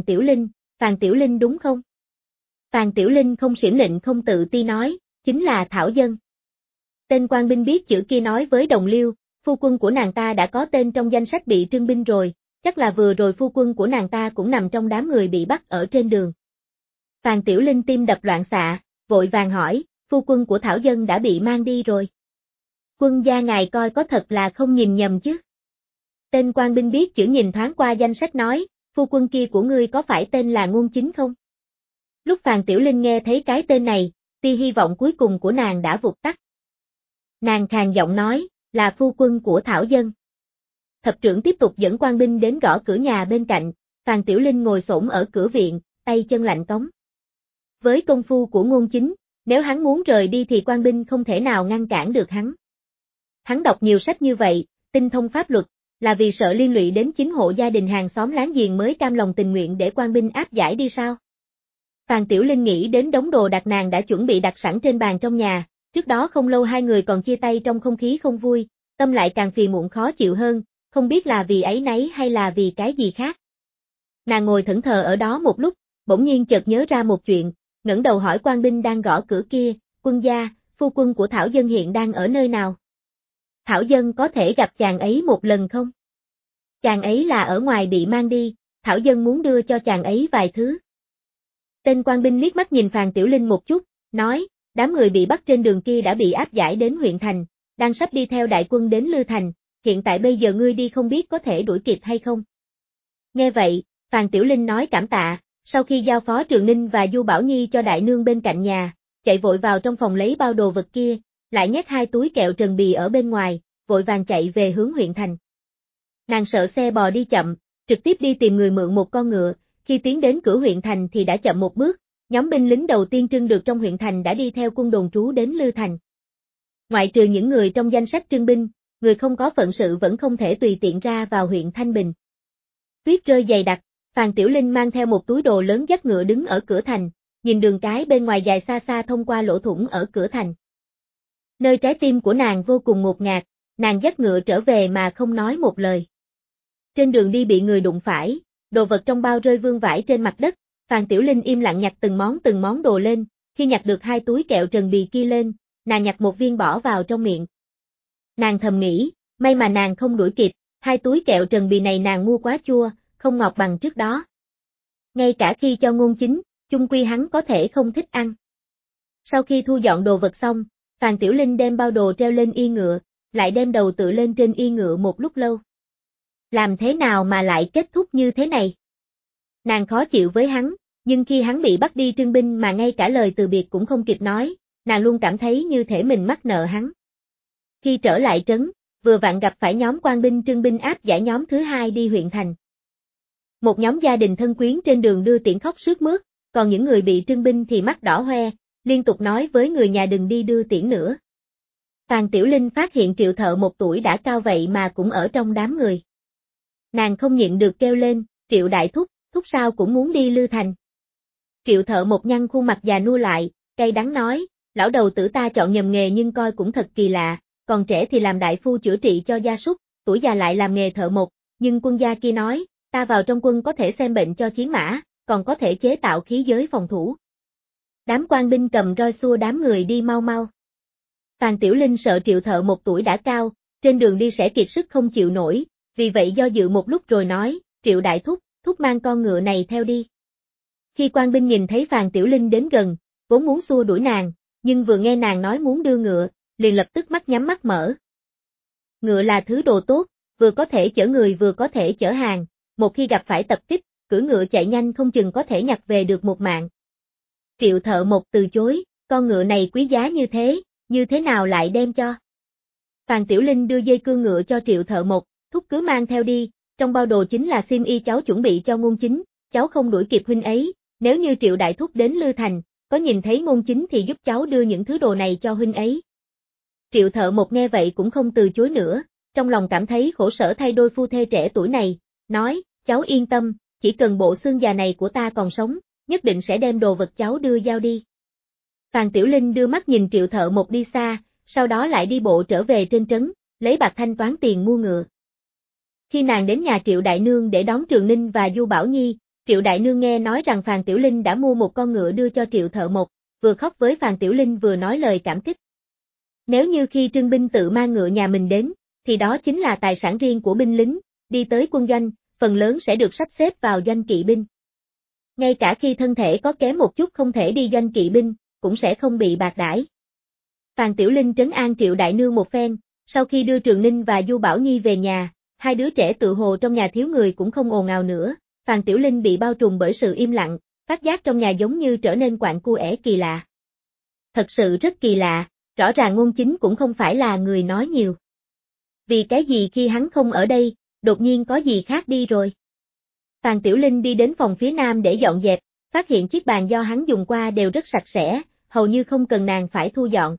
Tiểu Linh đúng không? Phàn Tiểu Linh không xiểm lịnh không tự ti nói, chính là Thảo Dân. Tên quan binh biết chữ kia nói với Đồng Liêu, phu quân của nàng ta đã có tên trong danh sách bị trưng binh rồi, chắc là vừa rồi phu quân của nàng ta cũng nằm trong đám người bị bắt ở trên đường. Phàn Tiểu Linh tim đập loạn xạ, vội vàng hỏi, phu quân của Thảo Dân đã bị mang đi rồi. Quân gia ngài coi có thật là không nhìn nhầm chứ. Tên quan binh biết chữ nhìn thoáng qua danh sách nói, phu quân kia của ngươi có phải tên là Ngôn Chính không? Lúc Phàn Tiểu Linh nghe thấy cái tên này, tia hy vọng cuối cùng của nàng đã vụt tắt. Nàng khàn giọng nói, là phu quân của Thảo Dân. Thập trưởng tiếp tục dẫn quan binh đến gõ cửa nhà bên cạnh, Phàn Tiểu Linh ngồi xổm ở cửa viện, tay chân lạnh cống. Với công phu của Ngôn Chính, nếu hắn muốn rời đi thì quan binh không thể nào ngăn cản được hắn. Hắn đọc nhiều sách như vậy, tinh thông pháp luật, là vì sợ liên lụy đến 9 hộ gia đình hàng xóm láng giềng mới cam lòng tình nguyện để quan binh áp giải đi sao? Phàn Tiểu Linh nghĩ đến đống đồ đạc nàng đã chuẩn bị đặt sẵn trên bàn trong nhà, trước đó không lâu hai người còn chia tay trong không khí không vui, tâm lại càng phiền muộn khó chịu hơn, không biết là vì áy náy hay là vì cái gì khác. Nàng ngồi thẫn thờ ở đó một lúc, bỗng nhiên chợt nhớ ra một chuyện, ngẩng đầu hỏi quan binh đang gõ cửa kia, quân gia, phu quân của Thảo Dân hiện đang ở nơi nào? Thảo Dân có thể gặp chàng ấy một lần không? Chàng ấy là ở ngoài bị mang đi, Thảo Dân muốn đưa cho chàng ấy vài thứ. Tên quan binh liếc mắt nhìn Phàn Tiểu Linh một chút, nói, đám người bị bắt trên đường kia đã bị áp giải đến huyện thành, đang sắp đi theo đại quân đến Lư Thành, hiện tại bây giờ ngươi đi không biết có thể đuổi kịp hay không. Nghe vậy, Phàn Tiểu Linh nói cảm tạ, sau khi giao phó Trường Ninh và Du Bảo Nhi cho đại nương bên cạnh nhà, chạy vội vào trong phòng lấy bao đồ vật kia, lại nhét 2 túi kẹo Trần Bì ở bên ngoài, vội vàng chạy về hướng huyện thành. Nàng sợ xe bò đi chậm, trực tiếp đi tìm người mượn một con ngựa, khi tiến đến cửa huyện thành thì đã chậm một bước, nhóm binh lính đầu tiên trưng được trong huyện thành đã đi theo quân đồn trú đến Lư Thành. Ngoại trừ những người trong danh sách trưng binh, người không có phận sự vẫn không thể tùy tiện ra vào huyện Thanh Bình. Tuyết rơi dày đặc, Phàn Tiểu Linh mang theo một túi đồ lớn dắt ngựa đứng ở cửa thành, nhìn đường cái bên ngoài dài xa xa thông qua lỗ thủng ở cửa thành. Nơi trái tim của nàng vô cùng ngột ngạt, nàng dắt ngựa trở về mà không nói một lời. Trên đường đi bị người đụng phải, đồ vật trong bao rơi vương vãi trên mặt đất, Phàn Tiểu Linh im lặng nhặt từng món đồ lên, khi nhặt được 2 túi kẹo Trần Bì kia lên, nàng nhặt một viên bỏ vào trong miệng. Nàng thầm nghĩ, may mà nàng không đuổi kịp, 2 túi kẹo Trần Bì này nàng mua quá chua, không ngọt bằng trước đó. Ngay cả khi cho Ngôn Chính, chung quy hắn có thể không thích ăn. Sau khi thu dọn đồ vật xong, Phàn Tiểu Linh đem bao đồ treo lên y ngựa, lại đem đầu tựa lên trên y ngựa một lúc lâu. Làm thế nào mà lại kết thúc như thế này? Nàng khó chịu với hắn, nhưng khi hắn bị bắt đi trưng binh mà ngay cả lời từ biệt cũng không kịp nói, nàng luôn cảm thấy như thể mình mắc nợ hắn. Khi trở lại trấn, vừa vặn gặp phải nhóm quan binh trưng binh áp giải nhóm thứ 2 đi huyện thành. Một nhóm gia đình thân quyến trên đường đưa tiễn khóc sướt mướt, còn những người bị trưng binh thì mắt đỏ hoe, liên tục nói với người nhà đừng đi đưa tiễn nữa. Phàn Tiểu Linh phát hiện Triệu Thợ một tuổi đã cao vậy mà cũng ở trong đám người. Nàng không nhịn được kêu lên, Triệu Đại Thúc, thúc sao cũng muốn đi Lư Thành. Triệu Thợ một nhăn khuôn mặt già nua lại, cay đắng nói, lão đầu tử ta chọn nhầm nghề nhưng coi cũng thật kỳ lạ, còn trẻ thì làm đại phu chữa trị cho gia súc, tuổi già lại làm nghề thợ mộc, nhưng quân gia kia nói, ta vào trong quân có thể xem bệnh cho chiến mã, còn có thể chế tạo khí giới phòng thủ. Đám quan binh cầm roi xua đám người đi mau mau. Phàn Tiểu Linh sợ Triệu Thợ một tuổi đã cao, trên đường đi sẽ kiệt sức không chịu nổi, vì vậy do dự một lúc rồi nói, Triệu Đại Thúc, thúc mang con ngựa này theo đi. Khi quan binh nhìn thấy Phàn Tiểu Linh đến gần, vốn muốn xua đuổi nàng, nhưng vừa nghe nàng nói muốn đưa ngựa, liền lập tức mắt nhắm mắt mở. Ngựa là thứ đồ tốt, vừa có thể chở người vừa có thể chở hàng, một khi gặp phải tập kích, cưỡi ngựa chạy nhanh không chừng có thể nhặt về được một mạng. Triệu Thợ một từ chối, con ngựa này quý giá như thế nào lại đem cho? Phàn Tiểu Linh đưa dây cương ngựa cho Triệu Thợ một, thúc cứ mang theo đi, trong bao đồ chính là xiêm y cháu chuẩn bị cho Ngôn Chính, cháu không đuổi kịp huynh ấy, nếu như Triệu Đại Thúc đến Lư Thành, có nhìn thấy Ngôn Chính thì giúp cháu đưa những thứ đồ này cho huynh ấy. Triệu Thợ Một nghe vậy cũng không từ chối nữa, trong lòng cảm thấy khổ sở thay đôi phu thê trẻ tuổi này, nói, cháu yên tâm, chỉ cần bộ xương già này của ta còn sống, nhất định sẽ đem đồ vật cháu đưa giao đi. Phàn Tiểu Linh đưa mắt nhìn Triệu Thợ Một đi xa, sau đó lại đi bộ trở về trên trấn, lấy bạc thanh toán tiền mua ngựa. Khi nàng đến nhà Triệu Đại Nương để đón Trường Ninh và Du Bảo Nhi, Triệu Đại Nương nghe nói rằng Phàn Tiểu Linh đã mua một con ngựa đưa cho Triệu Thợ Một, vừa khóc với Phàn Tiểu Linh vừa nói lời cảm kích. Nếu như khi Trương Binh tự mang ngựa nhà mình đến, thì đó chính là tài sản riêng của binh lính, đi tới quân doanh, phần lớn sẽ được sắp xếp vào doanh kỵ binh. Ngay cả khi thân thể có kém một chút không thể đi doanh kỵ binh, cũng sẽ không bị bạc đãi. Phàn Tiểu Linh trấn an Triệu Đại Nương một phen, sau khi đưa Trường Ninh và Du Bảo Nhi về nhà, hai đứa trẻ tự hồ trong nhà thiếu người cũng không ồn ào nữa, Phàn Tiểu Linh bị bao trùm bởi sự im lặng, phát giác trong nhà giống như trở nên quạnh quẽ kỳ lạ. Thật sự rất kỳ lạ, rõ ràng Ngôn Chính cũng không phải là người nói nhiều. Vì cái gì khi hắn không ở đây, đột nhiên có gì khác đi rồi. Phàn Tiểu Linh đi đến phòng phía nam để dọn dẹp, phát hiện chiếc bàn do hắn dùng qua đều rất sạch sẽ, hầu như không cần nàng phải thu dọn.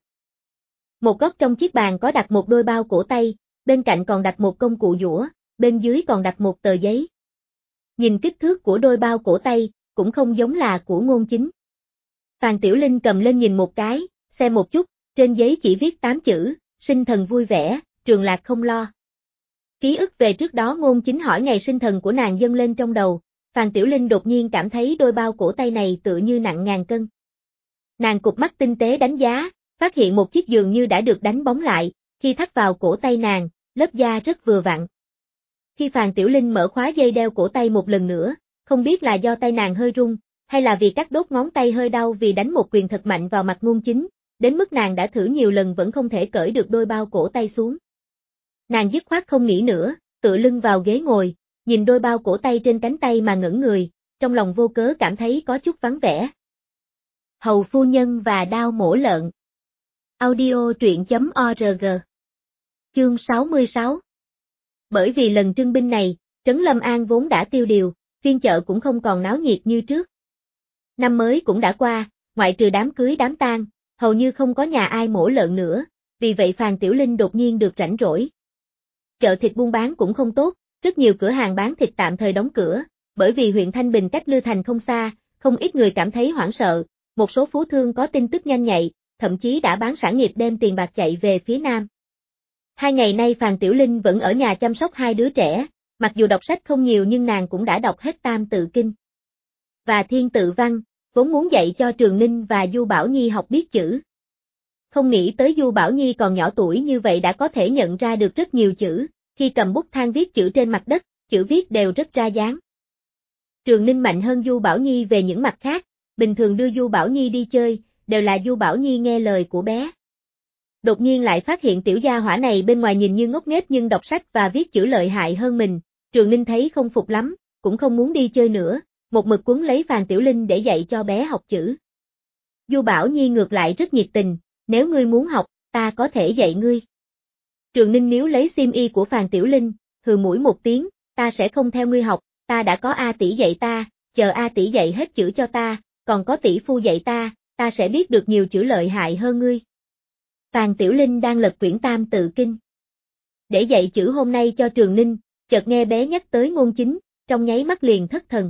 Một góc trong chiếc bàn có đặt một đôi bao cổ tay, bên cạnh còn đặt một công cụ giũa, bên dưới còn đặt một tờ giấy. Nhìn kích thước của đôi bao cổ tay, cũng không giống là của Ngôn Chính. Phàn Tiểu Linh cầm lên nhìn một cái, xem một chút, trên giấy chỉ viết 8 chữ, sinh thần vui vẻ, trường lạc không lo. Ký ức về trước đó Ngôn Chính hỏi ngày sinh thần của nàng dâng lên trong đầu, Phàn Tiểu Linh đột nhiên cảm thấy đôi bao cổ tay này tựa như nặng ngàn cân. Nàng cụp mắt tinh tế đánh giá, phát hiện một chiếc giường như đã được đánh bóng lại, khi thắt vào cổ tay nàng, lớp da rất vừa vặn. Khi Phàn Tiểu Linh mở khóa dây đeo cổ tay một lần nữa, không biết là do tay nàng hơi run, hay là vì các đốt ngón tay hơi đau vì đánh một quyền thật mạnh vào mặt Ngôn Chính, đến mức nàng đã thử nhiều lần vẫn không thể cởi được đôi bao cổ tay xuống. Nàng dứt khoát không nghĩ nữa, tựa lưng vào ghế ngồi, nhìn đôi bao cổ tay trên cánh tay mà ngẩn người, trong lòng vô cớ cảm thấy có chút vắng vẻ. Hầu phu nhân và đao mổ lợn. Audio truyện.org. Chương 66. Bởi vì lần trưng binh này, trấn Lâm An vốn đã tiêu điều, phiên chợ cũng không còn náo nhiệt như trước. Năm mới cũng đã qua, ngoại trừ đám cưới đám tang, hầu như không có nhà ai mổ lợn nữa, vì vậy Phàn Tiểu Linh đột nhiên được rảnh rỗi. Chợ thịt buôn bán cũng không tốt, rất nhiều cửa hàng bán thịt tạm thời đóng cửa, bởi vì huyện Thanh Bình cách Lư Thành không xa, không ít người cảm thấy hoảng sợ, một số phú thương có tin tức nhanh nhạy, thậm chí đã bán sản nghiệp đem tiền bạc chạy về phía Nam. 2 ngày nay Phàn Tiểu Linh vẫn ở nhà chăm sóc hai đứa trẻ, mặc dù đọc sách không nhiều nhưng nàng cũng đã đọc hết Tam Tự Kinh và Thiên Tự Văn, vốn muốn dạy cho Trường Ninh và Du Bảo Nhi học biết chữ. Không nghĩ tới Du Bảo Nhi còn nhỏ tuổi như vậy đã có thể nhận ra được rất nhiều chữ, khi cầm bút than viết chữ trên mặt đất, chữ viết đều rất ra dáng. Trường Ninh mạnh hơn Du Bảo Nhi về những mặt khác, bình thường đưa Du Bảo Nhi đi chơi, đều là Du Bảo Nhi nghe lời của bé. Đột nhiên lại phát hiện tiểu gia hỏa này bên ngoài nhìn như ngốc nghếch nhưng đọc sách và viết chữ lợi hại hơn mình, Trường Ninh thấy không phục lắm, cũng không muốn đi chơi nữa, một mực quấn lấy Phàn Tiểu Linh để dạy cho bé học chữ. Du Bảo Nhi ngược lại rất nhiệt tình, nếu ngươi muốn học, ta có thể dạy ngươi. Trường Ninh níu lấy xiêm y của Phàn Tiểu Linh, hừ mũi một tiếng, ta sẽ không theo ngươi học, ta đã có A tỷ dạy ta, chờ A tỷ dạy hết chữ cho ta, còn có tỷ phu dạy ta sẽ biết được nhiều chữ lợi hại hơn ngươi. Phàn Tiểu Linh đang lật quyển Tam Tự Kinh. Để dạy chữ hôm nay cho Trường Ninh, chợt nghe bé nhắc tới Ngôn Chính, trong nháy mắt liền thất thần.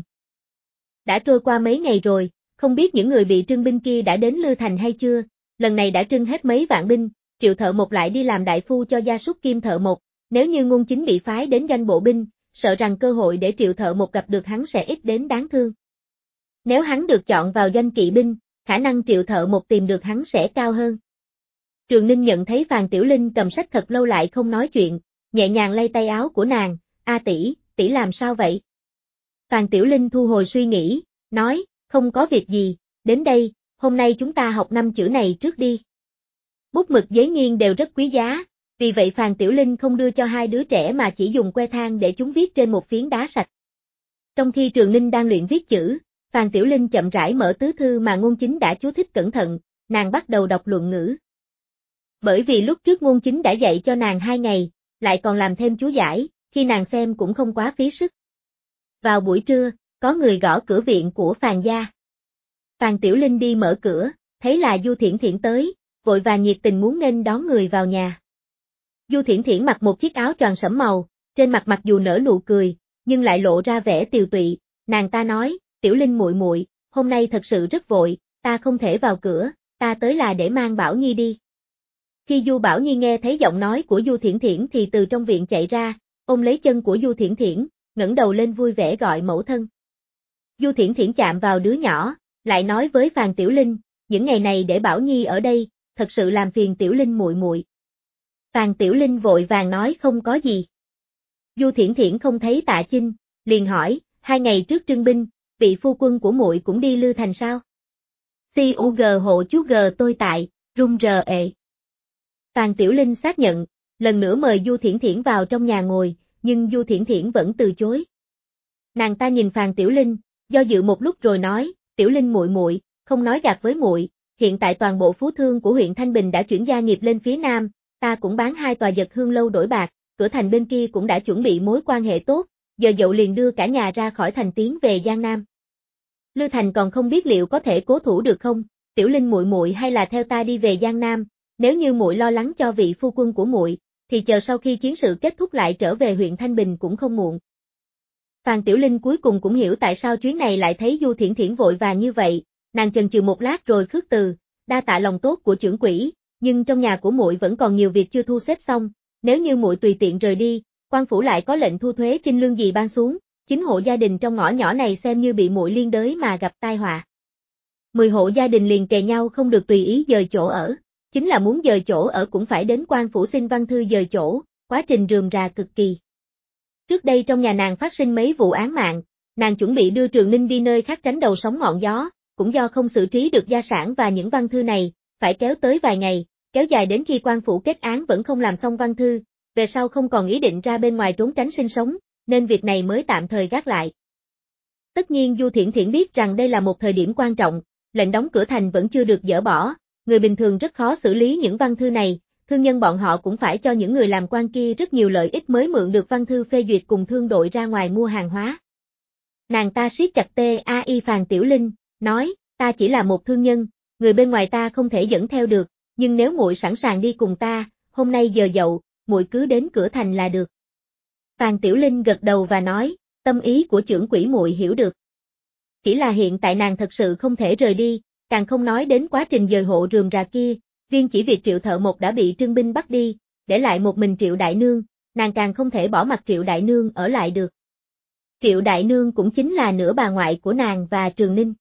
Đã trôi qua mấy ngày rồi, không biết những người bị trưng binh kia đã đến Lư Thành hay chưa, lần này đã trưng hết mấy vạn binh, Triệu Thợ Một lại đi làm đại phu cho gia súc Kim Thợ Một, nếu như Ngôn Chính bị phái đến doanh bộ binh, sợ rằng cơ hội để Triệu Thợ Một gặp được hắn sẽ ít đến đáng thương. Nếu hắn được chọn vào doanh kỵ binh, khả năng Triệu Thợ Một tìm được hắn sẽ cao hơn. Trường Ninh nhận thấy Phàn Tiểu Linh cầm sách thật lâu lại không nói chuyện, nhẹ nhàng lay tay áo của nàng, A tỷ, tỷ làm sao vậy? Phàn Tiểu Linh thu hồi suy nghĩ, nói, không có việc gì, đến đây, hôm nay chúng ta học 5 chữ này trước đi. Bút mực giấy nghiên đều rất quý giá, vì vậy Phàn Tiểu Linh không đưa cho hai đứa trẻ mà chỉ dùng que than để chúng viết trên một phiến đá sạch. Trong khi Trường Ninh đang luyện viết chữ, Phàn Tiểu Linh chậm rãi mở tứ thư mà Ngôn Chính đã chú thích cẩn thận, nàng bắt đầu đọc luận ngữ. Bởi vì lúc trước Ngôn Chính đã dạy cho nàng 2 ngày, lại còn làm thêm chú giải, khi nàng xem cũng không quá phí sức. Vào buổi trưa, có người gõ cửa viện của Phàn gia. Phàn Tiểu Linh đi mở cửa, thấy là Du Thiển Thiển tới, vội vàng nhiệt tình muốn nghênh đón người vào nhà. Du Thiển Thiển mặc một chiếc áo choàng sẫm màu, trên mặt mặc dù nở nụ cười, nhưng lại lộ ra vẻ tiều tụy, nàng ta nói, Tiểu Linh muội muội, hôm nay thật sự rất vội, ta không thể vào cửa, ta tới là để mang Bảo Nhi đi. Khi Du Bảo Nhi nghe thấy giọng nói của Du Thiển Thiển thì từ trong viện chạy ra, ôm lấy chân của Du Thiển Thiển, ngẩng đầu lên vui vẻ gọi mẫu thân. Du Thiển Thiển chạm vào đứa nhỏ, lại nói với Phàn Tiểu Linh, những ngày này để Bảo Nhi ở đây, thật sự làm phiền Tiểu Linh muội muội. Phàn Tiểu Linh vội vàng nói không có gì. Du Thiển Thiển không thấy Tạ Chinh, liền hỏi, 2 ngày trước trưng binh, vị phu quân của muội cũng đi Lư Thành sao? CUG hộ chú G tôi tại, run rờ. Phàn Tiểu Linh xác nhận, lần nữa mời Du Thiển Thiển vào trong nhà ngồi, nhưng Du Thiển Thiển vẫn từ chối. Nàng ta nhìn Phàn Tiểu Linh, do dự một lúc rồi nói, Tiểu Linh muội muội, không nói gạt với muội, hiện tại toàn bộ phú thương của huyện Thanh Bình đã chuyển gia nghiệp lên phía Nam, ta cũng bán 2 tòa Dật Hương lâu đổi bạc, cửa thành bên kia cũng đã chuẩn bị mối quan hệ tốt, giờ dậu liền đưa cả nhà ra khỏi thành tiến về Giang Nam. Lư Thành còn không biết liệu có thể cố thủ được không, Tiểu Linh muội muội hay là theo ta đi về Giang Nam, nếu như muội lo lắng cho vị phu quân của muội, thì chờ sau khi chiến sự kết thúc lại trở về huyện Thanh Bình cũng không muộn. Phàn Tiểu Linh cuối cùng cũng hiểu tại sao chuyến này lại thấy Du Thiển Thiển vội vàng như vậy, nàng chần chừ một lát rồi khước từ, đa tạ lòng tốt của trưởng quỹ, nhưng trong nhà của muội vẫn còn nhiều việc chưa thu xếp xong, nếu như muội tùy tiện rời đi, quan phủ lại có lệnh thu thuế chinh lương gì ban xuống, 9 hộ gia đình trong ngõ nhỏ này xem như bị muội liên đới mà gặp tai họa. 10 hộ gia đình liền kề nhau không được tùy ý dời chỗ ở, chính là muốn dời chỗ ở cũng phải đến quan phủ xin văn thư dời chỗ, quá trình rườm rà cực kỳ. Trước đây trong nhà nàng phát sinh mấy vụ án mạng, nàng chuẩn bị đưa Trường Ninh đi nơi khác tránh đầu sóng ngọn gió, cũng do không xử trí được gia sản và những văn thư này, phải kéo tới vài ngày, kéo dài đến khi quan phủ kết án vẫn không làm xong văn thư, về sau không còn ý định ra bên ngoài trốn tránh sinh sống, nên việc này mới tạm thời gác lại. Tất nhiên Du Thiển Thiển biết rằng đây là một thời điểm quan trọng, lệnh đóng cửa thành vẫn chưa được dỡ bỏ, người bình thường rất khó xử lý những văn thư này, thương nhân bọn họ cũng phải cho những người làm quan kia rất nhiều lợi ích mới mượn được văn thư phê duyệt cùng thương đội ra ngoài mua hàng hóa. Nàng ta siết chặt tai Phàn Tiểu Linh, nói, ta chỉ là một thương nhân, người bên ngoài ta không thể dẫn theo được, nhưng nếu muội sẵn sàng đi cùng ta, hôm nay giờ dậu, muội cứ đến cửa thành là được. Phàn Tiểu Linh gật đầu và nói, tâm ý của trưởng quỹ muội hiểu được. Chỉ là hiện tại nàng thật sự không thể rời đi, càng không nói đến quá trình dời hộ rườm rà kia, riêng chỉ việc Triệu Thợ Một đã bị Trương binh bắt đi, để lại một mình Triệu Đại Nương, nàng càng không thể bỏ mặc Triệu Đại Nương ở lại được. Triệu Đại Nương cũng chính là nửa bà ngoại của nàng và Trường Ninh.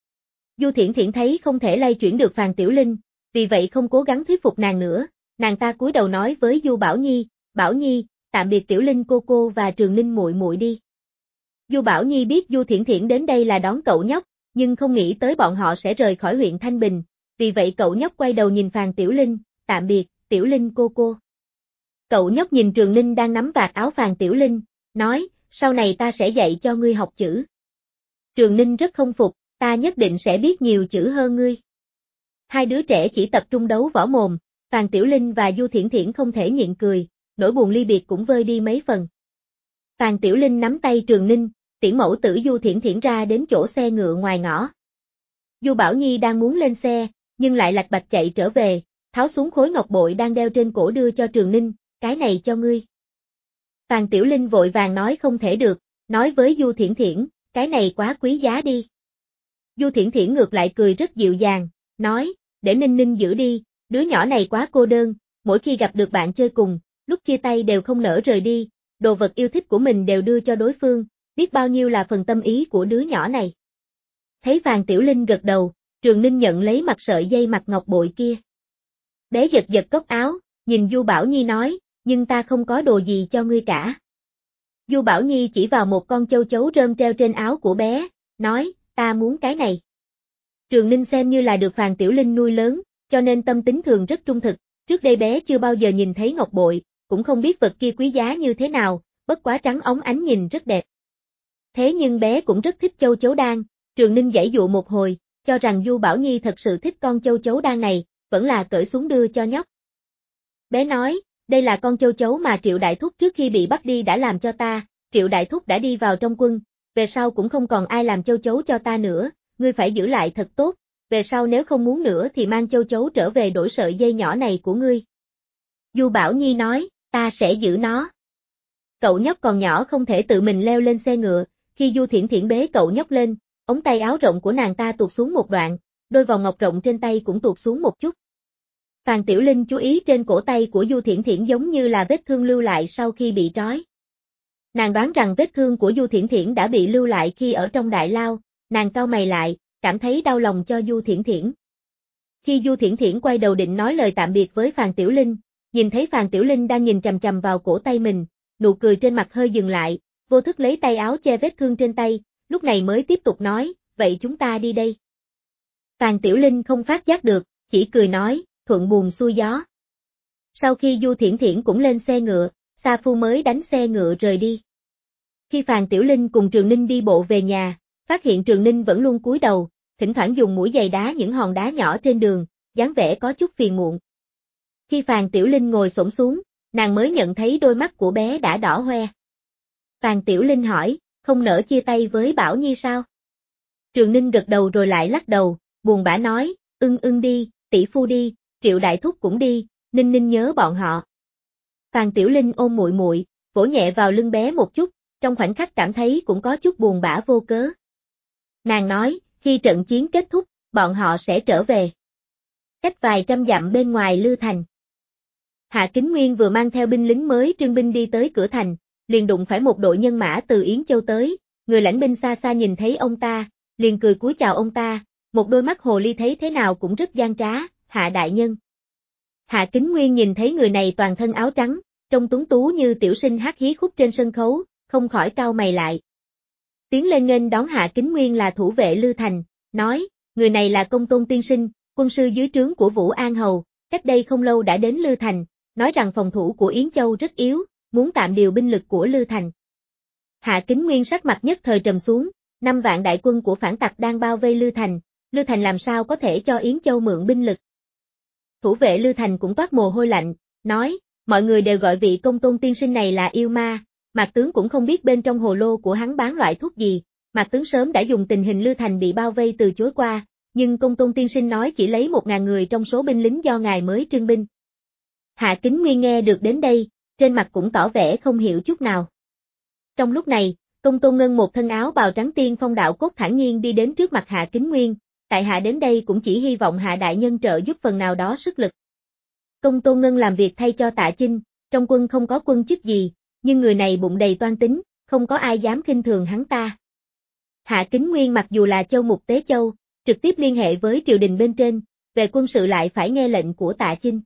Du Thiển Thiển thấy không thể lay chuyển được Phàn Tiểu Linh, vì vậy không cố gắng thuyết phục nàng nữa, nàng ta cúi đầu nói với Du Bảo Nhi, tạm biệt Tiểu Linh cô cô và Trường Ninh muội muội đi. Du Bảo Nhi biết Du Thiển Thiển đến đây là đón cậu nhóc, nhưng không nghĩ tới bọn họ sẽ rời khỏi huyện Thanh Bình, vì vậy cậu nhóc quay đầu nhìn Phàn Tiểu Linh, tạm biệt, Tiểu Linh cô cô. Cậu nhóc nhìn Trường Ninh đang nắm vạt áo Phàn Tiểu Linh, nói, sau này ta sẽ dạy cho ngươi học chữ. Trường Ninh rất không phục, ta nhất định sẽ biết nhiều chữ hơn ngươi. Hai đứa trẻ chỉ tập trung đấu võ mồm, Phàn Tiểu Linh và Du Thiển Thiển không thể nhịn cười, nỗi buồn ly biệt cũng vơi đi mấy phần. Phàn Tiểu Linh nắm tay Trường Ninh, tiễn mẫu tử Du Thiển Thiển ra đến chỗ xe ngựa ngoài ngõ. Du Bảo Nhi đang muốn lên xe, nhưng lại lạch bạch chạy trở về, tháo xuống khối ngọc bội đang đeo trên cổ đưa cho Trường Ninh, cái này cho ngươi. Phàn Tiểu Linh vội vàng nói không thể được, nói với Du Thiển Thiển, cái này quá quý giá đi. Du Thiển Thiển ngược lại cười rất dịu dàng, nói, để Ninh Ninh giữ đi, đứa nhỏ này quá cô đơn, mỗi khi gặp được bạn chơi cùng, lúc chia tay đều không nỡ rời đi, đồ vật yêu thích của mình đều đưa cho đối phương, biết bao nhiêu là phần tâm ý của đứa nhỏ này. Thấy Phàn Tiểu Linh gật đầu, Trường Ninh nhận lấy mặt sợi dây mặt ngọc bội kia. Bé giật giật cốc áo, nhìn Du Bảo Nhi nói, nhưng ta không có đồ gì cho ngươi cả. Du Bảo Nhi chỉ vào một con châu chấu rơm treo trên áo của bé, nói, ta muốn cái này. Trường Ninh xem như là được Phàn Tiểu Linh nuôi lớn, cho nên tâm tính thường rất trung thực, trước đây bé chưa bao giờ nhìn thấy ngọc bội, cũng không biết vật kia quý giá như thế nào, bất quá trắng óng ánh nhìn rất đẹp. Thế nhưng bé cũng rất thích châu chấu đan, Trường Ninh giãy dụ một hồi, cho rằng Du Bảo Nhi thật sự thích con châu chấu đan này, vẫn là cởi xuống đưa cho nhóc. Bé nói, Đây là con châu chấu mà Triệu Đại Thúc trước khi bị bắt đi đã làm cho ta, Triệu Đại Thúc đã đi vào trong quân, về sau cũng không còn ai làm châu chấu cho ta nữa, ngươi phải giữ lại thật tốt, về sau nếu không muốn nữa thì mang châu chấu trở về đổi sợi dây nhỏ này của ngươi. Du Bảo Nhi nói, ta sẽ giữ nó. Cậu nhóc còn nhỏ không thể tự mình leo lên xe ngựa, khi Du Thiển Thiển bế cậu nhóc lên, ống tay áo rộng của nàng ta tuột xuống một đoạn, đôi vòng ngọc rộng trên tay cũng tuột xuống một chút. Phàn Tiểu Linh chú ý trên cổ tay của Du Thiển Thiển giống như là vết thương lưu lại sau khi bị trói. Nàng đoán rằng vết thương của Du Thiển Thiển đã bị lưu lại khi ở trong đại lao, nàng cau mày lại, cảm thấy đau lòng cho Du Thiển Thiển. Khi Du Thiển Thiển quay đầu định nói lời tạm biệt với Phàn Tiểu Linh, nhìn thấy Phàn Tiểu Linh đang nhìn chằm chằm vào cổ tay mình, nụ cười trên mặt hơi dừng lại, vô thức lấy tay áo che vết thương trên tay, lúc này mới tiếp tục nói, vậy chúng ta đi đây. Phàn Tiểu Linh không phát giác được, chỉ cười nói, thuận buồm xuôi gió. Sau khi Du Thiển Thiển cũng lên xe ngựa, Sa Phu mới đánh xe ngựa rời đi. Khi Phàn Tiểu Linh cùng Trường Ninh đi bộ về nhà, phát hiện Trường Ninh vẫn luôn cúi đầu, thỉnh thoảng dùng mũi giày đá những hòn đá nhỏ trên đường, dáng vẻ có chút phiền muộn. Khi Phàn Tiểu Linh ngồi xổm xuống, nàng mới nhận thấy đôi mắt của bé đã đỏ hoe. Phàn Tiểu Linh hỏi, không nỡ chia tay với Bảo Nhi sao? Trường Ninh gật đầu rồi lại lắc đầu, buồn bã nói, đi, tỷ phu đi, Triệu Đại Thúc cũng đi, Ninh Ninh nhớ bọn họ. Phàn Tiểu Linh ôm muội muội, vỗ nhẹ vào lưng bé một chút, trong khoảnh khắc cảm thấy cũng có chút buồn bã vô cớ. Nàng nói, khi trận chiến kết thúc, bọn họ sẽ trở về. Cách vài trăm dặm bên ngoài Lư Thành. Hạ Kính Nguyên vừa mang theo binh lính mới trương binh đi tới cửa thành, liền đụng phải một đội nhân mã từ Yến Châu tới, người lãnh binh xa xa nhìn thấy ông ta, liền cười cúi chào ông ta, một đôi mắt hồ ly thấy thế nào cũng rất gian trá, Hạ đại nhân. Hạ Kính Nguyên nhìn thấy người này toàn thân áo trắng, trông tuấn tú như tiểu sinh hát hí khúc trên sân khấu, không khỏi cau mày lại. Tiến lên nghênh đón Hạ Kính Nguyên là thủ vệ Lư Thành, nói, người này là Công Tôn tiên sinh, quân sư dưới trướng của Vũ An Hầu, cách đây không lâu đã đến Lư Thành, nói rằng phòng thủ của Yến Châu rất yếu, muốn tạm điều binh lực của Lư Thành. Hạ Kính Nguyên sắc mặt nhất thời trầm xuống, 5 vạn đại quân của phản tặc đang bao vây Lư Thành làm sao có thể cho Yến Châu mượn binh lực. Thủ vệ Lư Thành cũng toát mồ hôi lạnh, nói, mọi người đều gọi vị Công Tôn tiên sinh này là yêu ma, Mạc tướng cũng không biết bên trong hồ lô của hắn bán loại thuốc gì, Mạc tướng sớm đã dùng tình hình Lư Thành bị bao vây từ chối qua, nhưng Công Tôn tiên sinh nói chỉ lấy 1000 người trong số binh lính do ngài mới trưng binh. Hạ Kính Nguyên nghe được đến đây, trên mặt cũng tỏ vẻ không hiểu chút nào. Trong lúc này, Công Tôn Ngân một thân áo bào trắng tiên phong đạo cốt thản nhiên đi đến trước mặt Hạ Kính Nguyên, tại hạ đến đây cũng chỉ hy vọng Hạ đại nhân trợ giúp phần nào đó sức lực. Công Tôn Ngân làm việc thay cho Tạ Chinh, trong quân không có quân chức gì, nhưng người này bụng đầy toan tính, không có ai dám khinh thường hắn ta. Hạ Kính Nguyên mặc dù là châu mục Tế Châu, trực tiếp liên hệ với triều đình bên trên, về quân sự lại phải nghe lệnh của Tạ Chinh.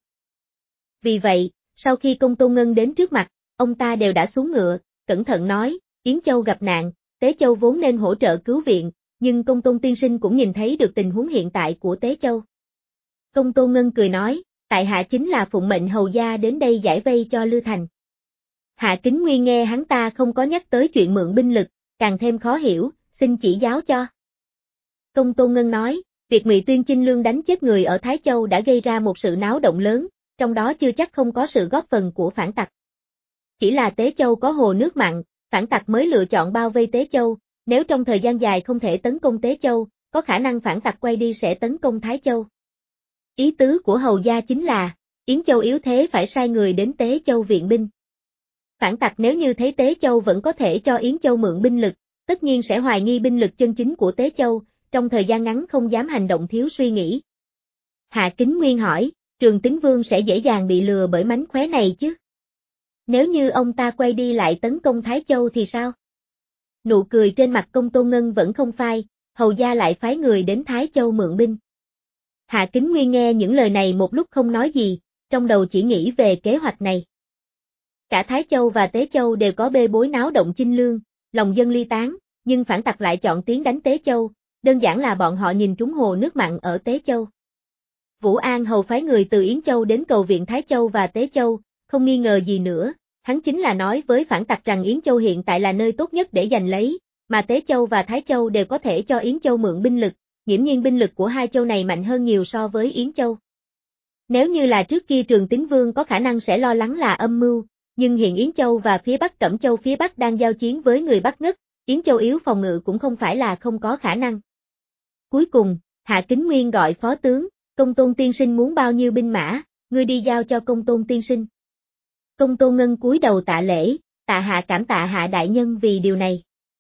Vì vậy, sau khi Công Tôn Ngân đến trước mặt, ông ta đều đã xuống ngựa, cẩn thận nói, Yến Châu gặp nạn, Tế Châu vốn nên hỗ trợ cứu viện, nhưng Công Tôn tiên sinh cũng nhìn thấy được tình huống hiện tại của Tế Châu. Công Tôn Ngân cười nói, tại hạ chính là phụng mệnh hầu gia đến đây giải vây cho Lư Thành. Hạ Kính Nguyên nghe hắn ta không có nhắc tới chuyện mượn binh lực, càng thêm khó hiểu, xin chỉ giáo cho. Công Tôn Ngân nói, việc Ngụy Tuyên Chinh Lương đánh chết người ở Thái Châu đã gây ra một sự náo động lớn, trong đó chưa chắc không có sự góp phần của phản tặc. Chỉ là Tế Châu có hồ nước mặn, phản tặc mới lựa chọn bao vây Tế Châu, nếu trong thời gian dài không thể tấn công Tế Châu, có khả năng phản tặc quay đi sẽ tấn công Thái Châu. Ý tứ của hầu gia chính là, Yến Châu yếu thế phải sai người đến Tế Châu viện binh. Phản tặc nếu như thấy Tế Châu vẫn có thể cho Yến Châu mượn binh lực, tất nhiên sẽ hoài nghi binh lực chân chính của Tế Châu, trong thời gian ngắn không dám hành động thiếu suy nghĩ. Hạ Kính Nguyên hỏi, Trường Tín Vương sẽ dễ dàng bị lừa bởi mánh khóe này chứ? Nếu như ông ta quay đi lại tấn công Thái Châu thì sao? Nụ cười trên mặt Công Tôn Ngân vẫn không phai, hầu gia lại phái người đến Thái Châu mượn binh. Hạ Kính Nguyên nghe những lời này một lúc không nói gì, trong đầu chỉ nghĩ về kế hoạch này. Cả Thái Châu và Tế Châu đều có bê bối náo động chinh lương, lòng dân ly tán, nhưng phản tặc lại chọn tiến đánh Tế Châu, đơn giản là bọn họ nhìn trúng hồ nước mặn ở Tế Châu. Vũ An Hầu phái người từ Yến Châu đến cầu viện Thái Châu và Tế Châu, không nghi ngờ gì nữa, hắn chính là nói với phản tặc rằng Yến Châu hiện tại là nơi tốt nhất để giành lấy, mà Tế Châu và Thái Châu đều có thể cho Yến Châu mượn binh lực, nghiễm nhiên binh lực của hai châu này mạnh hơn nhiều so với Yến Châu. Nếu như là trước kia Trường Tín Vương có khả năng sẽ lo lắng là âm mưu, nhưng hiện Yến Châu và phía Bắc Cẩm Châu phía Bắc đang giao chiến với người Bắc Ngất, Yến Châu yếu phòng ngự cũng không phải là không có khả năng. Cuối cùng, Hạ Kính Nguyên gọi phó tướng, Công Tôn tiên sinh muốn bao nhiêu binh mã, ngươi đi giao cho Công Tôn tiên sinh. Công Tôn Ngân cúi đầu tạ lễ, tạ hạ cảm tạ Hạ đại nhân vì điều này.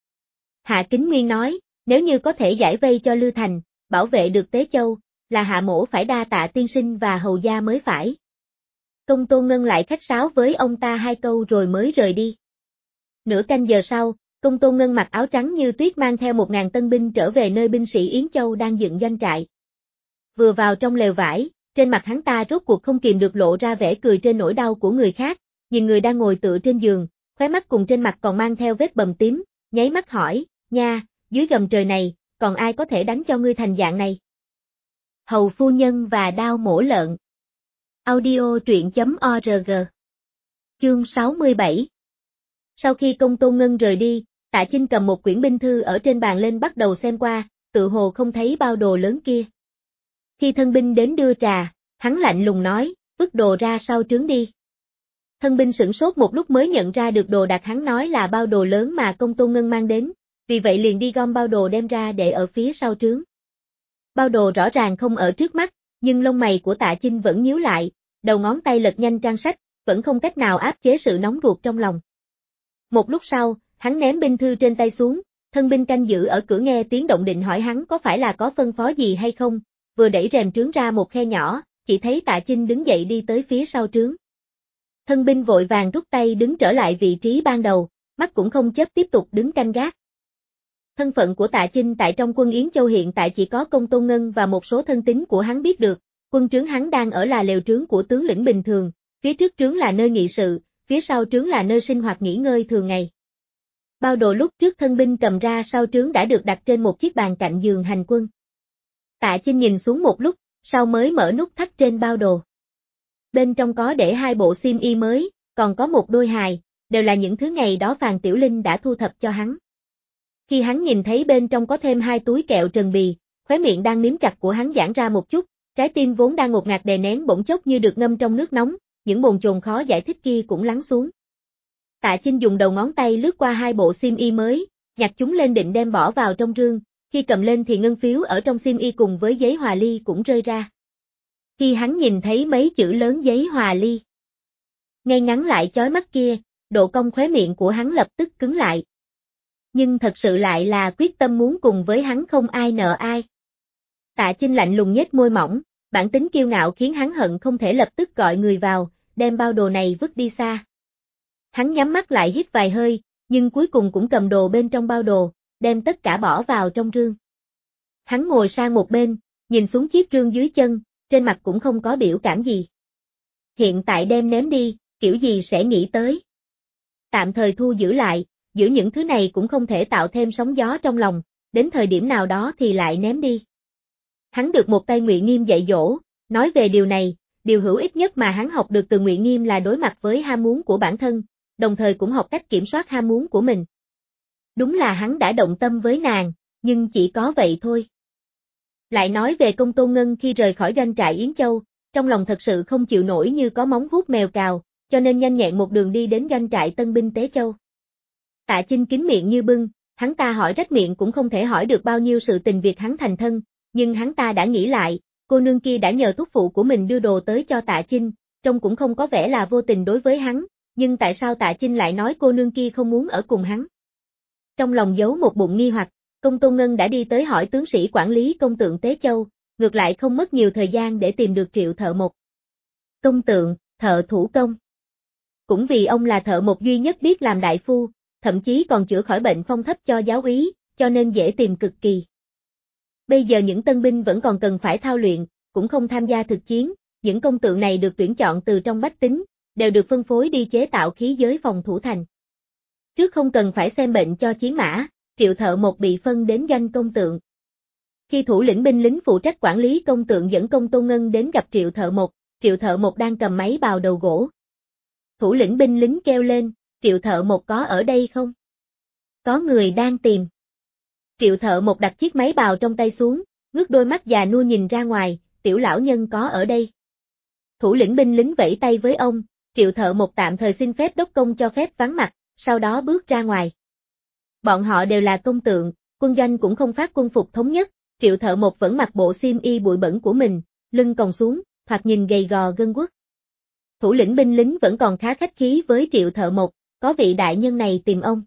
Hạ Kính Nguyên nói, nếu như có thể giải vây cho Lư Thành, bảo vệ được Tế Châu, là Hạ mỗ phải đa tạ tiên sinh và hầu gia mới phải. Công Tôn Ngân lại khách sáo với ông ta 2 câu rồi mới rời đi. Nửa canh giờ sau, Công Tôn Ngân mặc áo trắng như tuyết mang theo 1000 tân binh trở về nơi binh sĩ Yến Châu đang dựng doanh trại. Vừa vào trong lều vải, trên mặt hắn ta rốt cuộc không kìm được lộ ra vẻ cười trên nỗi đau của người khác, nhìn người đang ngồi tựa trên giường, khóe mắt cùng trên mặt còn mang theo vết bầm tím, nháy mắt hỏi, nha, dưới gầm trời này, còn ai có thể đánh cho ngươi thành dạng này? Hầu phu nhân và đao mổ lợn. Audio truyện.org. Chương 67. Sau khi Công Tôn Ngân rời đi, Tạ Chinh cầm một quyển binh thư ở trên bàn lên bắt đầu xem qua, tự hồ không thấy bao đồ lớn kia. Khi thân binh đến đưa trà, hắn lạnh lùng nói, vứt đồ ra sau trướng đi. Thân binh sửng sốt một lúc mới nhận ra được đồ đạc hắn nói là bao đồ lớn mà Công Tôn Ngân mang đến, vì vậy liền đi gom bao đồ đem ra để ở phía sau trướng. Bao đồ rõ ràng không ở trước mắt, nhưng lông mày của Tạ Chinh vẫn nhíu lại, đầu ngón tay lật nhanh trang sách, vẫn không cách nào áp chế sự nóng ruột trong lòng. Một lúc sau, hắn ném binh thư trên tay xuống, thân binh canh giữ ở cửa nghe tiếng động định hỏi hắn có phải là có phân phó gì hay không, vừa đẩy rèm trướng ra một khe nhỏ, chỉ thấy Tạ Chinh đứng dậy đi tới phía sau trướng. Thân binh vội vàng rút tay đứng trở lại vị trí ban đầu, mắt cũng không chớp tiếp tục đứng canh gác. Thân phận của Tạ Chinh tại trong quân Yến Châu hiện tại chỉ có Công Tôn Ngân và một số thân tín của hắn biết được, quân trướng hắn đang ở là lều trướng của tướng lĩnh bình thường, phía trước trướng là nơi nghị sự, phía sau trướng là nơi sinh hoạt nghỉ ngơi thường ngày. Bao đồ lúc trước thân binh cầm ra sau trướng đã được đặt trên một chiếc bàn cạnh giường hành quân. Tạ Chinh nhìn xuống một lúc, sau mới mở nút thắt trên bao đồ. Bên trong có để 2 bộ xiêm y mới, còn có một đôi hài, đều là những thứ ngày đó Phàn Tiểu Linh đã thu thập cho hắn. Khi hắn nhìn thấy bên trong có thêm 2 túi kẹo Trần Bì, khóe miệng đang miếm chặt của hắn giãn ra một chút, trái tim vốn đang ngột ngạt đè nén bỗng chốc như được ngâm trong nước nóng, những bồn chồn khó giải thích kia cũng lắng xuống. Tạ Chinh dùng đầu ngón tay lướt qua 2 bộ xiêm y mới, nhặt chúng lên định đem bỏ vào trong rương, khi cầm lên thì ngân phiếu ở trong xiêm y cùng với giấy hòa ly cũng rơi ra. Khi hắn nhìn thấy mấy chữ lớn giấy hòa ly, ngay ngắn lại chói mắt kia, độ cong khóe miệng của hắn lập tức cứng lại. Nhưng thật sự lại là quyết tâm muốn cùng với hắn không ai nợ ai. Tạ Chinh lạnh lùng nhếch môi mỏng, bản tính kiêu ngạo khiến hắn hận không thể lập tức gọi người vào, đem bao đồ này vứt đi xa. Hắn nhắm mắt lại hít vài hơi, nhưng cuối cùng cũng cầm đồ bên trong bao đồ, đem tất cả bỏ vào trong rương. Hắn ngồi sang một bên, nhìn xuống chiếc rương dưới chân, trên mặt cũng không có biểu cảm gì. Hiện tại đem ném đi, kiểu gì sẽ nghĩ tới. Tạm thời thu giữ lại, giữ những thứ này cũng không thể tạo thêm sóng gió trong lòng, đến thời điểm nào đó thì lại ném đi. Hắn được một tay Ngụy Nghiêm dạy dỗ, nói về điều này, điều hữu ích nhất mà hắn học được từ Ngụy Nghiêm là đối mặt với ham muốn của bản thân, đồng thời cũng học cách kiểm soát ham muốn của mình. Đúng là hắn đã động tâm với nàng, nhưng chỉ có vậy thôi. Lại nói về Công Tôn Ngân khi rời khỏi doanh trại Yến Châu, trong lòng thật sự không chịu nổi như có móng vuốt mèo cào, cho nên nhanh nhẹn một đường đi đến doanh trại tân binh Tế Châu. Tạ Chinh kín miệng như bưng, hắn ta hỏi rách miệng cũng không thể hỏi được bao nhiêu sự tình việc hắn thành thân, nhưng hắn ta đã nghĩ lại, cô nương kia đã nhờ thúc phụ của mình đưa đồ tới cho Tạ Chinh, trông cũng không có vẻ là vô tình đối với hắn, nhưng tại sao Tạ Chinh lại nói cô nương kia không muốn ở cùng hắn? Trong lòng giấu một bụng nghi hoặc, Công Tôn Ngân đã đi tới hỏi tướng sĩ quản lý công tượng Tế Châu, ngược lại không mất nhiều thời gian để tìm được Triệu Thợ Mộc. Công tượng, thợ thủ công. Cũng vì ông là thợ mộc duy nhất biết làm đại phu, thậm chí còn chữa khỏi bệnh phong thấp cho giáo úy, cho nên dễ tìm cực kỳ. Bây giờ những tân binh vẫn còn cần phải thao luyện, cũng không tham gia thực chiến, những công tượng này được tuyển chọn từ trong bách tính, đều được phân phối đi chế tạo khí giới phòng thủ thành. Trước không cần phải xem bệnh cho chiến mã, Triệu Thợ Mộc bị phân đến doanh công tượng. Khi thủ lĩnh binh lính phụ trách quản lý công tượng dẫn Công Tôn Ngân đến gặp Triệu Thợ Mộc đang cầm máy bào đầu gỗ. Thủ lĩnh binh lính kêu lên, Triệu Thợ Mộc có ở đây không? Có người đang tìm. Triệu Thợ Mộc đặt chiếc máy bào trong tay xuống, ngước đôi mắt già nua nhìn ra ngoài, tiểu lão nhân có ở đây. Thủ lĩnh binh lính vẫy tay với ông, Triệu Thợ Một tạm thời xin phép đốc công cho phép vắng mặt, sau đó bước ra ngoài. Bọn họ đều là công tượng, quân doanh cũng không phát quân phục thống nhất, Triệu Thợ Một vẫn mặc bộ xiêm y bụi bẩn của mình, lưng còng xuống, thoạt nhìn gầy gò gân guốc. Thủ lĩnh binh lính vẫn còn khá khách khí với Triệu Thợ Một, có vị đại nhân này tìm ông.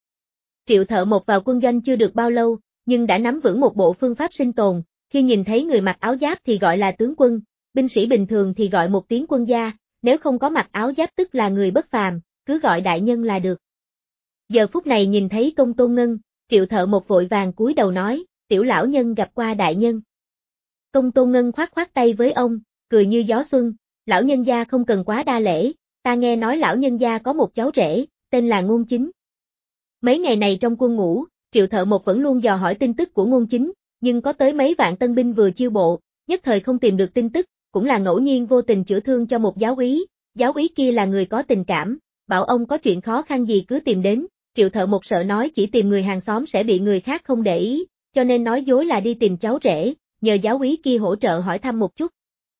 Triệu Thợ Một vào quân doanh chưa được bao lâu, nhưng đã nắm vững một bộ phương pháp sinh tồn, khi nhìn thấy người mặc áo giáp thì gọi là tướng quân, binh sĩ bình thường thì gọi một tiếng quân gia, nếu không có mặc áo giáp tức là người bất phàm, cứ gọi đại nhân là được. Giờ phút này nhìn thấy Công Tôn Ngân, Triệu Thợ Một vội vàng cúi đầu nói, tiểu lão nhân gặp qua đại nhân. Công Tôn Ngân khoát khoát tay với ông, cười như gió xuân, lão nhân gia không cần quá đa lễ, ta nghe nói lão nhân gia có một cháu rể, tên là Ngôn Chính. Mấy ngày này trong quân ngũ, Triệu Thợ Một vẫn luôn dò hỏi tin tức của Ngôn Chính, nhưng có tới mấy vạn tân binh vừa chiêu bộ, nhất thời không tìm được tin tức, cũng là ngẫu nhiên vô tình chữa thương cho một giáo úy kia là người có tình cảm, bảo ông có chuyện khó khăn gì cứ tìm đến, Triệu Thợ Một sợ nói chỉ tìm người hàng xóm sẽ bị người khác không để ý, cho nên nói dối là đi tìm cháu rể, nhờ giáo úy kia hỗ trợ hỏi thăm một chút.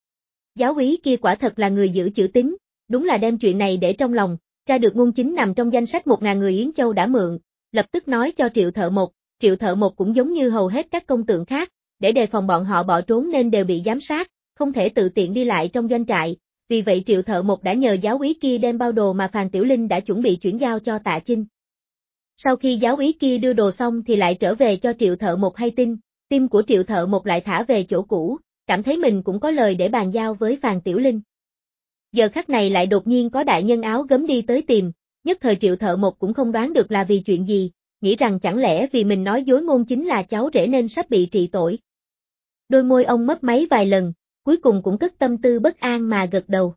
Giáo úy kia quả thật là người giữ chữ tín, đúng là đem chuyện này để trong lòng, ra được Ngôn Chính nằm trong danh sách 1000 người Yến Châu đã mượn, lập tức nói cho Triệu Thợ Một cũng giống như hầu hết các công tượng khác, để đề phòng bọn họ bỏ trốn nên đều bị giám sát, không thể tự tiện đi lại trong doanh trại, vì vậy Triệu Thợ Một đã nhờ giáo úy kia đem bao đồ mà Phàn Tiểu Linh đã chuẩn bị chuyển giao cho Tạ Chinh. Sau khi giáo úy kia đưa đồ xong thì lại trở về cho Triệu Thợ Một hay tin, tim của Triệu Thợ Một lại thả về chỗ cũ, cảm thấy mình cũng có lời để bàn giao với Phàn Tiểu Linh. Giờ khắc này lại đột nhiên có đại nhân áo gấm đi tới tìm, nhất thời Triệu Thợ Một cũng không đoán được là vì chuyện gì, nghĩ rằng chẳng lẽ vì mình nói dối Ngôn Chính là cháu rể nên sắp bị trị tội. Đôi môi ông mấp máy vài lần, cuối cùng cũng cất tâm tư bất an mà gật đầu.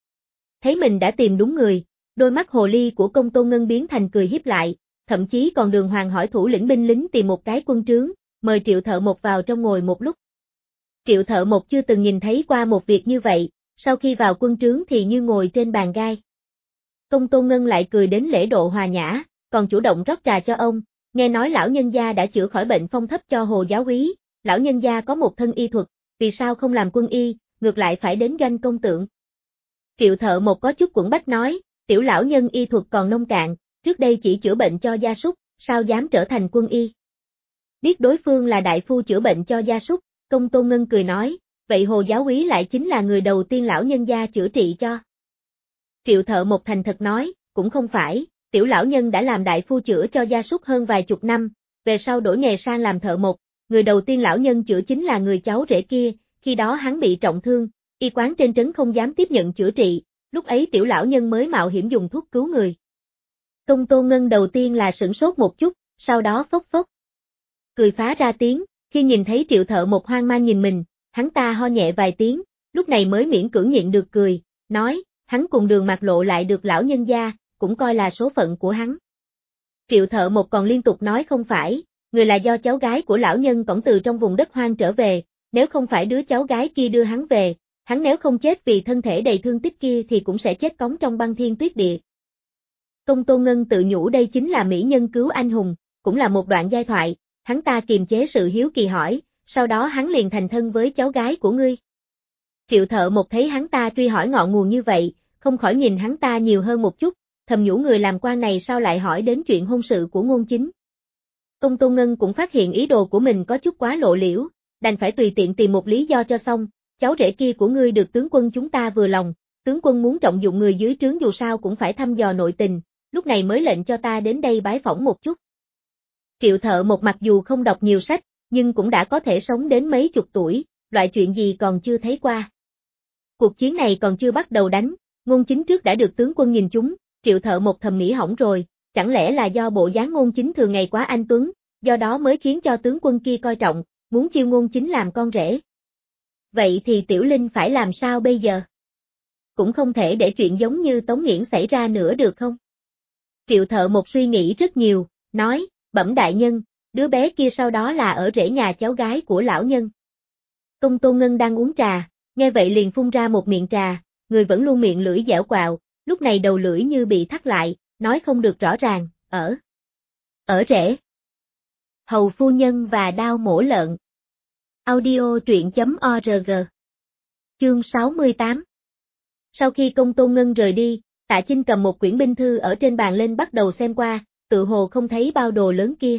Thấy mình đã tìm đúng người, đôi mắt hồ ly của Công Tôn Ngân biến thành cười hiếp lại, thậm chí còn đường hoàng hỏi thủ lĩnh binh lính tìm một cái quân trướng, mời Triệu Thợ Một vào trong ngồi một lúc. Triệu Thợ Một chưa từng nhìn thấy qua một việc như vậy, sau khi vào quân trướng thì như ngồi trên bàn gai. Công Tôn Ngân lại cười đến lễ độ hòa nhã, còn chủ động rót trà cho ông, nghe nói lão nhân gia đã chữa khỏi bệnh phong thấp cho Hồ giáo úy, lão nhân gia có một thân y thuật, vì sao không làm quân y, ngược lại phải đến doanh công tượng. Triệu Thợ Một có chút quẫn bách nói, tiểu lão nhân y thuật còn nông cạn, trước đây chỉ chữa bệnh cho gia súc, sao dám trở thành quân y. Biết đối phương là đại phu chữa bệnh cho gia súc, Công Tôn Ngân cười nói, vậy Hồ giáo úy lại chính là người đầu tiên lão nhân gia chữa trị cho. Triệu Thợ Một thành thật nói, cũng không phải, tiểu lão nhân đã làm đại phu chữa cho gia súc hơn vài chục năm, về sau đổi nghề sang làm thợ mộc, người đầu tiên lão nhân chữa chính là người cháu rể kia, khi đó hắn bị trọng thương, y quán trên trấn không dám tiếp nhận chữa trị, lúc ấy tiểu lão nhân mới mạo hiểm dùng thuốc cứu người. Công Tôn Ngân đầu tiên là sửng sốt một chút, sau đó phốc phốc. Cười phá ra tiếng, khi nhìn thấy Triệu Thợ Một hoang mang nhìn mình, hắn ta ho nhẹ vài tiếng, lúc này mới miễn cưỡng nhịn được cười, nói, hắn cùng Đường Mạt Lộ lại được lão nhân gia, cũng coi là số phận của hắn. Triệu Thợ Một còn liên tục nói không phải, người là do cháu gái của lão nhân cõng từ trong vùng đất hoang trở về, nếu không phải đứa cháu gái kia đưa hắn về, hắn nếu không chết vì thân thể đầy thương tích kia thì cũng sẽ chết cóng trong băng thiên tuyết địa. Công Tôn Ngân tự nhủ đây chính là mỹ nhân cứu anh hùng, cũng là một đoạn giai thoại, hắn ta kiềm chế sự hiếu kỳ hỏi, sau đó hắn liền thành thân với cháu gái của ngươi. Triệu Thợ Một thấy hắn ta truy hỏi ngọn nguồn như vậy, không khỏi nhìn hắn ta nhiều hơn một chút, thầm nhủ người làm quan này sao lại hỏi đến chuyện hôn sự của Ngôn Chính. Công Tôn Ngân cũng phát hiện ý đồ của mình có chút quá lộ liễu, đành phải tùy tiện tìm một lý do cho xong, cháu rể kia của ngươi được tướng quân chúng ta vừa lòng, tướng quân muốn trọng dụng người dưới trướng dù sao cũng phải thăm dò nội tình, lúc này mới lệnh cho ta đến đây bái phỏng một chút. Triệu Thợ Một mặc dù không đọc nhiều sách, nhưng cũng đã có thể sống đến mấy chục tuổi, loại chuyện gì còn chưa thấy qua. Cuộc chiến này còn chưa bắt đầu đánh, Ngôn Chính trước đã được tướng quân nhìn chúng, Triệu Thợ Một thầm nghĩ hỏng rồi, chẳng lẽ là do bộ dáng Ngôn Chính thường ngày quá anh tuấn, do đó mới khiến cho tướng quân kia coi trọng, muốn chiêu Ngôn Chính làm con rể. Vậy thì Tiểu Linh phải làm sao bây giờ? Cũng không thể để chuyện giống như Tống Nghiễn xảy ra nữa được không? Triệu Thợ Một suy nghĩ rất nhiều, nói, bẩm đại nhân, đứa bé kia sau đó là ở rể nhà cháu gái của lão nhân. Công Tôn Ngân đang uống trà, nghe vậy liền phun ra một miệng trà, người vẫn luôn miệng lưỡi dẻo quạo, lúc này đầu lưỡi như bị thắt lại, nói không được rõ ràng, ở rể. Hầu phu nhân và đao mổ lợn. Audio truyện.org. Chương 68 Sau khi Công Tôn Ngân rời đi, Tạ Chinh cầm một quyển binh thư ở trên bàn lên bắt đầu xem qua, tự hồ không thấy bao đồ lớn kia.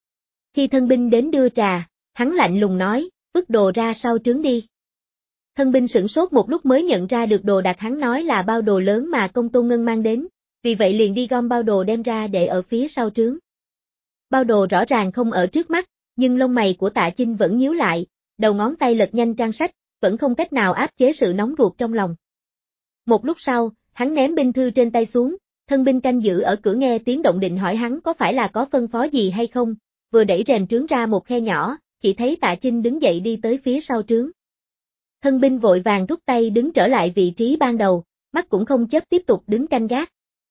Khi thân binh đến đưa trà, hắn lạnh lùng nói, vứt đồ ra sau trướng đi. Thân binh sửng sốt một lúc mới nhận ra được đồ đạc hắn nói là bao đồ lớn mà Công Tôn Ngân mang đến, vì vậy liền đi gom bao đồ đem ra để ở phía sau trướng. Bao đồ rõ ràng không ở trước mắt, nhưng lông mày của Tạ Chinh vẫn nhíu lại, đầu ngón tay lật nhanh trang sách, vẫn không cách nào áp chế sự nóng ruột trong lòng. Một lúc sau, hắn ném binh thư trên tay xuống, thân binh canh giữ ở cửa nghe tiếng động định hỏi hắn có phải là có phân phó gì hay không, vừa đẩy rèm trướng ra một khe nhỏ, chỉ thấy Tạ Chinh đứng dậy đi tới phía sau trướng. Thân binh vội vàng rút tay đứng trở lại vị trí ban đầu, mắt cũng không chớp tiếp tục đứng canh gác.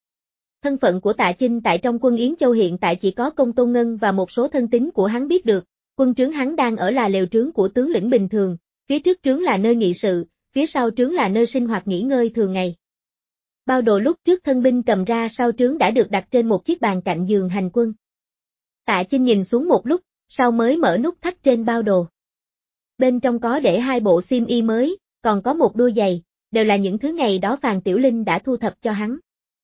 Thân phận của Tạ Chinh tại trong quân Yến Châu hiện tại chỉ có Công Tôn Ngân và một số thân tín của hắn biết được, quân trướng hắn đang ở là lều trướng của tướng lĩnh bình thường, phía trước trướng là nơi nghị sự, phía sau trướng là nơi sinh hoạt nghỉ ngơi thường ngày. Bao đồ lúc trước thân binh cầm ra sau trướng đã được đặt trên một chiếc bàn cạnh giường hành quân. Tạ Chinh nhìn xuống một lúc, sau mới mở nút thắt trên bao đồ. Bên trong có để 2 bộ xiêm y mới, còn có một đôi giày, đều là những thứ ngày đó Phàn Tiểu Linh đã thu thập cho hắn.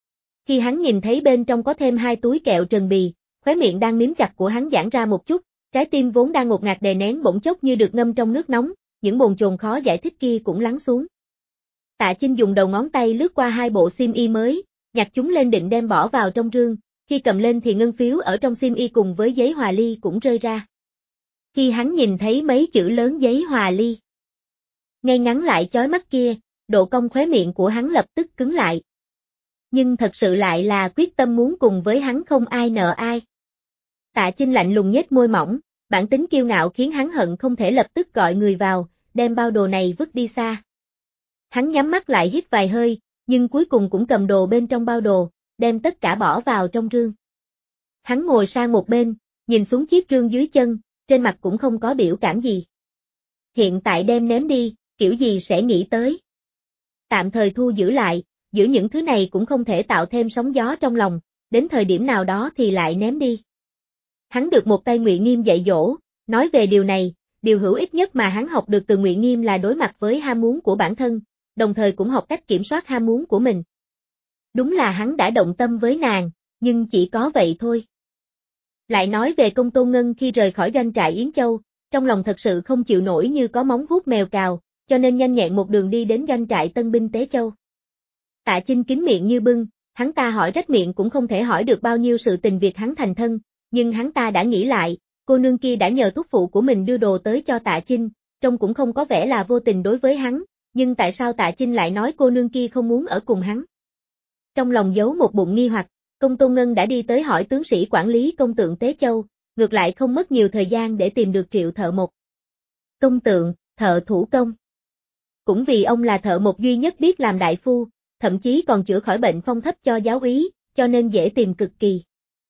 Khi hắn nhìn thấy bên trong có thêm 2 túi kẹo trần bì, khóe miệng đang miếm chặt của hắn giãn ra một chút, trái tim vốn đang ngột ngạt đè nén bỗng chốc như được ngâm trong nước nóng, những bồn chồn khó giải thích kia cũng lắng xuống. Tạ Chinh dùng đầu ngón tay lướt qua 2 bộ xiêm y mới, nhặt chúng lên định đem bỏ vào trong rương, khi cầm lên thì ngân phiếu ở trong xiêm y cùng với giấy hòa ly cũng rơi ra. Khi hắn nhìn thấy mấy chữ lớn giấy hòa ly, ngay ngắn lại chói mắt kia, độ cong khóe miệng của hắn lập tức cứng lại. Nhưng thật sự lại là quyết tâm muốn cùng với hắn không ai nợ ai. Tạ Chinh lạnh lùng nhếch môi mỏng, bản tính kiêu ngạo khiến hắn hận không thể lập tức gọi người vào, đem bao đồ này vứt đi xa. Hắn nhắm mắt lại hít vài hơi, nhưng cuối cùng cũng cầm đồ bên trong bao đồ, đem tất cả bỏ vào trong rương. Hắn ngồi sang một bên, nhìn xuống chiếc rương dưới chân, trên mặt cũng không có biểu cảm gì. Hiện tại đem ném đi, kiểu gì sẽ nghĩ tới. Tạm thời thu giữ lại, giữ những thứ này cũng không thể tạo thêm sóng gió trong lòng, đến thời điểm nào đó thì lại ném đi. Hắn được một tay Ngụy Nghiêm dạy dỗ, nói về điều này, điều hữu ích nhất mà hắn học được từ Ngụy Nghiêm là đối mặt với ham muốn của bản thân, đồng thời cũng học cách kiểm soát ham muốn của mình. Đúng là hắn đã động tâm với nàng, nhưng chỉ có vậy thôi. Lại nói về Công Tôn Ngân khi rời khỏi doanh trại Yến Châu, trong lòng thật sự không chịu nổi như có móng vuốt mèo cào, cho nên nhanh nhẹn một đường đi đến doanh trại Tân binh Tế Châu. Tạ Chinh kín miệng như bưng, hắn ta hỏi rách miệng cũng không thể hỏi được bao nhiêu sự tình việc hắn thành thân, nhưng hắn ta đã nghĩ lại, cô nương kia đã nhờ thúc phụ của mình đưa đồ tới cho Tạ Chinh, trông cũng không có vẻ là vô tình đối với hắn, nhưng tại sao Tạ Chinh lại nói cô nương kia không muốn ở cùng hắn? Trong lòng giấu một bụng nghi hoặc, Công Tôn Ngân đã đi tới hỏi tướng sĩ quản lý công tượng Tế Châu, ngược lại không mất nhiều thời gian để tìm được Triệu Thợ Mộc. Công tượng, thợ thủ công. Cũng vì ông là thợ mộc duy nhất biết làm đại phu, thậm chí còn chữa khỏi bệnh phong thấp cho giáo úy, cho nên dễ tìm cực kỳ.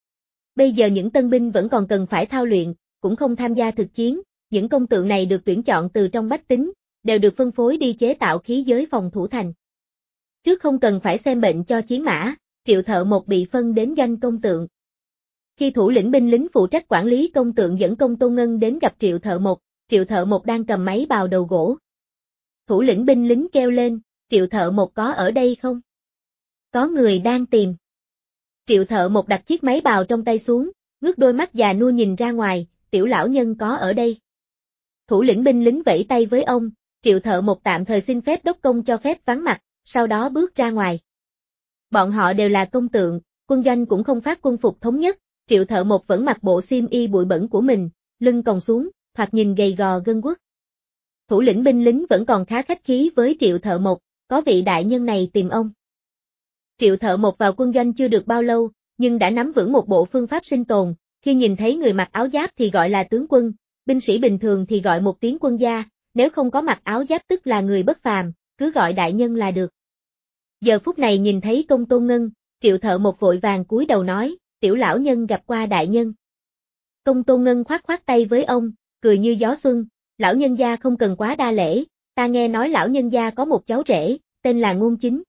Bây giờ những tân binh vẫn còn cần phải thao luyện, cũng không tham gia thực chiến, những công tượng này được tuyển chọn từ trong bách tính, đều được phân phối đi chế tạo khí giới phòng thủ thành. Trước không cần phải xem bệnh cho chiến mã, Triệu Thợ Mộc bị phân đến doanh công tượng. Khi thủ lĩnh binh lính phụ trách quản lý công tượng dẫn Công Tôn Ngân đến gặp Triệu Thợ Mộc đang cầm máy bào đầu gỗ. Thủ lĩnh binh lính kêu lên, Triệu Thợ Mộc có ở đây không? Có người đang tìm. Triệu Thợ Mộc đặt chiếc máy bào trong tay xuống, ngước đôi mắt già nua nhìn ra ngoài, tiểu lão nhân có ở đây. Thủ lĩnh binh lính vẫy tay với ông, Triệu Thợ Mộc tạm thời xin phép đốc công cho phép vắng mặt, sau đó bước ra ngoài. Bọn họ đều là công tượng, quân doanh cũng không phát quân phục thống nhất, Triệu Thợ Mộc vẫn mặc bộ xiêm y bụi bẩn của mình, lưng còng xuống, thoạt nhìn gầy gò gân guốc. Thủ lĩnh binh lính vẫn còn khá khách khí với Triệu Thợ Mộc, có vị đại nhân này tìm ông. Triệu Thợ Mộc vào quân doanh chưa được bao lâu, nhưng đã nắm vững một bộ phương pháp sinh tồn, khi nhìn thấy người mặc áo giáp thì gọi là tướng quân, binh sĩ bình thường thì gọi một tiếng quân gia, nếu không có mặc áo giáp tức là người bất phàm, cứ gọi đại nhân là được. Giờ phút này nhìn thấy Công Tôn Ngân, Triệu Thợ Mộc vội vàng cúi đầu nói, tiểu lão nhân gặp qua đại nhân. Công Tôn Ngân khoát khoát tay với ông, cười như gió xuân, lão nhân gia không cần quá đa lễ, ta nghe nói lão nhân gia có một cháu rể, tên là Ngôn Chính.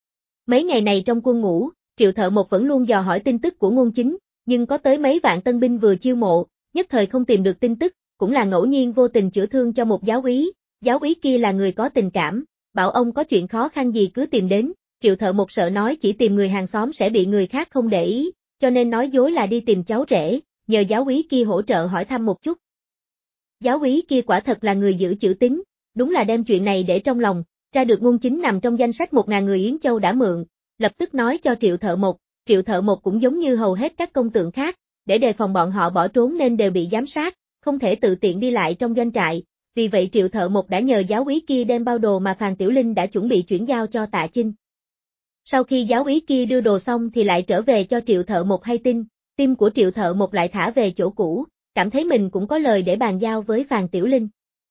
Mấy ngày này trong quân ngũ, Triệu Thợ Mộc vẫn luôn dò hỏi tin tức của Ngôn Chính, nhưng có tới mấy vạn tân binh vừa chiêu mộ, nhất thời không tìm được tin tức, cũng là ngẫu nhiên vô tình chữa thương cho một giáo úy kia là người có tình cảm, bảo ông có chuyện khó khăn gì cứ tìm đến. Triệu Thợ Một sợ nói chỉ tìm người hàng xóm sẽ bị người khác không để ý, cho nên nói dối là đi tìm cháu rể, nhờ giáo úy kia hỗ trợ hỏi thăm một chút. Giáo úy kia quả thật là người giữ chữ tín, đúng là đem chuyện này để trong lòng, ra được Ngôn Chính nằm trong danh sách 1000 người Yến Châu đã mượn, lập tức nói cho Triệu Thợ Một. Triệu Thợ Một cũng giống như hầu hết các công tượng khác, để đề phòng bọn họ bỏ trốn nên đều bị giám sát, không thể tự tiện đi lại trong doanh trại, vì vậy Triệu Thợ Một đã nhờ giáo úy kia đem bao đồ mà Phàn Tiểu Linh đã chuẩn bị chuyển giao cho Tạ Chinh. Sau khi giáo úy kia đưa đồ xong thì lại trở về cho Triệu Thợ Một hay tin, tim của Triệu Thợ Một lại thả về chỗ cũ, cảm thấy mình cũng có lời để bàn giao với Phàn Tiểu Linh.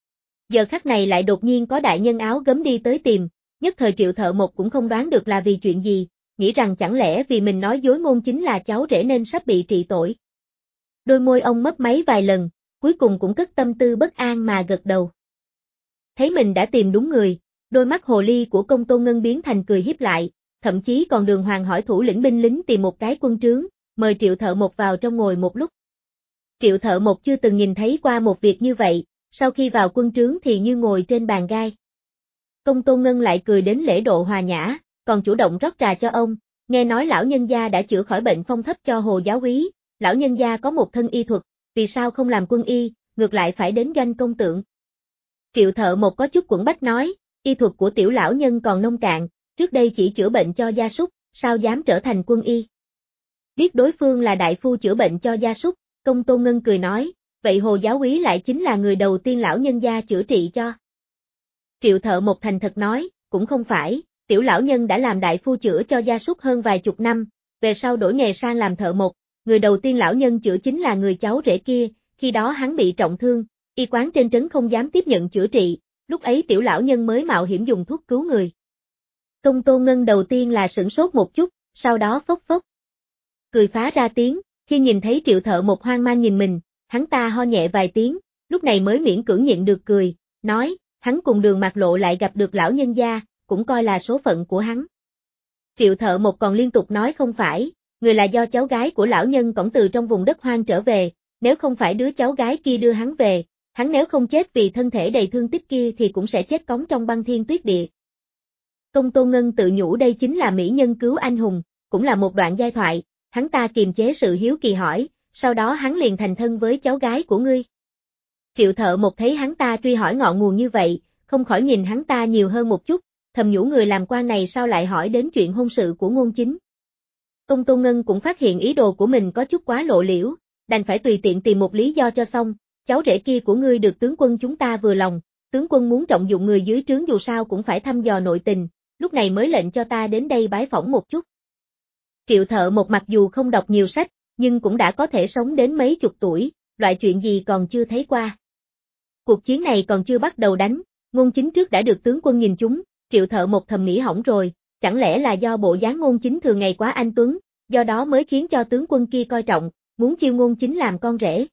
Giờ khắc này lại đột nhiên có đại nhân áo gấm đi tới tìm, nhất thời Triệu Thợ Một cũng không đoán được là vì chuyện gì, nghĩ rằng chẳng lẽ vì mình nói dối Ngôn Chính là cháu rể nên sắp bị trị tội. Đôi môi ông mấp máy vài lần, cuối cùng cũng cất tâm tư bất an mà gật đầu. Thấy mình đã tìm đúng người, đôi mắt hồ ly của Công Tôn Ngân biến thành cười hiếp lại, thậm chí còn đường hoàng hỏi thủ lĩnh binh lính tìm một cái quân trướng, mời Triệu Thợ Một vào trong ngồi một lúc. Triệu Thợ Một chưa từng nhìn thấy qua một việc như vậy, sau khi vào quân trướng thì như ngồi trên bàn gai. Công Tôn Ngân lại cười đến lễ độ hòa nhã, còn chủ động rót trà cho ông, nghe nói lão nhân gia đã chữa khỏi bệnh phong thấp cho Hồ giáo úy, lão nhân gia có một thân y thuật, vì sao không làm quân y, ngược lại phải đến doanh công tượng. Triệu Thợ Một có chút quẫn bách nói, y thuật của tiểu lão nhân còn nông cạn, trước đây chỉ chữa bệnh cho gia súc, sao dám trở thành quân y. Biết đối phương là đại phu chữa bệnh cho gia súc, Công Tôn Ngân cười nói, vậy Hồ giáo úy lại chính là người đầu tiên lão nhân gia chữa trị cho. Triệu Thợ Một thành thật nói, cũng không phải, tiểu lão nhân đã làm đại phu chữa cho gia súc hơn vài chục năm, về sau đổi nghề sang làm thợ mộc, người đầu tiên lão nhân chữa chính là người cháu rể kia, khi đó hắn bị trọng thương, y quán trên trấn không dám tiếp nhận chữa trị, lúc ấy tiểu lão nhân mới mạo hiểm dùng thuốc cứu người. Công Tôn Ngân đầu tiên là sửng sốt một chút, sau đó phốc phốc. Cười phá ra tiếng, khi nhìn thấy Triệu Thợ Một hoang mang nhìn mình, hắn ta ho nhẹ vài tiếng, lúc này mới miễn cưỡng nhịn được cười, nói, hắn cùng Đường Mạc Lộ lại gặp được lão nhân gia, cũng coi là số phận của hắn. Triệu Thợ Một còn liên tục nói không phải, người là do cháu gái của lão nhân cõng từ trong vùng đất hoang trở về, nếu không phải đứa cháu gái kia đưa hắn về, hắn nếu không chết vì thân thể đầy thương tích kia thì cũng sẽ chết cóng trong băng thiên tuyết địa. Công Tôn Ngân tự nhủ đây chính là mỹ nhân cứu anh hùng, cũng là một đoạn giai thoại, hắn ta kiềm chế sự hiếu kỳ hỏi, sau đó hắn liền thành thân với cháu gái của ngươi. Triệu Thợ Một thấy hắn ta truy hỏi ngọn nguồn như vậy, không khỏi nhìn hắn ta nhiều hơn một chút, thầm nhủ người làm quan này sao lại hỏi đến chuyện hôn sự của Ngôn Chính. Công Tôn Ngân cũng phát hiện ý đồ của mình có chút quá lộ liễu, đành phải tùy tiện tìm một lý do cho xong, cháu rể kia của ngươi được tướng quân chúng ta vừa lòng, tướng quân muốn trọng dụng người dưới trướng dù sao cũng phải thăm dò nội tình, lúc này mới lệnh cho ta đến đây bái phỏng một chút. Triệu Thợ Một mặc dù không đọc nhiều sách, nhưng cũng đã có thể sống đến mấy chục tuổi, loại chuyện gì còn chưa thấy qua. Cuộc chiến này còn chưa bắt đầu đánh, Ngôn Chính trước đã được tướng quân nhìn chúng, Triệu Thợ Một thầm nghĩ hỏng rồi, chẳng lẽ là do bộ dáng Ngôn Chính thường ngày quá anh tuấn, do đó mới khiến cho tướng quân kia coi trọng, muốn chiêu Ngôn Chính làm con rể.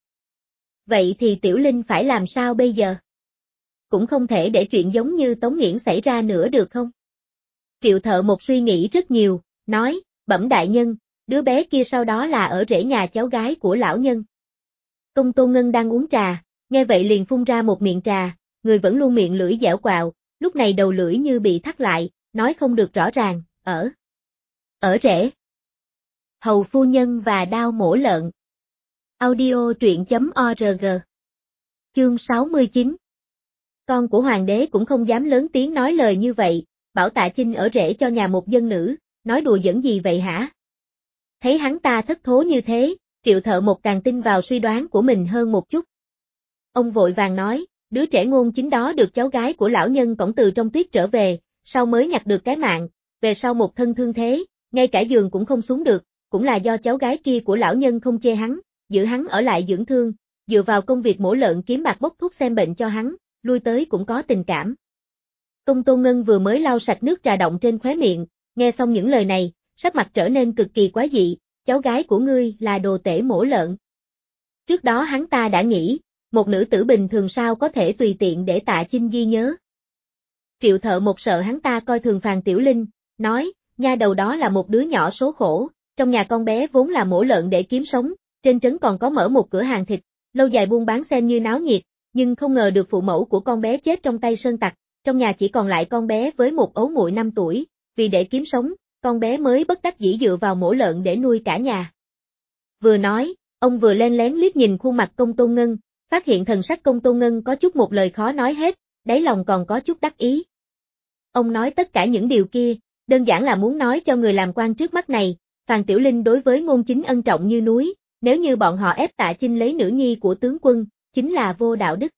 Vậy thì Tiểu Linh phải làm sao bây giờ? Cũng không thể để chuyện giống như Tống Nghiễn xảy ra nữa được không? Triệu Thợ Một suy nghĩ rất nhiều, nói, bẩm đại nhân, đứa bé kia sau đó là ở rể nhà cháu gái của lão nhân. Công Tôn Ngân đang uống trà, nghe vậy liền phun ra một miệng trà, người vẫn luôn miệng lưỡi dẻo quạo, lúc này đầu lưỡi như bị thắt lại, nói không được rõ ràng, ở rể. Hầu phu nhân và đao mổ lợn. Audio truyện.org. Chương 69. Con của hoàng đế cũng không dám lớn tiếng nói lời như vậy, bảo Tạ Chinh ở rể cho nhà một dân nữ, nói đùa giỡn gì vậy hả? Thấy hắn ta thất thố như thế, Triệu Thợ Một càng tin vào suy đoán của mình hơn một chút. Ông vội vàng nói, đứa trẻ Ngôn Chính đó được cháu gái của lão nhân cõng từ trong tuyết trở về, sau mới nhặt được cái mạng, về sau một thân thương thế, ngay cả giường cũng không xuống được, cũng là do cháu gái kia của lão nhân không chê hắn, giữ hắn ở lại dưỡng thương, dựa vào công việc mổ lợn kiếm bạc bốc thuốc xem bệnh cho hắn, lui tới cũng có tình cảm. Công Tôn Ngân vừa mới lau sạch nước trà động trên khóe miệng, nghe xong những lời này, sắc mặt trở nên cực kỳ quái dị, cháu gái của ngươi là đồ tể mổ lợn. Trước đó hắn ta đã nghĩ, một nữ tử bình thường sao có thể tùy tiện để Tạ Chinh ghi nhớ. Triệu Thợ Một sợ hắn ta coi thường Phàn Tiểu Linh, nói, nha đầu đó là một đứa nhỏ số khổ, trong nhà con bé vốn là mổ lợn để kiếm sống, trên trấn còn có mở một cửa hàng thịt, lâu dài buôn bán xem như náo nhiệt, nhưng không ngờ được phụ mẫu của con bé chết trong tay sơn tặc, trong nhà chỉ còn lại con bé với một ấu muội 5 tuổi, vì để kiếm sống, con bé mới bất đắc dĩ dựa vào mổ lợn để nuôi cả nhà. Vừa nói, ông vừa len lén liếc nhìn khuôn mặt Công Tôn Ngân, phát hiện thần sắc Công Tôn Ngân có chút một lời khó nói hết, đáy lòng còn có chút đắc ý. Ông nói tất cả những điều kia, đơn giản là muốn nói cho người làm quan trước mắt này, Phàn Tiểu Linh đối với Ngôn Chính ân trọng như núi, nếu như bọn họ ép Tạ Chinh lấy nữ nhi của tướng quân, chính là vô đạo đức.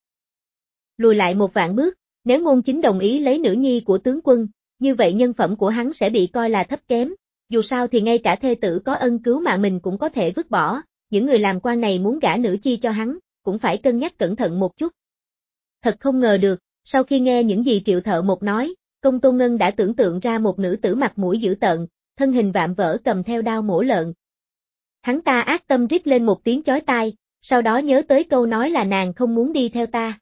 Lùi lại một vạn bước, nếu Ngôn Chính đồng ý lấy nữ nhi của tướng quân, như vậy nhân phẩm của hắn sẽ bị coi là thấp kém, dù sao thì ngay cả thê tử có ân cứu mạng mình cũng có thể vứt bỏ, những người làm quan này muốn gả nữ chi cho hắn, cũng phải cân nhắc cẩn thận một chút. Thật không ngờ được, sau khi nghe những gì Triệu Thợ Một nói, Công Tôn Ngân đã tưởng tượng ra một nữ tử mặt mũi dữ tợn, thân hình vạm vỡ cầm theo đao mổ lợn. Hắn ta ác tâm rít lên một tiếng chói tai, sau đó nhớ tới câu nói là nàng không muốn đi theo ta.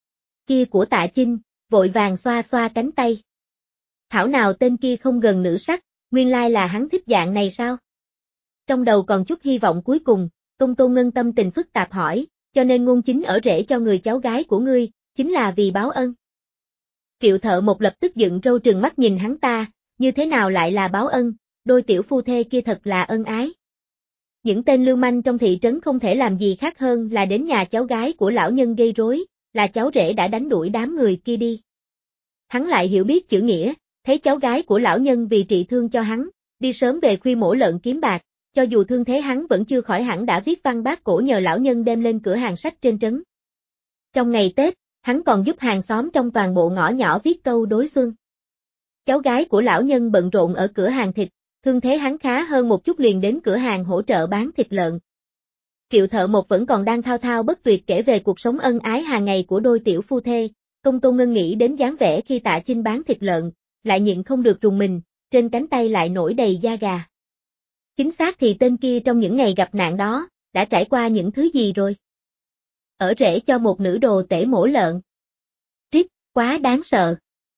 Kia của Tạ Chinh, vội vàng xoa xoa cánh tay. Thảo nào tên kia không gần nữ sắc, nguyên lai là hắn thích dạng này sao? Trong đầu còn chút hy vọng cuối cùng, Công Tôn Ngân tâm tình phức tạp hỏi, cho nên Ngôn Chính ở rể cho người cháu gái của ngươi, chính là vì báo ân. Triệu Thợ Một lập tức dựng râu trừng mắt nhìn hắn ta, như thế nào lại là báo ân, đôi tiểu phu thê kia thật là ân ái. Những tên lưu manh trong thị trấn không thể làm gì khác hơn là đến nhà cháu gái của lão nhân gây rối, là cháu rể đã đánh đuổi đám người kia đi. Hắn lại hiểu biết chữ nghĩa, thấy cháu gái của lão nhân vì trị thương cho hắn, đi sớm về khuya mổ lợn kiếm bạc, cho dù thương thế hắn vẫn chưa khỏi hẳn đã viết văn bác cổ nhờ lão nhân đem lên cửa hàng sách trên trấn. Trong ngày Tết, hắn còn giúp hàng xóm trong toàn bộ ngõ nhỏ viết câu đối xuân. Cháu gái của lão nhân bận rộn ở cửa hàng thịt, thương thế hắn khá hơn một chút liền đến cửa hàng hỗ trợ bán thịt lợn. Triệu Thợ Một vẫn còn đang thao thao bất tuyệt kể về cuộc sống ân ái hàng ngày của đôi tiểu phu thê, Công Tôn Ngân nghĩ đến dáng vẻ khi Tạ Chinh bán thịt lợn, lại nhịn không được rùng mình, trên cánh tay lại nổi đầy da gà. Chính xác thì tên kia trong những ngày gặp nạn đó, đã trải qua những thứ gì rồi? Ở rể cho một nữ đồ tể mổ lợn. Trích, quá đáng sợ.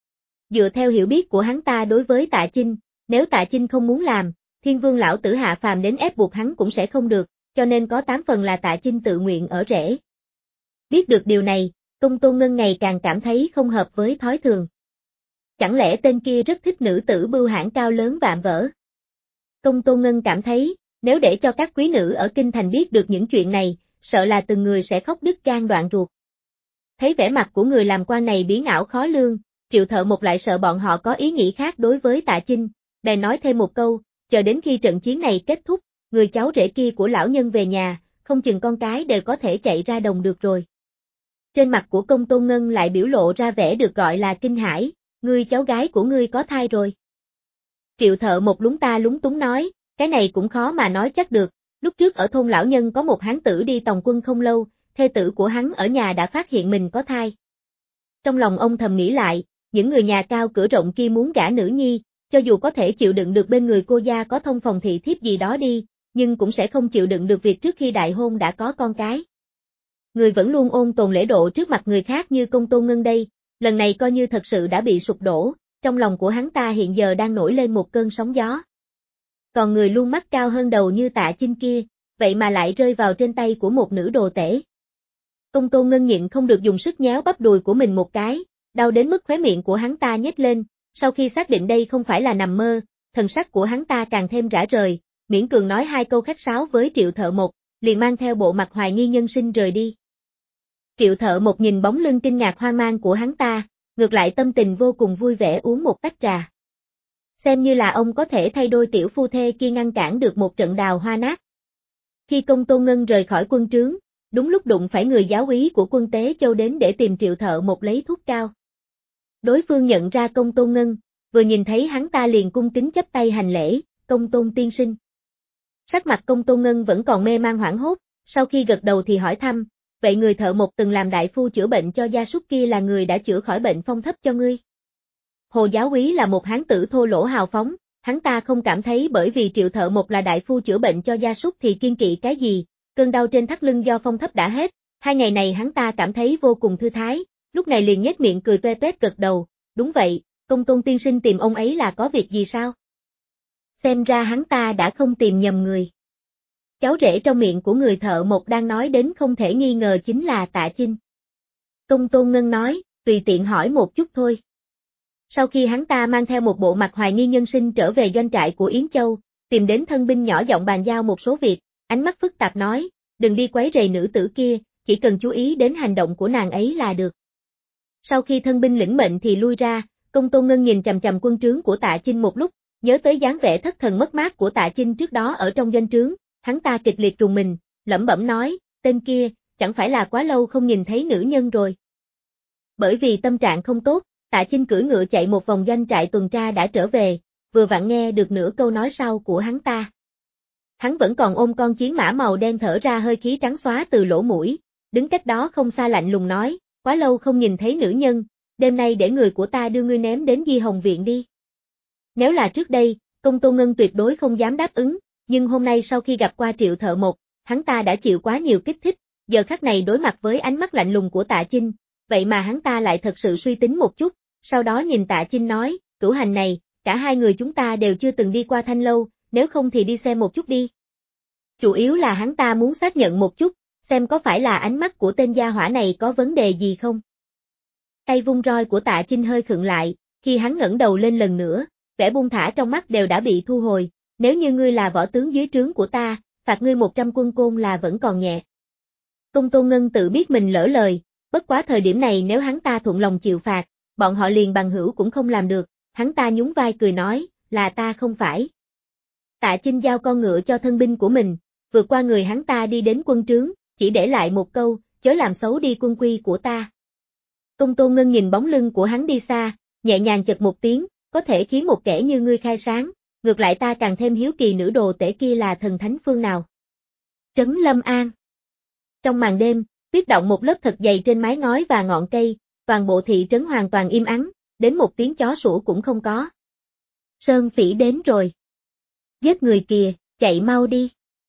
Dựa theo hiểu biết của hắn ta đối với Tạ Chinh, nếu Tạ Chinh không muốn làm, Thiên Vương lão tử hạ phàm đến ép buộc hắn cũng sẽ không được, cho nên có 8 phần là Tạ Chinh tự nguyện ở rể. Biết được điều này, Công Tôn Ngân ngày càng cảm thấy không hợp với thói thường. Chẳng lẽ tên kia rất thích nữ tử bưu hãn cao lớn vạm vỡ? Công Tôn Ngân cảm thấy, nếu để cho các quý nữ ở Kinh Thành biết được những chuyện này, sợ là từng người sẽ khóc đứt gan đoạn ruột. Thấy vẻ mặt của người làm quan này biến ảo khó lường, Triệu Thợ Một lại sợ bọn họ có ý nghĩ khác đối với Tạ Chinh, bèn nói thêm một câu, chờ đến khi trận chiến này kết thúc, người cháu rể kia của lão nhân về nhà, không chừng con cái đều có thể chạy ra đồng được rồi. Trên mặt của Công Tôn Ngân lại biểu lộ ra vẻ được gọi là kinh hãi, ngươi cháu gái của ngươi có thai rồi. Triệu Thợ Một lúng ta lúng túng nói, cái này cũng khó mà nói chắc được, lúc trước ở thôn lão nhân có một hán tử đi tòng quân không lâu, thê tử của hắn ở nhà đã phát hiện mình có thai. Trong lòng ông thầm nghĩ lại, những người nhà cao cửa rộng kia muốn gả nữ nhi, cho dù có thể chịu đựng được bên người cô gia có thông phòng thị thiếp gì đó đi, nhưng cũng sẽ không chịu đựng được việc trước khi đại hôn đã có con cái. Người vẫn luôn ôn tồn lễ độ trước mặt người khác như Công Tôn Ngân đây, lần này coi như thật sự đã bị sụp đổ, trong lòng của hắn ta hiện giờ đang nổi lên một cơn sóng gió. Còn người luôn mắt cao hơn đầu như Tạ Chinh kia, vậy mà lại rơi vào trên tay của một nữ đồ tể. Công Tôn Ngân nhịn không được dùng sức nhéo bắp đùi của mình một cái, đau đến mức khóe miệng của hắn ta nhếch lên, sau khi xác định đây không phải là nằm mơ, thần sắc của hắn ta càng thêm rã rời, miễn cường nói 2 câu khách sáo với Triệu Thợ Một, liền mang theo bộ mặt hoài nghi nhân sinh rời đi. Triệu Thợ Một nhìn bóng lưng kinh ngạc hoang mang của hắn ta, ngược lại tâm tình vô cùng vui vẻ uống một tách trà. Xem như là ông có thể thay đôi tiểu phu thê kia ngăn cản được một trận đào hoa nát. Khi Công Tôn Ngân rời khỏi quân trướng, đúng lúc đụng phải người giáo úy của quân Tế Châu đến để tìm Triệu Thợ Một lấy thuốc cao. Đối phương nhận ra Công Tôn Ngân, vừa nhìn thấy hắn ta liền cung kính chắp tay hành lễ, Công Tôn tiên sinh. Sắc mặt Công Tôn Ngân vẫn còn mê man hoảng hốt, sau khi gật đầu thì hỏi thăm, vậy người thợ một từng làm đại phu chữa bệnh cho gia súc kia là người đã chữa khỏi bệnh phong thấp cho ngươi? Hồ giáo úy là một hán tử thô lỗ hào phóng, hắn ta không cảm thấy bởi vì Triệu Thợ Một là đại phu chữa bệnh cho gia súc thì kiêng kỵ cái gì, cơn đau trên thắt lưng do phong thấp đã hết, 2 ngày này hắn ta cảm thấy vô cùng thư thái, lúc này liền nhếch miệng cười toe toét gật đầu, đúng vậy, Công Tôn tiên sinh tìm ông ấy là có việc gì sao? Xem ra hắn ta đã không tìm nhầm người. Cháu rể trong miệng của người thợ một đang nói đến không thể nghi ngờ chính là Tạ Chinh. Công Tôn Ngân nói, tùy tiện hỏi một chút thôi. Sau khi hắn ta mang theo một bộ mặt hoài nghi nhân sinh trở về doanh trại của Yến Châu, tìm đến thân binh nhỏ giọng bàn giao một số việc, ánh mắt phức tạp nói, đừng đi quấy rầy nữ tử kia, chỉ cần chú ý đến hành động của nàng ấy là được. Sau khi thân binh lĩnh mệnh thì lui ra, Công Tôn Ngân nhìn chằm chằm quân trướng của Tạ Chinh một lúc, nhớ tới dáng vẻ thất thần mất mát của Tạ Chinh trước đó ở trong doanh trướng, hắn ta kịch liệt rùng mình, lẩm bẩm nói, tên kia, chẳng phải là quá lâu không nhìn thấy nữ nhân rồi. Bởi vì tâm trạng không tốt, Tạ Chinh cưỡi ngựa chạy một vòng doanh trại tuần tra đã trở về, vừa vặn nghe được nửa câu nói sau của hắn ta. Hắn vẫn còn ôm con chiến mã màu đen thở ra hơi khí trắng xóa từ lỗ mũi, đứng cách đó không xa lạnh lùng nói, quá lâu không nhìn thấy nữ nhân, đêm nay để người của ta đưa ngươi ném đến Di Hồng Viện đi. Nếu là trước đây, Công Tôn Ngân tuyệt đối không dám đáp ứng, nhưng hôm nay sau khi gặp qua Triệu Thợ Mộc, hắn ta đã chịu quá nhiều kích thích, giờ khắc này đối mặt với ánh mắt lạnh lùng của Tạ Chinh, vậy mà hắn ta lại thật sự suy tính một chút, sau đó nhìn Tạ Chinh nói, cửu hành này, cả hai người chúng ta đều chưa từng đi qua Thanh Lâu, nếu không thì đi xem một chút đi. Chủ yếu là hắn ta muốn xác nhận một chút, xem có phải là ánh mắt của tên gia hỏa này có vấn đề gì không. Tay vung roi của Tạ Chinh hơi khựng lại, khi hắn ngẩng đầu lên lần nữa, vẻ buông thả trong mắt đều đã bị thu hồi, nếu như ngươi là võ tướng dưới trướng của ta, phạt ngươi 100 quân côn là vẫn còn nhẹ. Công Tôn Ngân tự biết mình lỡ lời, bất quá thời điểm này nếu hắn ta thuận lòng chịu phạt, bọn họ liền bằng hữu cũng không làm được, hắn ta nhún vai cười nói, là ta không phải. Tạ Chinh giao con ngựa cho thân binh của mình, vượt qua người hắn ta đi đến quân trướng, chỉ để lại một câu, chớ làm xấu đi quân quy của ta. Công Tôn Ngân nhìn bóng lưng của hắn đi xa, nhẹ nhàng chật một tiếng, có thể khiến một kẻ như ngươi khai sáng, ngược lại ta càng thêm hiếu kỳ nữ đồ tể kia là thần thánh phương nào. Trấn Lâm An. Trong màn đêm, tuyết động một lớp thật dày trên mái ngói và ngọn cây, toàn bộ thị trấn hoàn toàn im ắng, đến một tiếng chó sủa cũng không có. Sơn Phỉ đến rồi. Giết người kìa, chạy mau đi.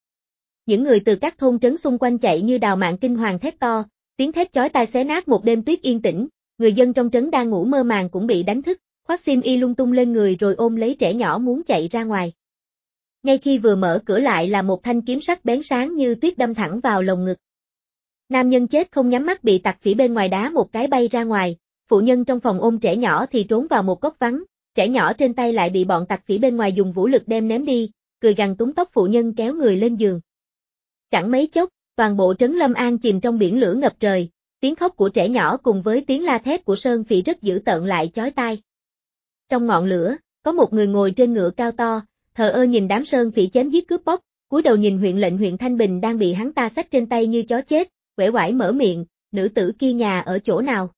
Những người từ các thôn trấn xung quanh chạy như đào mạng kinh hoàng thét to, tiếng thét chói tai xé nát một đêm tuyết yên tĩnh, người dân trong trấn đang ngủ mơ màng cũng bị đánh thức, khoác xiêm y lung tung lên người rồi ôm lấy trẻ nhỏ muốn chạy ra ngoài. Ngay khi vừa mở cửa lại là một thanh kiếm sắc bén sáng như tuyết đâm thẳng vào lồng ngực. Nam nhân chết không nhắm mắt bị tặc phỉ bên ngoài đá một cái bay ra ngoài, phụ nhân trong phòng ôm trẻ nhỏ thì trốn vào một góc vắng, trẻ nhỏ trên tay lại bị bọn tặc phỉ bên ngoài dùng vũ lực đem ném đi, cười gằn túm tóc phụ nhân kéo người lên giường. Chẳng mấy chốc, toàn bộ trấn Lâm An chìm trong biển lửa ngập trời, tiếng khóc của trẻ nhỏ cùng với tiếng la thét của Sơn Phỉ rất dữ tợn lại chói tai. Trong ngọn lửa, có một người ngồi trên ngựa cao to, thờ ơ nhìn đám Sơn Phỉ chém giết cướp bóc, cúi đầu nhìn huyện lệnh huyện Thanh Bình đang bị hắn ta xách trên tay như chó chết, uể oải mở miệng, nữ tử kia nhà ở chỗ nào?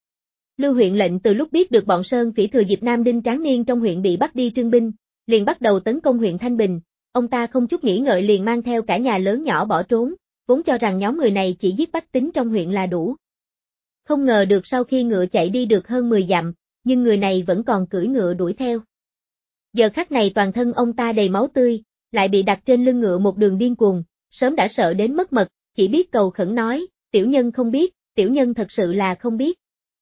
Lưu huyện lệnh từ lúc biết được bọn Sơn Phỉ thừa dịp Nam Đinh tráng niên trong huyện bị bắt đi trưng binh, liền bắt đầu tấn công huyện Thanh Bình, ông ta không chút nghĩ ngợi liền mang theo cả nhà lớn nhỏ bỏ trốn, vốn cho rằng nhóm người này chỉ giết bách tính trong huyện là đủ. Không ngờ được sau khi ngựa chạy đi được hơn 10 dặm, nhưng người này vẫn còn cưỡi ngựa đuổi theo. Giờ khắc này toàn thân ông ta đầy máu tươi, lại bị đặt trên lưng ngựa một đường điên cuồng, sớm đã sợ đến mất mật, chỉ biết cầu khẩn nói, tiểu nhân không biết, tiểu nhân thật sự là không biết.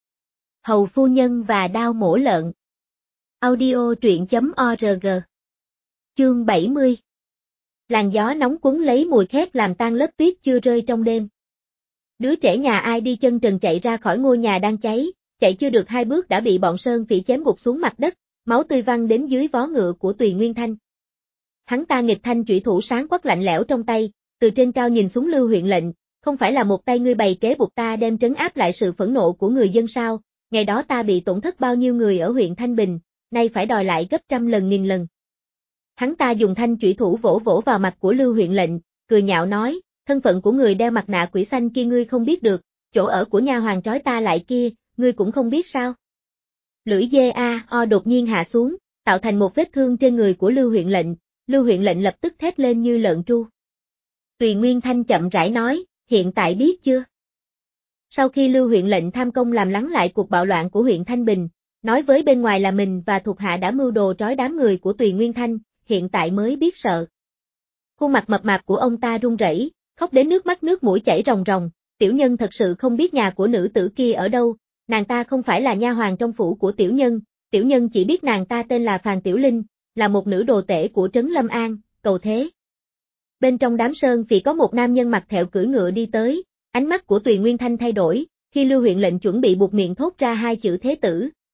Hầu phu nhân và đao mổ lợn. Audio truyện.org. Chương 70. Làn gió nóng cuốn lấy mùi khét làm tan lớp tuyết chưa rơi trong đêm. Đứa trẻ nhà ai đi chân trần chạy ra khỏi ngôi nhà đang cháy, chạy chưa được 2 bước đã bị bọn Sơn Phỉ chém gục xuống mặt đất, máu tươi văng đến dưới vó ngựa của Tùy Nguyên Thanh. Hắn ta nghịch thanh chủy thủ sáng quắc lạnh lẽo trong tay, từ trên cao nhìn xuống Lưu huyện lệnh, không phải là một tay ngươi bày kế buộc ta đem trấn áp lại sự phẫn nộ của người dân sao, ngày đó ta bị tổn thất bao nhiêu người ở huyện Thanh Bình, nay phải đòi lại gấp trăm lần nghìn lần. Hắn ta dùng thanh chủy thủ vỗ vỗ vào mặt của Lưu huyện lệnh, cười nhạo nói, thân phận của người đeo mặt nạ quỷ xanh kia ngươi không biết được, chỗ ở của nha hoàn trói ta lại kia, ngươi cũng không biết sao. Lưỡi dê o đột nhiên hạ xuống, tạo thành một vết thương trên người của Lưu huyện lệnh lập tức thét lên như lợn tru. Tùy Nguyên Thanh chậm rãi nói, hiện tại biết chưa? Sau khi Lưu huyện lệnh tham công làm lắng lại cuộc bạo loạn của huyện Thanh Bình, nói với bên ngoài là mình và thuộc hạ đã mưu đồ trói đám người của Tùy Nguyên Thanh, hiện tại mới biết sợ. Khuôn mặt mập mạp của ông ta run rẩy, khóc đến nước mắt nước mũi chảy ròng ròng, tiểu nhân thật sự không biết nhà của nữ tử kia ở đâu, nàng ta không phải là nha hoàn trong phủ của tiểu nhân chỉ biết nàng ta tên là Phàn Tiểu Linh, là một nữ đồ tể của trấn Lâm An, cầu thế. Bên trong đám Sơn Phỉ có một nam nhân mặc thẹo cưỡi ngựa đi tới, ánh mắt của Tùy Nguyên Thanh thay đổi, khi Lưu huyện lệnh chuẩn bị buột miệng thốt ra 2 chữ thế tử,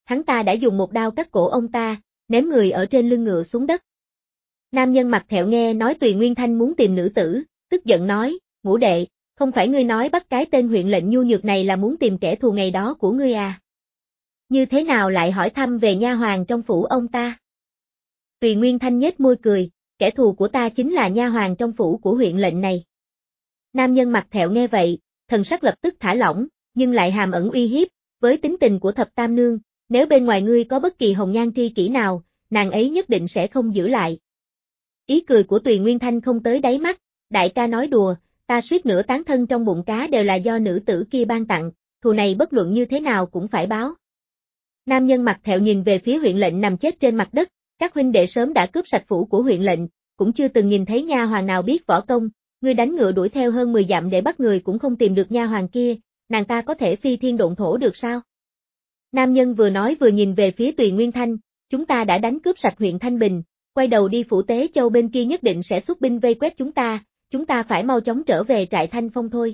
hắn ta đã dùng một đao cắt cổ ông ta, ném người ở trên lưng ngựa xuống đất. Nam nhân mặt thẹo nghe nói Tùy Nguyên Thanh muốn tìm nữ tử, tức giận nói, Ngũ đệ, không phải ngươi nói bắt cái tên huyện lệnh nhu nhược này là muốn tìm kẻ thù ngày đó của ngươi à? Như thế nào lại hỏi thăm về nha hoàn trong phủ ông ta? Tùy Nguyên Thanh nhếch môi cười, kẻ thù của ta chính là nha hoàn trong phủ của huyện lệnh này. Nam nhân mặt thẹo nghe vậy, thần sắc lập tức thả lỏng, nhưng lại hàm ẩn uy hiếp, với tính tình của thập tam nương, nếu bên ngoài ngươi có bất kỳ hồng nhan tri kỷ nào, nàng ấy nhất định sẽ không giữ lại. Ý cười của Tùy Nguyên Thanh không tới đáy mắt, đại ca nói đùa, ta suýt nữa tán thân trong bụng cá đều là do nữ tử kia ban tặng, thù này bất luận như thế nào cũng phải báo. Nam nhân mặt thẹo nhìn về phía huyện lệnh nằm chết trên mặt đất, các huynh đệ sớm đã cướp sạch phủ của huyện lệnh, cũng chưa từng nhìn thấy nha hoàn nào biết võ công, ngươi đánh ngựa đuổi theo hơn 10 dặm để bắt người cũng không tìm được nha hoàn kia, nàng ta có thể phi thiên độn thổ được sao? Nam nhân vừa nói vừa nhìn về phía Tùy Nguyên Thanh, chúng ta đã đánh cướp sạch huyện Thanh Bình, quay đầu đi phủ Tế Châu bên kia nhất định sẽ xuất binh vây quét chúng ta phải mau chóng trở về trại Thanh Phong thôi.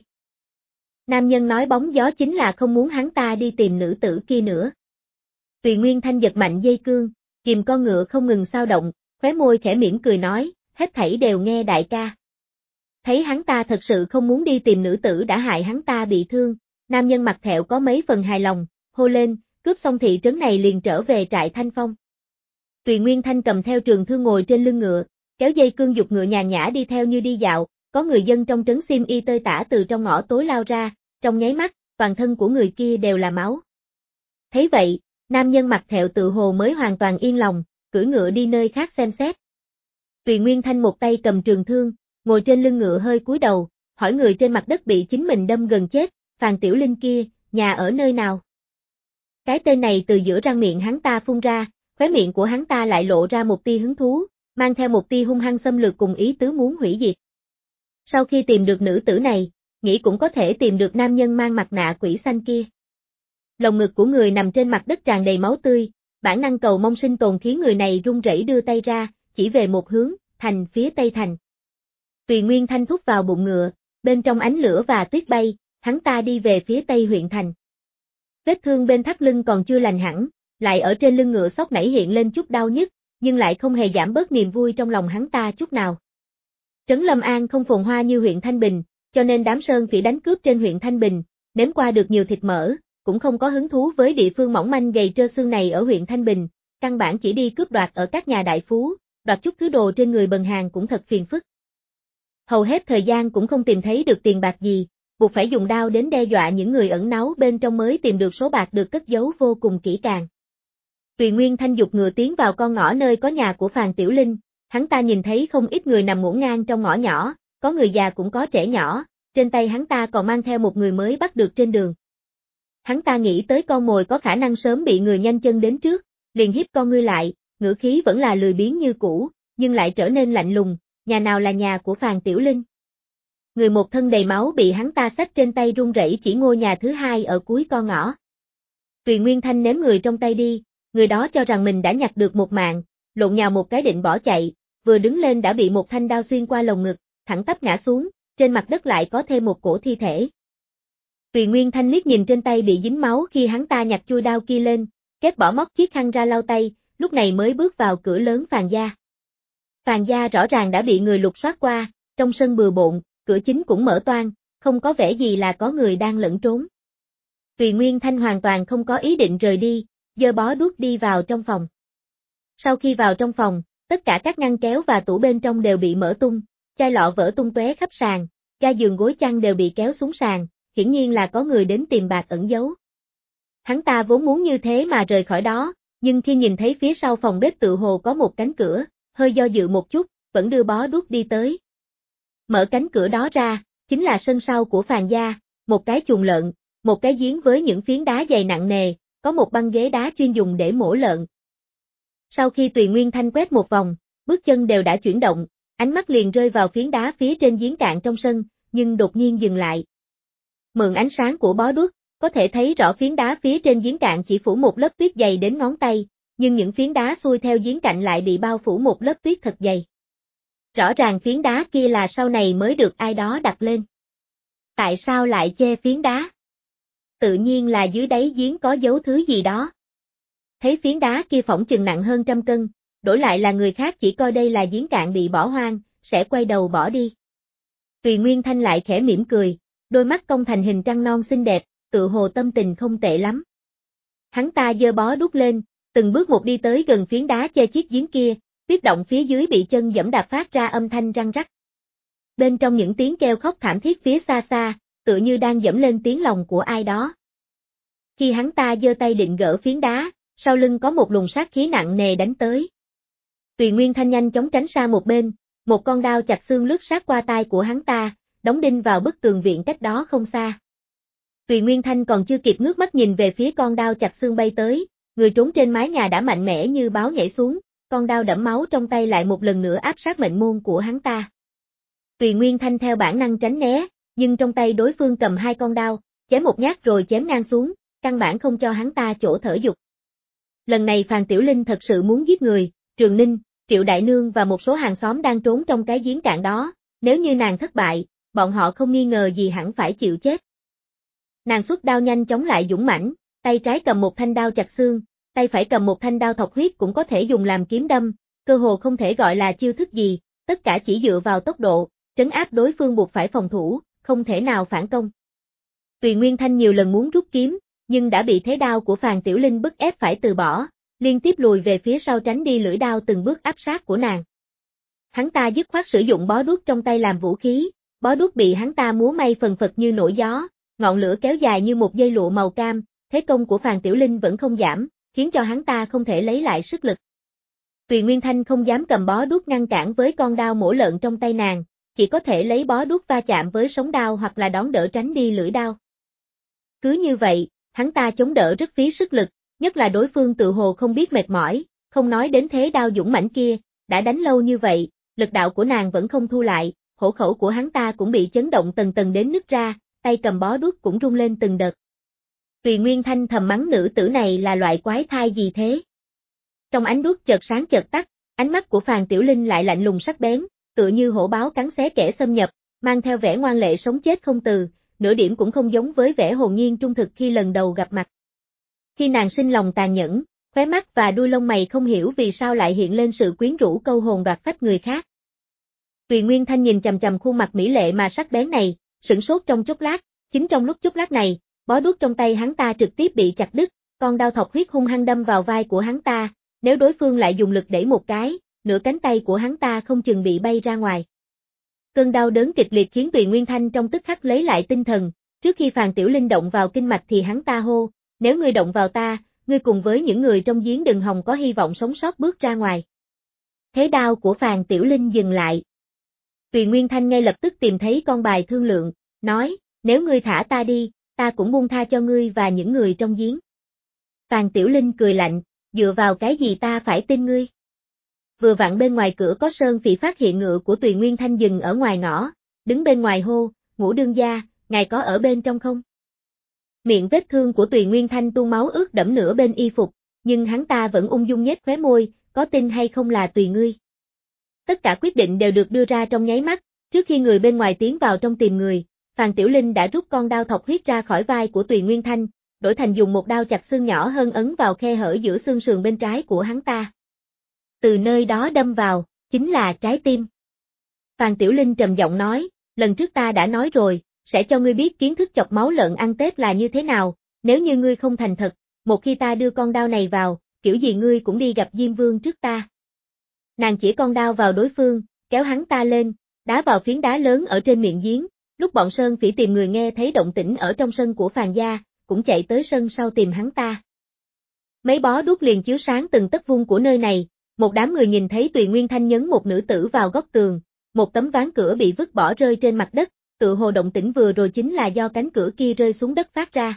Nam nhân nói bóng gió chính là không muốn hắn ta đi tìm nữ tử kia nữa. Tùy Nguyên Thanh giật mạnh dây cương, kìm con ngựa không ngừng xao động, khóe môi khẽ mỉm cười nói, hết thảy đều nghe đại ca. Thấy hắn ta thật sự không muốn đi tìm nữ tử đã hại hắn ta bị thương, nam nhân mặt thẹo có mấy phần hài lòng, hô lên, cướp xong thị trấn này liền trở về trại Thanh Phong. Tùy Nguyên Thanh cầm theo trường thương ngồi trên lưng ngựa, kéo dây cương dục ngựa nhàn nhã đi theo như đi dạo, có người dân trong trấn xiêm y tơi tả từ trong ngõ tối lao ra, trong nháy mắt, toàn thân của người kia đều là máu. Thấy vậy, nam nhân mặt thẹo tự hồ mới hoàn toàn yên lòng, cưỡi ngựa đi nơi khác xem xét. Tùy Nguyên Thanh một tay cầm trường thương, ngồi trên lưng ngựa hơi cúi đầu, hỏi người trên mặt đất bị chính mình đâm gần chết, Phàn Tiểu Linh kia, nhà ở nơi nào? Cái tên này từ giữa răng miệng hắn ta phun ra, khóe miệng của hắn ta lại lộ ra một tia hứng thú, mang theo một tia hung hăng xâm lược cùng ý tứ muốn hủy diệt. Sau khi tìm được nữ tử này, nghĩ cũng có thể tìm được nam nhân mang mặt nạ quỷ xanh kia. Lồng ngực của người nằm trên mặt đất tràn đầy máu tươi, bản năng cầu mong sinh tồn khiến người này run rẩy đưa tay ra, chỉ về một hướng, thành phía tây thành. Tùy Nguyên Thanh thúc vào bụng ngựa, bên trong ánh lửa và tuyết bay, hắn ta đi về phía tây huyện thành. Vết thương bên thắt lưng còn chưa lành hẳn, lại ở trên lưng ngựa sóc nảy hiện lên chút đau nhức, nhưng lại không hề giảm bớt niềm vui trong lòng hắn ta chút nào. Trấn Lâm An không phồn hoa như huyện Thanh Bình, cho nên đám sơn phỉ đánh cướp trên huyện Thanh Bình, nếm qua được nhiều thịt mỡ, cũng không có hứng thú với địa phương mỏng manh gầy trơ xương này ở huyện Thanh Bình, căn bản chỉ đi cướp đoạt ở các nhà đại phú, đoạt chút thứ đồ trên người bần hàng cũng thật phiền phức. Hầu hết thời gian cũng không tìm thấy được tiền bạc gì, buộc phải dùng đao đến đe dọa những người ẩn náu bên trong mới tìm được số bạc được cất giấu vô cùng kỹ càng. Tùy Nguyên Thanh dục ngựa tiến vào con ngõ nơi có nhà của Phàn Tiểu Linh, hắn ta nhìn thấy không ít người nằm ngổn ngang trong ngõ nhỏ, có người già cũng có trẻ nhỏ, trên tay hắn ta còn mang theo một người mới bắt được trên đường. Hắn ta nghĩ tới con mồi có khả năng sớm bị người nhanh chân đến trước, liền hiếp con ngươi lại, ngữ khí vẫn là lười biếng như cũ, nhưng lại trở nên lạnh lùng, nhà nào là nhà của Phàn Tiểu Linh. Người một thân đầy máu bị hắn ta xách trên tay run rẩy chỉ ngôi nhà thứ hai ở cuối con ngõ. Tùy Nguyên Thanh ném người trong tay đi, người đó cho rằng mình đã nhặt được một mạng, lộn nhào một cái định bỏ chạy, vừa đứng lên đã bị một thanh đao xuyên qua lồng ngực, thẳng tắp ngã xuống, trên mặt đất lại có thêm một cổ thi thể. Tùy Nguyên Thanh liếc nhìn trên tay bị dính máu khi hắn ta nhặt chui đao kia lên, kết bỏ móc chiếc khăn ra lau tay, lúc này mới bước vào cửa lớn Phàn gia. Phàn gia rõ ràng đã bị người lục soát qua, trong sân bừa bộn, cửa chính cũng mở toang, không có vẻ gì là có người đang lẫn trốn. Tùy Nguyên Thanh hoàn toàn không có ý định rời đi, giơ bó đuốc đi vào trong phòng. Sau khi vào trong phòng, tất cả các ngăn kéo và tủ bên trong đều bị mở tung, chai lọ vỡ tung tóe khắp sàn, ga giường gối chăn đều bị kéo xuống sàn, hiển nhiên là có người đến tìm bạc ẩn giấu. Hắn ta vốn muốn như thế mà rời khỏi đó, nhưng khi nhìn thấy phía sau phòng bếp tự hồ có một cánh cửa, hơi do dự một chút, vẫn đưa bó đuốc đi tới. Mở cánh cửa đó ra, chính là sân sau của Phàn gia, một cái chuồng lợn, một cái giếng với những phiến đá dày nặng nề, có một băng ghế đá chuyên dùng để mổ lợn. Sau khi Tùy Nguyên Thanh quét một vòng, bước chân đều đã chuyển động, ánh mắt liền rơi vào phiến đá phía trên giếng cạn trong sân, nhưng đột nhiên dừng lại. Mượn ánh sáng của bó đuốc, có thể thấy rõ phiến đá phía trên giếng cạn chỉ phủ một lớp tuyết dày đến ngón tay, nhưng những phiến đá xuôi theo giếng cạnh lại bị bao phủ một lớp tuyết thật dày. Rõ ràng phiến đá kia là sau này mới được ai đó đặt lên. Tại sao lại chê phiến đá? Tự nhiên là dưới đáy giếng có giấu thứ gì đó. thấy phiến đá kia phỏng chừng nặng hơn 100 cân, đổi lại là người khác chỉ coi đây là giếng cạn bị bỏ hoang, sẽ quay đầu bỏ đi. Tùy Nguyên Thanh lại khẽ mỉm cười, đôi mắt cong thành hình trăng non xinh đẹp, tự hồ tâm tình không tệ lắm. Hắn ta giơ bó đuốc lên, từng bước một đi tới gần phiến đá che chiếc giếng kia, tuyết động phía dưới bị chân giẫm đạp phát ra âm thanh răng rắc. Bên trong những tiếng kêu khóc thảm thiết phía xa xa, tựa như đang dẫm lên tiếng lòng của ai đó. Khi hắn ta giơ tay định gỡ phiến đá, sau lưng có một luồng sát khí nặng nề đánh tới. Tùy Nguyên Thanh nhanh chóng tránh sang một bên, một con đao chặt xương lướt sát qua tai của hắn ta, đóng đinh vào bức tường viện cách đó không xa. Tùy Nguyên Thanh còn chưa kịp ngước mắt nhìn về phía con đao chặt xương bay tới, người trốn trên mái nhà đã mạnh mẽ như báo nhảy xuống, con đao đẫm máu trong tay lại một lần nữa áp sát mệnh môn của hắn ta. Tùy Nguyên Thanh theo bản năng tránh né, nhưng trong tay đối phương cầm 2 con đao, chém một nhát rồi chém ngang xuống, căn bản không cho hắn ta chỗ thở dục. Lần này Phàn Tiểu Linh thật sự muốn giết người, Trường Ninh, Triệu Đại Nương và một số hàng xóm đang trốn trong cái giếng cạn đó, nếu như nàng thất bại, bọn họ không nghi ngờ gì hẳn phải chịu chết. Nàng xuất đao nhanh chóng lại dũng mãnh, tay trái cầm một thanh đao chặt xương, tay phải cầm một thanh đao thọc huyết cũng có thể dùng làm kiếm đâm, cơ hồ không thể gọi là chiêu thức gì, tất cả chỉ dựa vào tốc độ, trấn áp đối phương buộc phải phòng thủ, không thể nào phản công. Tùy Nguyên Thanh nhiều lần muốn rút kiếm, nhưng đã bị thế đao của Phàn Tiểu Linh bức ép phải từ bỏ, liên tiếp lùi về phía sau tránh đi lưỡi đao từng bước áp sát của nàng. Hắn ta dứt khoát sử dụng bó đuốc trong tay làm vũ khí, bó đuốc bị hắn ta múa may phần phật như nổi gió, ngọn lửa kéo dài như một dây lụa màu cam, thế công của Phàn Tiểu Linh vẫn không giảm, khiến cho hắn ta không thể lấy lại sức lực. Tùy Nguyên Thanh không dám cầm bó đuốc ngăn cản với con đao mổ lợn trong tay nàng, chỉ có thể lấy bó đuốc va chạm với sống đao hoặc là đón đỡ tránh đi lưỡi đao. Cứ như vậy, hắn ta chống đỡ rất phí sức lực, nhất là đối phương tự hồ không biết mệt mỏi, không nói đến thế đao dũng mãnh kia, đã đánh lâu như vậy, lực đạo của nàng vẫn không thu lại, hổ khẩu của hắn ta cũng bị chấn động tầng tầng đến nứt ra, tay cầm bó đuốc cũng rung lên từng đợt. Tùy Nguyên Thanh thầm mắng nữ tử này là loại quái thai gì thế? Trong ánh đuốc chợt sáng chợt tắt, ánh mắt của Phàn Tiểu Linh lại lạnh lùng sắc bén, tựa như hổ báo cắn xé kẻ xâm nhập, mang theo vẻ ngoan lệ sống chết không từ, nửa điểm cũng không giống với vẻ hồn nhiên trung thực khi lần đầu gặp mặt. Khi nàng sinh lòng tàn nhẫn, khóe mắt và đuôi lông mày không hiểu vì sao lại hiện lên sự quyến rũ câu hồn đoạt phách người khác. Tùy Nguyên Thanh nhìn chằm chằm khuôn mặt mỹ lệ mà sắc bén này, sửng sốt trong chốc lát, chính trong lúc chốc lát này, bó đuốc trong tay hắn ta trực tiếp bị chặt đứt, con đao thọc huyết hung hăng đâm vào vai của hắn ta, nếu đối phương lại dùng lực đẩy một cái, nửa cánh tay của hắn ta không chừng bị bay ra ngoài. Cơn đau đớn kịch liệt khiến Tùy Nguyên Thanh trong tức khắc lấy lại tinh thần, trước khi Phàn Tiểu Linh động vào kinh mạch thì hắn ta hô, nếu ngươi động vào ta, ngươi cùng với những người trong giếng đừng hòng có hy vọng sống sót bước ra ngoài. Thế đao của Phàn Tiểu Linh dừng lại. Tùy Nguyên Thanh ngay lập tức tìm thấy con bài thương lượng, nói, nếu ngươi thả ta đi, ta cũng buông tha cho ngươi và những người trong giếng. Phàn Tiểu Linh cười lạnh, dựa vào cái gì ta phải tin ngươi? Vừa vặn bên ngoài cửa có Sơn Phỉ phát hiện ngựa của Tùy Nguyên Thanh dừng ở ngoài ngõ, đứng bên ngoài hô, Ngũ đương gia, ngài có ở bên trong không? Miệng vết thương của Tùy Nguyên Thanh tuôn máu ướt đẫm nửa bên y phục, nhưng hắn ta vẫn ung dung nhếch khóe môi, có tin hay không là tùy ngươi. Tất cả quyết định đều được đưa ra trong nháy mắt, trước khi người bên ngoài tiến vào trong tìm người, Phàn Tiểu Linh đã rút con đao thọc huyết ra khỏi vai của Tùy Nguyên Thanh, đổi thành dùng một đao chặt xương nhỏ hơn ấn vào khe hở giữa xương sườn bên trái của hắn ta. Từ nơi đó đâm vào, chính là trái tim. Phàn Tiểu Linh trầm giọng nói, lần trước ta đã nói rồi, sẽ cho ngươi biết kiến thức chọc máu lợn ăn Tết là như thế nào, nếu như ngươi không thành thật, một khi ta đưa con đao này vào, kiểu gì ngươi cũng đi gặp Diêm Vương trước ta. Nàng chỉ con đao vào đối phương, kéo hắn ta lên, đá vào phiến đá lớn ở trên miệng giếng, lúc bọn Sơn Phỉ tìm người nghe thấy động tĩnh ở trong sân của Phàn gia, cũng chạy tới sân sau tìm hắn ta. Mấy bó đuốc liền chiếu sáng từng tấc vuông của nơi này, một đám người nhìn thấy Tùy Nguyên Thanh nhấn một nữ tử vào góc tường, một tấm ván cửa bị vứt bỏ rơi trên mặt đất, tự hồ động tĩnh vừa rồi chính là do cánh cửa kia rơi xuống đất phát ra.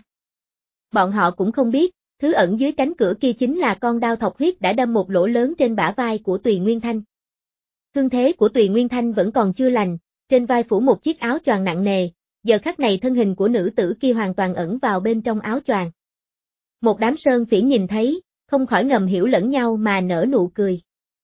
Bọn họ cũng không biết, thứ ẩn dưới cánh cửa kia chính là con đao thọc huyết đã đâm một lỗ lớn trên bả vai của Tùy Nguyên Thanh. Thương thế của Tùy Nguyên Thanh vẫn còn chưa lành, trên vai phủ một chiếc áo choàng nặng nề, giờ khắc này thân hình của nữ tử kia hoàn toàn ẩn vào bên trong áo choàng. Một đám Sơn Phỉ nhìn thấy, không khỏi ngầm hiểu lẫn nhau mà nở nụ cười.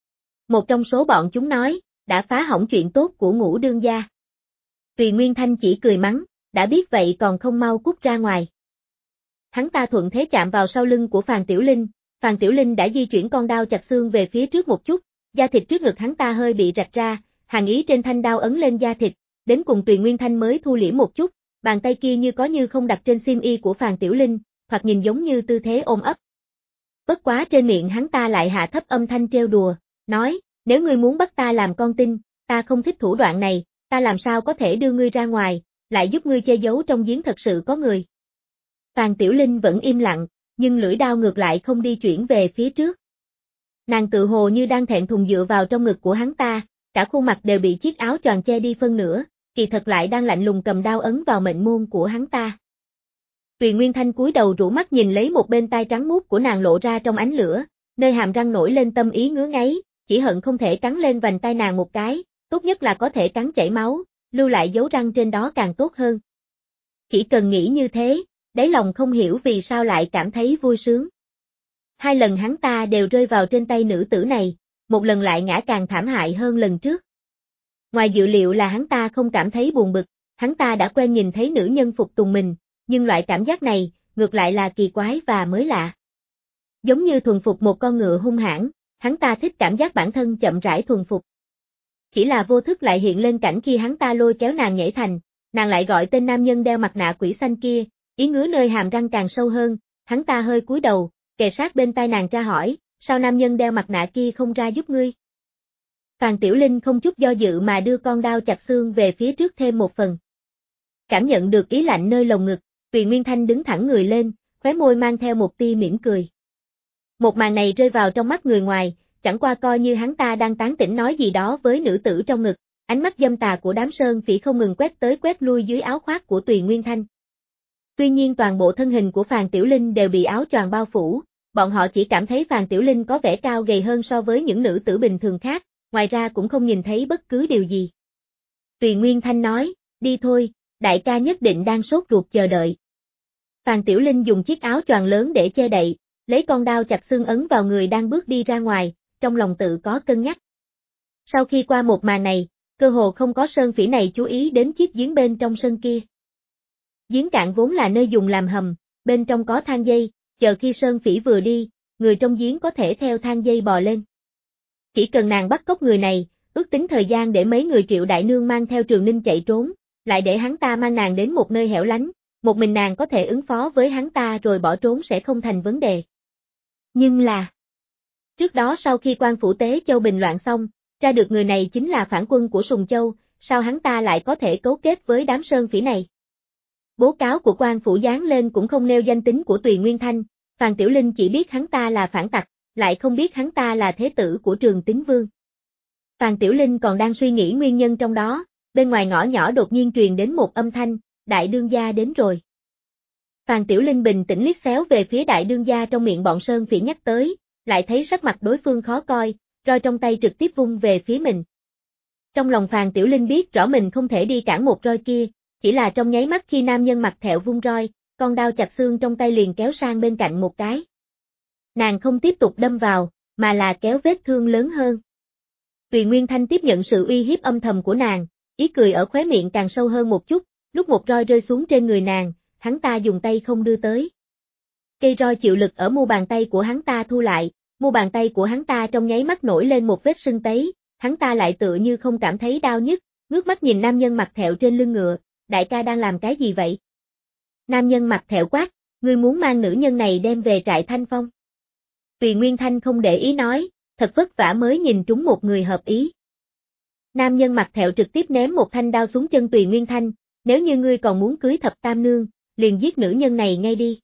Một trong số bọn chúng nói, đã phá hỏng chuyện tốt của Ngũ đương gia. Tùy Nguyên Thanh chỉ cười mắng, đã biết vậy còn không mau cút ra ngoài. Hắn ta thuận thế chạm vào sau lưng của Phàn Tiểu Linh, Phàn Tiểu Linh đã di chuyển con đao chặt xương về phía trước một chút, da thịt trước ngực hắn ta hơi bị rạch ra, hàn ý trên thanh đao ấn lên da thịt, đến cùng Tuyền Nguyên Thanh mới thu liễm một chút, bàn tay kia như có như không đặt trên xiêm y của Phàn Tiểu Linh, hoặc nhìn giống như tư thế ôm ấp. Bất quá trên miệng hắn ta lại hạ thấp âm thanh trêu đùa, nói, nếu ngươi muốn bắt ta làm con tin, ta không thích thủ đoạn này, ta làm sao có thể đưa ngươi ra ngoài, lại giúp ngươi che giấu trong giếng thật sự có người. Phàn Tiểu Linh vẫn im lặng, nhưng lưỡi đao ngược lại không đi chuyển về phía trước. Nàng tự hồ như đang thẹn thùng dựa vào trong ngực của hắn ta, cả khuôn mặt đều bị chiếc áo choàng che đi phân nửa, kỳ thật lại đang lạnh lùng cầm đao ấn vào mệnh môn của hắn ta. Tuyền Nguyên Thanh cúi đầu rũ mắt nhìn lấy một bên tai trắng muốt của nàng lộ ra trong ánh lửa, nơi hàm răng nổi lên tâm ý ngứa ngáy, chỉ hận không thể cắn lên vành tai nàng một cái, tốt nhất là có thể cắn chảy máu, lưu lại dấu răng trên đó càng tốt hơn. Chỉ cần nghĩ như thế, đáy lòng không hiểu vì sao lại cảm thấy vui sướng. Hai lần hắn ta đều rơi vào trên tay nữ tử này, một lần lại ngã càng thảm hại hơn lần trước. Ngoài dự liệu là hắn ta không cảm thấy buồn bực, hắn ta đã quen nhìn thấy nữ nhân phục tùng mình, nhưng loại cảm giác này, ngược lại là kỳ quái và mới lạ. Giống như thuần phục một con ngựa hung hãn, hắn ta thích cảm giác bản thân chậm rãi thuần phục. Chỉ là vô thức lại hiện lên cảnh khi hắn ta lôi kéo nàng nhảy thành, nàng lại gọi tên nam nhân đeo mặt nạ quỷ xanh kia, ý ngứa nơi hàm răng càng sâu hơn, hắn ta hơi cúi đầu, kề sát bên tai nàng tra hỏi, sao nam nhân đeo mặt nạ kia không ra giúp ngươi? Phàn Tiểu Linh không chút do dự mà đưa con đao chặt xương về phía trước thêm một phần. Cảm nhận được ý lạnh nơi lồng ngực, Tuyền Nguyên Thanh đứng thẳng người lên, khóe môi mang theo một tia mỉm cười. Một màn này rơi vào trong mắt người ngoài, chẳng qua coi như hắn ta đang tán tỉnh nói gì đó với nữ tử trong ngực, ánh mắt dâm tà của đám sơn phỉ không ngừng quét tới quét lui dưới áo khoác của Tuyền Nguyên Thanh. Tuy nhiên toàn bộ thân hình của Phàn Tiểu Linh đều bị áo choàng bao phủ, bọn họ chỉ cảm thấy Phàn Tiểu Linh có vẻ cao gầy hơn so với những nữ tử bình thường khác, ngoài ra cũng không nhìn thấy bất cứ điều gì. Tuyền Nguyên Thanh nói, đi thôi, đại ca nhất định đang sốt ruột chờ đợi. Phàn Tiểu Linh dùng chiếc áo choàng lớn để che đậy, lấy con đao chặt xương ấn vào người đang bước đi ra ngoài, trong lòng tự có cân nhắc. Sau khi qua một màn này, cơ hồ không có sơn phỉ này chú ý đến chiếc giếng bên trong sân kia. Giếng cạn vốn là nơi dùng làm hầm, bên trong có thang dây, chờ khi sơn phỉ vừa đi, người trong giếng có thể theo thang dây bò lên. Chỉ cần nàng bắt cóc người này, ước tính thời gian để mấy người Triệu đại nương mang theo Trường Ninh chạy trốn, lại để hắn ta mang nàng đến một nơi hẻo lánh, một mình nàng có thể ứng phó với hắn ta rồi bỏ trốn sẽ không thành vấn đề. Nhưng là, trước đó sau khi quan phủ Tế Châu bình loạn xong, ra được người này chính là phản quân của Sùng Châu, sao hắn ta lại có thể cấu kết với đám sơn phỉ này? Bố cáo của quan phủ dán lên cũng không nêu danh tính của Tuyền Nguyên Thanh, Phàn Tiểu Linh chỉ biết hắn ta là phản tặc, lại không biết hắn ta là thế tử của Trường Tín Vương. Phàn Tiểu Linh còn đang suy nghĩ nguyên nhân trong đó, bên ngoài ngõ nhỏ đột nhiên truyền đến một âm thanh, đại đương gia đến rồi. Phàn Tiểu Linh bình tĩnh liếc xéo về phía đại đương gia trong miệng bọn sơn phỉ nhắc tới, lại thấy sắc mặt đối phương khó coi, roi trong tay trực tiếp vung về phía mình. Trong lòng Phàn Tiểu Linh biết rõ mình không thể đi cản một roi kia, chỉ là trong nháy mắt khi nam nhân mặt thẹo vung roi, con đao chặt xương trong tay liền kéo sang bên cạnh một cái. Nàng không tiếp tục đâm vào, mà là kéo vết thương lớn hơn. Tuyền Nguyên Thanh tiếp nhận sự uy hiếp âm thầm của nàng, ý cười ở khóe miệng càng sâu hơn một chút, lúc một roi rơi xuống trên người nàng, hắn ta dùng tay không đưa tới. Cây roi chịu lực ở mu bàn tay của hắn ta thu lại, mu bàn tay của hắn ta trong nháy mắt nổi lên một vết sưng tấy, hắn ta lại tựa như không cảm thấy đau nhức, ngước mắt nhìn nam nhân mặt thẹo trên lưng ngựa, đại ca đang làm cái gì vậy? Nam nhân mặt thẹo quát, ngươi muốn mang nữ nhân này đem về trại Thanh Phong. Tuyền Nguyên Thanh không để ý nói, thật vất vả mới nhìn trúng một người hợp ý. Nam nhân mặt thẹo trực tiếp ném một thanh đao xuống chân Tuyền Nguyên Thanh, nếu như ngươi còn muốn cưới thập tam nương, liền giết nữ nhân này ngay đi.